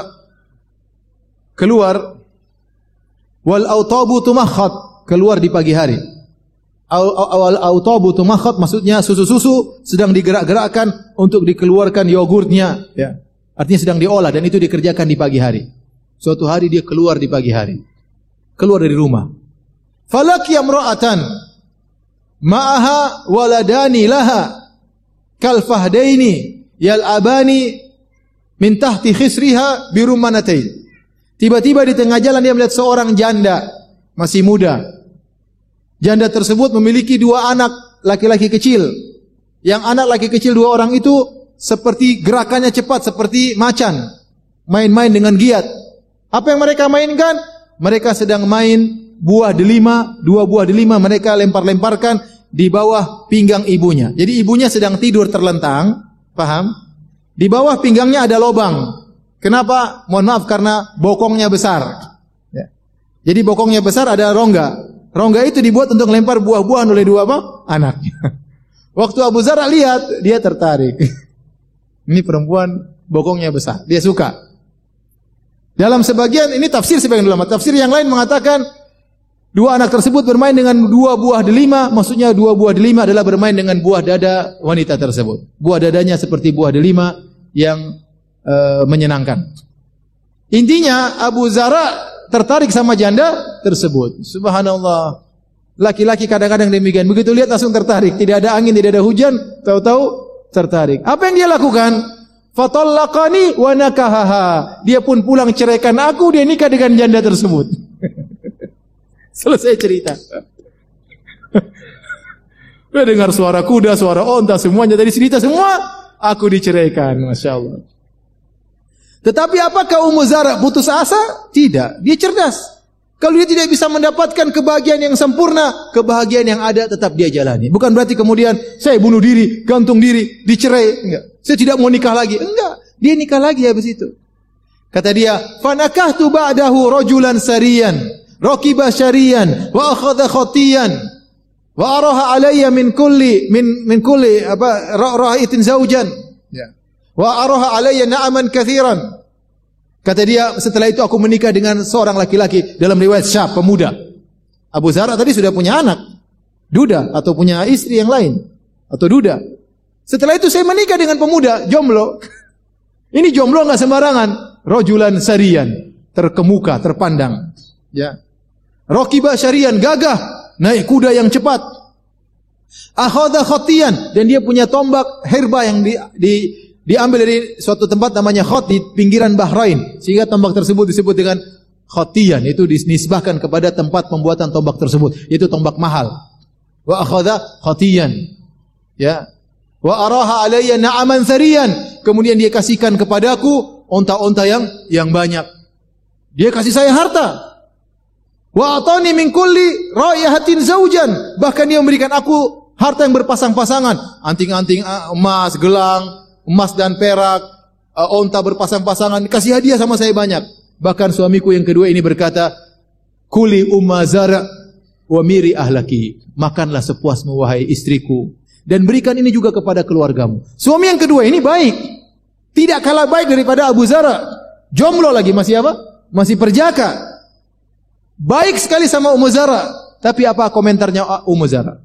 [SPEAKER 2] keluar, wal autabu tumakhat, keluar di pagi hari. Awal autabu tumakhat maksudnya susu-susu sedang digerak-gerakkan untuk dikeluarkan yogurtnya, ya. Artinya sedang diolah dan itu dikerjakan di pagi hari. Suatu hari dia keluar di pagi hari. Keluar dari rumah. Falaki imra'atan ma'aha waladani laha kal fahdaini yal'abani min tahti khisriha birumanatain. Tiba-tiba di tengah jalan dia melihat seorang janda masih muda. Janda tersebut memiliki dua anak laki-laki kecil. Yang anak laki kecil dua orang itu seperti gerakannya cepat seperti macan, main-main dengan giat. Apa yang mereka mainkan? Mereka sedang main buah delima, dua buah delima mereka lempar-lemparkan di bawah pinggang ibunya. Jadi ibunya sedang tidur terlentang, paham? Di bawah pinggangnya ada lubang. Kenapa? Mohon maaf karena bokongnya besar. Ya. Jadi bokongnya besar ada rongga. Rongga itu dibuat untuk lempar buah-buahan oleh dua apa? Anak. Waktu Abu Zara lihat, dia tertarik. Ini perempuan bokongnya besar, dia suka. Dalam sebagian ini tafsir sebagian ulama, tafsir yang lain mengatakan Dua anak tersebut bermain dengan dua buah delima, maksudnya dua buah delima adalah bermain dengan buah dada wanita tersebut. Buah dadanya seperti buah delima yang uh, menyenangkan. Intinya Abu Zara tertarik sama janda tersebut. Subhanallah. Laki-laki kadang-kadang demikian. Begitu lihat langsung tertarik. Tidak ada angin, tidak ada hujan, tahu-tahu tertarik. Apa yang dia lakukan? Fatallaqani wa nakahaha. Dia pun pulang ceraikan aku, dia nikah dengan janda tersebut. Selesai cerita. Dia dengar suara kuda, suara onta, semuanya dari cerita semua. Aku diceraikan, Masya Allah. Tetapi apakah Ummu Zara putus asa? Tidak. Dia cerdas. Kalau dia tidak bisa mendapatkan kebahagiaan yang sempurna, kebahagiaan yang ada tetap dia jalani. Bukan berarti kemudian saya bunuh diri, gantung diri, dicerai. Enggak. Saya tidak mau nikah lagi. Enggak. Dia nikah lagi habis itu. Kata dia, "Fanakahtu ba'dahu rajulan sariyan. Raqiba syariyan wa akhadha khatiyan wa araha alayya min kulli min min kulli apa ra'itin zaujan ya wa araha alayya na'aman katsiran." Kata dia, setelah itu aku menikah dengan seorang laki-laki, dalam riwayat syab, pemuda. Abu Zara tadi sudah punya anak, duda, atau punya istri yang lain, atau duda. Setelah itu saya menikah dengan pemuda, jomblo. Ini jomblo enggak sembarangan, rajulan sariyan, terkemuka, terpandang. Ya. Raqiba syarian, gagah, naik kuda yang cepat. Akhadha khatiyan, dan dia punya tombak herba yang di, di, diambil dari suatu tempat namanya Khat di pinggiran Bahrain, sehingga tombak tersebut disebut dengan khatiyan. Itu dinisbahkan kepada tempat pembuatan tombak tersebut, yaitu tombak mahal. Wa akhadha khatiyan. Ya. Wa araha alayya na'aman thariyan, kemudian dia kasihkan kepadaku onta-onta yang yang banyak. Dia kasih saya harta. Wa atani min kulli ra'ihatin zaujan, bahkan dia memberikan aku harta yang berpasang-pasangan, anting-anting emas, gelang emas dan perak, onta berpasang-pasangan, kasih hadiah sama saya banyak. Bahkan suamiku yang kedua ini berkata, "Kuli Umma Zara wa miri ahlaki." Makanlah sepuasmu wahai istriku, dan berikan ini juga kepada keluargamu. Suami yang kedua ini baik, tidak kalah baik daripada Abu Zara. Jomblo lagi, masih apa? Masih perjaka. Baik sekali sama Ummu Zara. Tapi apa komentarnya Ummu Zara?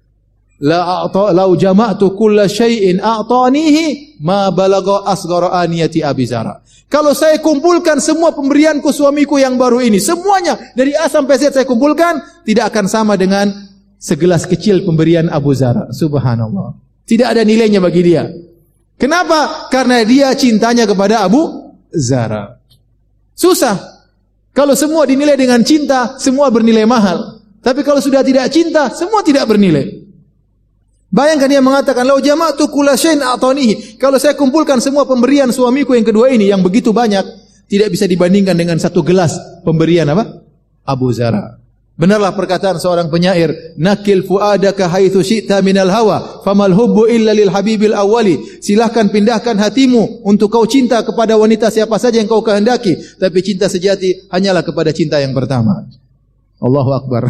[SPEAKER 2] La a'ta law jama'tu kulla syai'in a'tanihi ma balagha asghara aniyati Abi Zara. Kalau saya kumpulkan semua pemberianku suamiku yang baru ini, semuanya dari A sampai Z saya kumpulkan, tidak akan sama dengan segelas kecil pemberian Abu Zara. Subhanallah. Tidak ada nilainya bagi dia. Kenapa? Karena dia cintanya kepada Abu Zara. Susah. Kalau semua dinilai dengan cinta, semua bernilai mahal. Tapi kalau sudah tidak cinta, semua tidak bernilai. Bayangkan dia mengatakan, "Lau jama'tu kulla syai'in a'tanihi." Kalau saya kumpulkan semua pemberian suamiku yang kedua ini yang begitu banyak, tidak bisa dibandingkan dengan satu gelas pemberian apa? Abu Zara. Benarlah perkataan seorang penyair, "Nakil fuadaka haitsu syi'ta minal hawa, famal hubbu illa lil habibil awwali." Silahkan pindahkan hatimu untuk kau cinta kepada wanita siapa saja yang kau kehendaki, tapi cinta sejati hanyalah kepada cinta yang pertama. Allahu akbar.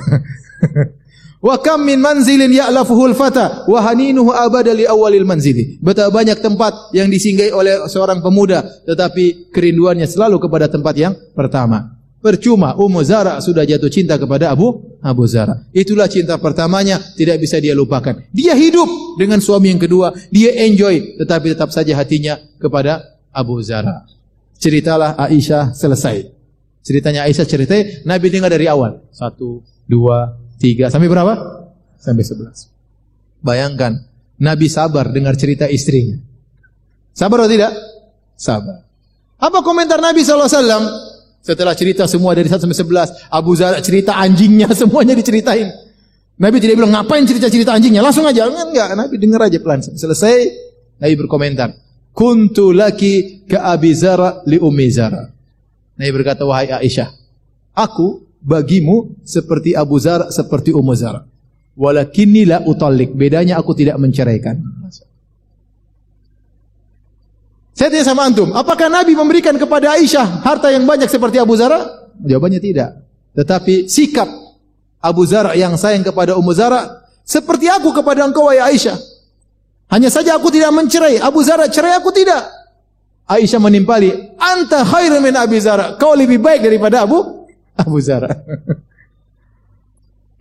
[SPEAKER 2] Wa kam min manzilin ya'lafuhul fata wa haninuhu abada li awwalil manzili. Betapa banyak tempat yang disinggahi oleh seorang pemuda, tetapi kerinduannya selalu kepada tempat yang pertama. Percuma Ummu Zara sudah jatuh cinta kepada Abu Abu Zara. Itulah cinta pertamanya, tidak bisa dia lupakan. Dia hidup dengan suami yang kedua, dia enjoy, tetapi tetap saja hatinya kepada Abu Zara. Ceritalah Aisyah selesai. Ceritanya Aisyah ceritai, Nabi dengar dari awal. Satu, dua, tiga, sampai berapa? Sampai sebelas. Bayangkan, Nabi sabar dengar cerita istrinya. Sabar atau tidak? Sabar. Apa komentar Nabi sallallahu alaihi wasallam? Setelah cerita semua dari satu sampai sebelas, Abu Zara cerita anjingnya, semuanya diceritain. Nabi tidak bilang, ngapain cerita-cerita anjingnya? Langsung aja. Enggak, Nabi dengar aja pelan. Selesai, Nabi berkomentar, "Kuntu laki ka Abi Zara li Ummi Zara." Nabi berkata, "Wahai Aisyah, aku bagimu seperti Abu Zara, seperti Ummu Zara. Walakinni la utallik." Bedanya aku tidak menceraikan. Saya tanya sama antum, apakah Nabi memberikan kepada Aisyah harta yang banyak seperti Abu Zara? Jawabannya tidak. Tetapi sikap Abu Zara yang sayang kepada Ummu Zara seperti aku kepada engkau wahai Aisyah. Hanya saja aku tidak mencerai. Abu Zara cerai, aku tidak. Aisyah menimpali, "Anta khairun min Abi Zara." Kau lebih baik daripada Abu Abu Zara.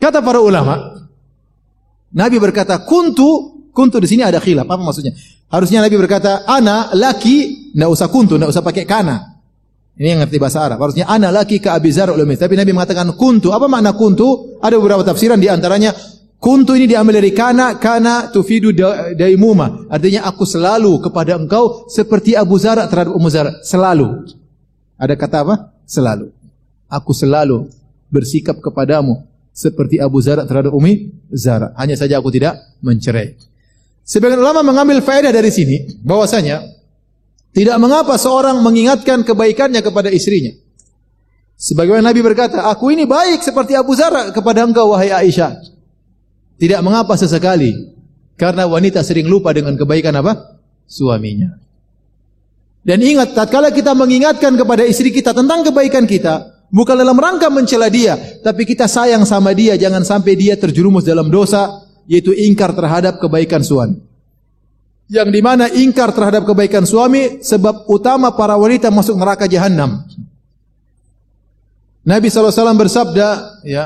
[SPEAKER 2] Kata para ulama, Nabi berkata kuntu, kuntu di sini ada khilaf, apa maksudnya? Harusnya Nabi berkata ana laki, enggak usah kuntu, enggak usah pakai kana. Ini yang ngerti bahasa Arab. Harusnya ana laki ka Abi Dzar ulumis. Tapi Nabi mengatakan kuntu. Apa makna kuntu? Ada beberapa tafsiran, di antaranya kuntu ini diambil dari kana, kana tufidu daimuma. Artinya aku selalu kepada engkau seperti Abu Zar terhadap Ummu Zar. Selalu. Ada kata apa? Selalu. Aku selalu bersikap kepadamu seperti Abu Zar terhadap Ummi Zara. Hanya saja aku tidak mencerai. Sebagian ulama mengambil faedah dari sini bahwasanya tidak mengapa seorang mengingatkan kebaikannya kepada istrinya. Sebagaimana Nabi berkata, aku ini baik seperti Abu Zar kepada engkau wahai Aisyah. Tidak mengapa sesekali, karena wanita sering lupa dengan kebaikan apa? Suaminya. Dan ingat, tatkala kita mengingatkan kepada istri kita tentang kebaikan kita, bukan dalam rangka mencela dia, tapi kita sayang sama dia, jangan sampai dia terjerumus dalam dosa, yaitu ingkar terhadap kebaikan suami. Yang dimana ingkar terhadap kebaikan suami, sebab utama para wanita masuk neraka jahanam. Nabi sallallahu alaihi wasallam bersabda, ya,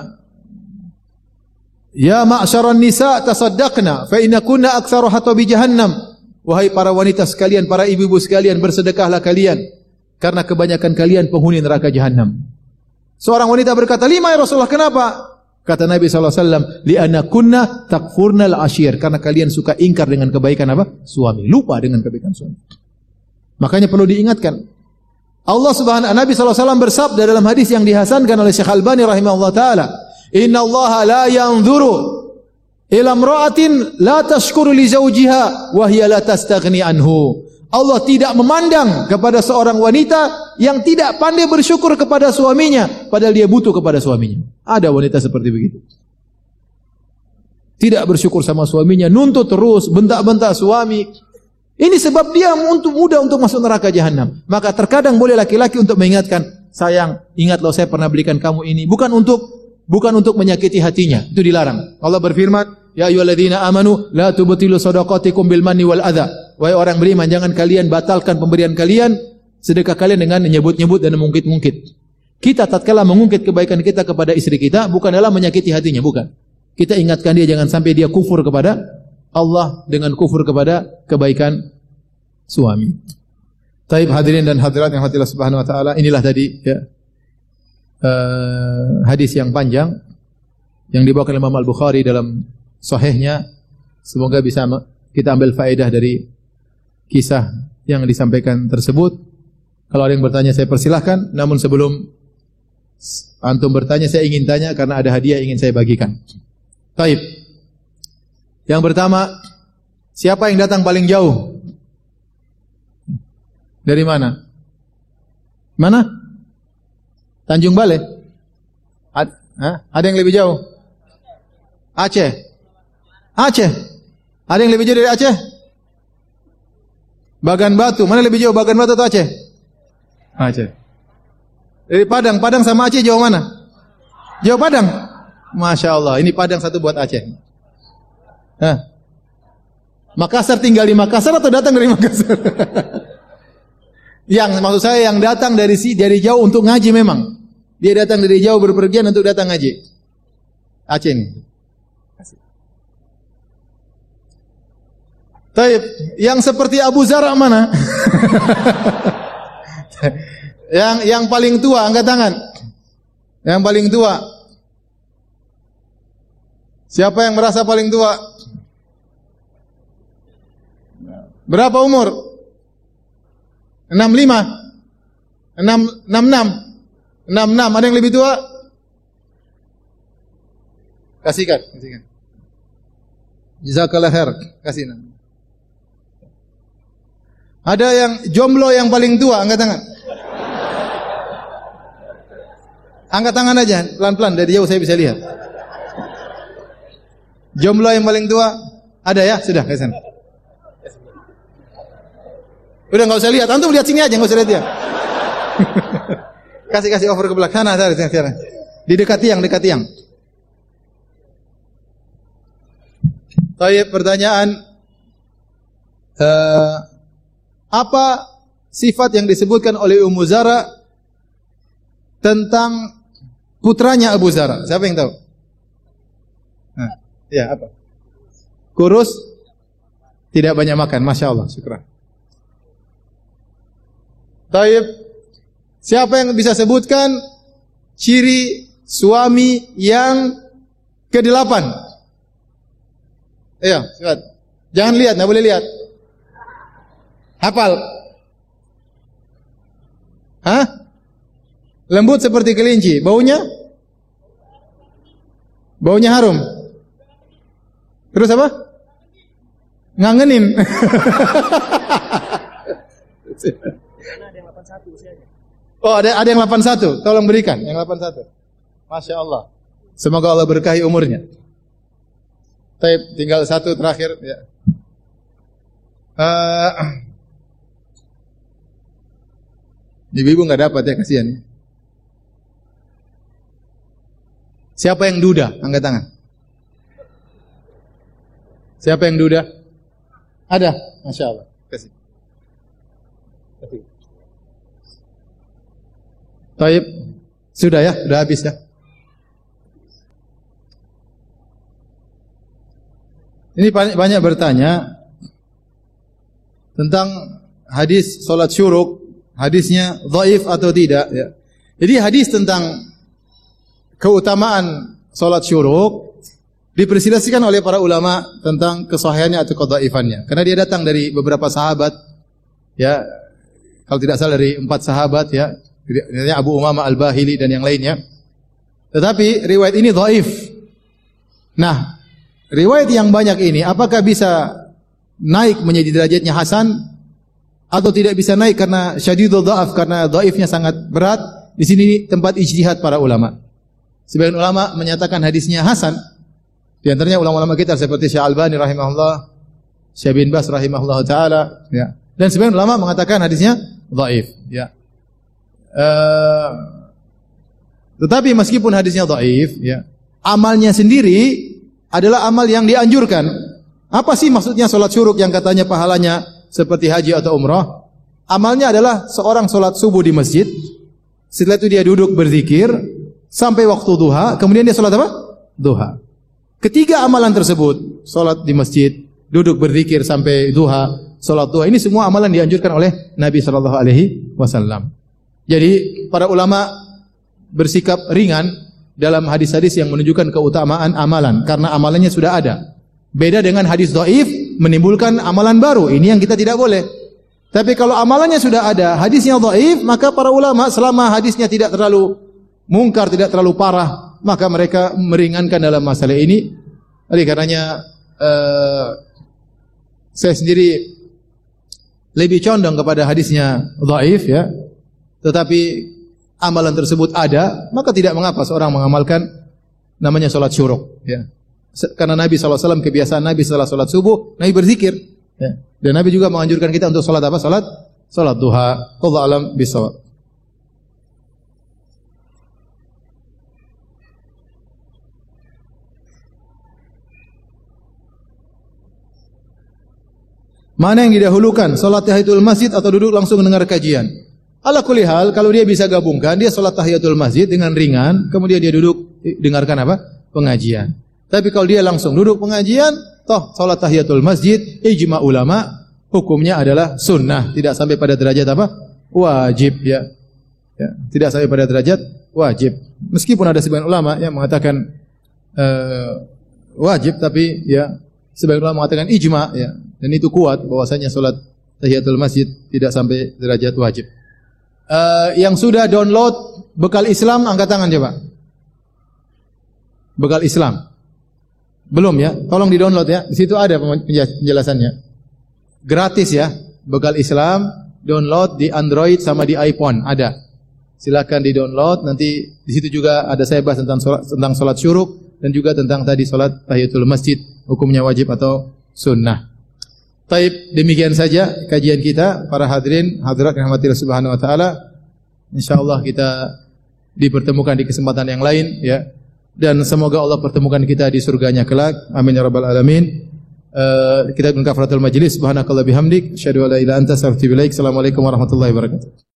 [SPEAKER 2] Ya ma'syaran nisa tasaddaqna fa inna kunna aktsaru hatabi jahannam. Wahai para wanita sekalian, para ibu-ibu sekalian, bersedekahlah kalian karena kebanyakan kalian penghuni neraka jahanam. Seorang wanita berkata, "Lima ya Rasulullah, kenapa?" Kata Nabi sallallahu alaihi wasallam, "Li'anna kunna takfurnal ashir." Karena kalian suka ingkar dengan kebaikan apa? Suami, lupa dengan kebaikan suami. Makanya perlu diingatkan. Allah Subhanahu Nabi sallallahu alaihi wasallam bersabda dalam hadis yang dihasankan oleh Syekh Albani rahimahullah taala, Inna Allah la yanzuru ila imra'atin la tashkuru li zawjiha wa hiya la tastaghni anhu. Allah tidak memandang kepada seorang wanita yang tidak pandai bersyukur kepada suaminya padahal dia butuh kepada suaminya. Ada wanita seperti begitu. Tidak bersyukur sama suaminya, nuntut terus, bentak-bentak suami. Ini sebab dia untuk mudah untuk masuk neraka jahanam. Maka terkadang boleh laki-laki untuk mengingatkan, sayang, ingatlah saya pernah belikan kamu ini. Bukan untuk Bukan untuk menyakiti hatinya, itu dilarang. Allah berfirman, Ya ayyuhalladzina amanu la tubtilu shadaqatikum bil manni wal adza. Wahai orang beriman, jangan kalian batalkan pemberian kalian, sedekah kalian dengan menyebut-nyebut dan mengungkit-ungkit. Kita tatkala mengungkit kebaikan kita kepada istri kita bukan dalam menyakiti hatinya, bukan. Kita ingatkan dia jangan sampai dia kufur kepada Allah dengan kufur kepada kebaikan suami. Taib hadirin dan hadirat yang hadirat subhanahu wa ta'ala, inilah tadi ya. Uh, hadis yang panjang yang dibawakan oleh Imam Al-Bukhari dalam sahihnya. Semoga bisa kita ambil faedah dari kisah yang disampaikan tersebut. Kalau ada yang bertanya saya persilahkan. Namun sebelum antum bertanya, saya ingin tanya karena ada hadiah ingin saya bagikan. Taib. Yang pertama, siapa yang datang paling jauh? Dari mana? Mana? Tanjung Balai? Ad, ha? Ada yang lebih jauh? Aceh? Aceh? Ada yang lebih jauh dari Aceh? Bagan Batu? Mana lebih jauh, Bagan Batu atau Aceh? Aceh. Dari Padang? Padang sama Aceh jauh mana? Jauh Padang? Masya Allah, ini Padang satu buat Aceh. Hah? Makassar tinggal di Makassar atau datang dari Makassar? Yang maksud saya yang datang dari si dari jauh untuk ngaji memang. Dia datang dari jauh berpergian untuk datang ngaji. Aceh ini. Taib, yang seperti Abu Zar mana? yang yang paling tua angkat tangan. Yang paling tua. Siapa yang merasa paling tua? Berapa umur? enam puluh lima, enam puluh enam, enam puluh enam, ada yang lebih tua? Kasihkan, kasihkan. Jazakallah khair, kasih. Ada yang jomblo yang paling tua, angkat tangan. Angkat tangan aja, pelan-pelan, dari jauh saya bisa lihat. Jomblo yang paling tua, ada ya? Sudah, ke sana. Udah enggak usah lihat, antum lihat sini aja, enggak usah lihat dia. kasih kasih over ke belakang sana, sana, sana. Di dekat tiang, dekat tiang. Baik, pertanyaan uh, apa sifat yang disebutkan oleh Ummu Zara tentang putranya Abu Zar? Siapa yang tahu? Ya, apa? Kurus, tidak banyak makan. Masya Allah, syukran. Taib, siapa yang bisa sebutkan ciri suami yang kedelapan? Iya, silakan. Jangan lihat, tidak boleh lihat. Hafal. Hah? Lembut seperti kelinci. Baunya? Baunya harum. Terus apa? Ngangenin. Oh, ada ada yang delapan puluh satu. Tolong berikan yang delapan puluh satu. Masya Allah. Semoga Allah berkahi umurnya. Taib, tinggal satu terakhir. Ya. Uh, Ibu-ibu nggak dapat ya, kasihan. Siapa yang duda? Angkat tangan. Siapa yang duda? Ada, Masya Allah. Kasih. Kasih. Taib, sudah ya, sudah habis ya. Ini banyak bertanya tentang hadis solat syuruk, hadisnya dhaif atau tidak. Ya. Jadi hadis tentang keutamaan solat syuruk diperselisihkan oleh para ulama tentang kesahihannya atau kedhaifannya. Karena dia datang dari beberapa sahabat, ya, kalau tidak salah dari empat sahabat, ya, Abu Umamah Al-Bahili dan yang lainnya. Tetapi riwayat ini dhaif. Nah, riwayat yang banyak ini apakah bisa naik menjadi derajatnya hasan atau tidak bisa naik karena syadidul dhaaf, karena dhaifnya sangat berat? Di sini tempat ijtihad para ulama. Sebagian ulama menyatakan hadisnya hasan. Di antaranya ulama-ulama kita seperti Syekh Albani rahimahullah, Syekh bin Baz rahimahullah taala, ya. Dan sebagian ulama mengatakan hadisnya dhaif, ya. Uh, tetapi meskipun hadisnya dhaif, ya, amalnya sendiri adalah amal yang dianjurkan. Apa sih maksudnya solat syuruk yang katanya pahalanya seperti haji atau umrah? Amalnya adalah seorang solat subuh di masjid, setelah itu dia duduk berzikir sampai waktu duha, kemudian dia solat apa? Duha. Ketiga amalan tersebut, solat di masjid, duduk berzikir sampai duha, solat duha, ini semua amalan dianjurkan oleh Nabi sallallahu alaihi wasallam. Jadi para ulama bersikap ringan dalam hadis-hadis yang menunjukkan keutamaan amalan, karena amalannya sudah ada. Beda dengan hadis dhaif menimbulkan amalan baru, ini yang kita tidak boleh. Tapi kalau amalannya sudah ada, hadisnya dhaif, maka para ulama selama hadisnya tidak terlalu mungkar, tidak terlalu parah, maka mereka meringankan dalam masalah ini. Oleh karenanya uh, saya sendiri lebih condong kepada hadisnya dhaif, ya. Tetapi amalan tersebut ada, maka tidak mengapa seorang mengamalkan namanya solat syuruk, ya. Karena Nabi sallallahu alaihi wasallam, kebiasaan Nabi setelah solat subuh, Nabi berzikir, ya. Dan Nabi juga menganjurkan kita untuk solat apa? Solat solat duha. Wallahu a'lam bishawab. Mana yang didahulukan, solat tahiyatul masjid atau duduk langsung mendengar kajian? Ala kulli hal, kalau dia bisa gabungkan, dia solat tahiyatul masjid dengan ringan, kemudian dia duduk dengarkan apa? Pengajian. Tapi kalau dia langsung duduk pengajian, toh solat tahiyatul masjid, ijma ulama, hukumnya adalah sunnah, tidak sampai pada derajat apa? Wajib, ya. Ya, tidak sampai pada derajat wajib. Meskipun ada sebagian ulama yang mengatakan uh, wajib, tapi ya sebagian ulama mengatakan ijma, ya. Dan itu kuat bahwasanya solat tahiyatul masjid tidak sampai derajat wajib. Uh, yang sudah download bekal Islam, angkat tangan coba. Bekal Islam. Belum ya? Tolong di-download ya. Di situ ada penjelasannya. Gratis ya. Bekal Islam, download di Android sama di iPhone, ada. Silakan di-download, nanti di situ juga ada saya bahas tentang salat, tentang salat syuruk dan juga tentang tadi salat tahiyatul masjid, hukumnya wajib atau sunnah. Taib, demikian saja kajian kita para hadirin hadirat yang rahmatillah subhanahu wa taala. Insyaallah kita dipertemukan di kesempatan yang lain, ya. Dan semoga Allah pertemukan kita di surganya kelak. Amin ya rabbal alamin. Uh, kita dengan kafaratul majlis, subhanakallah bihamdik, asyhadu an la ilaha illa anta astaghfiruka wa atubu ilaik. Assalamualaikum warahmatullahi wabarakatuh.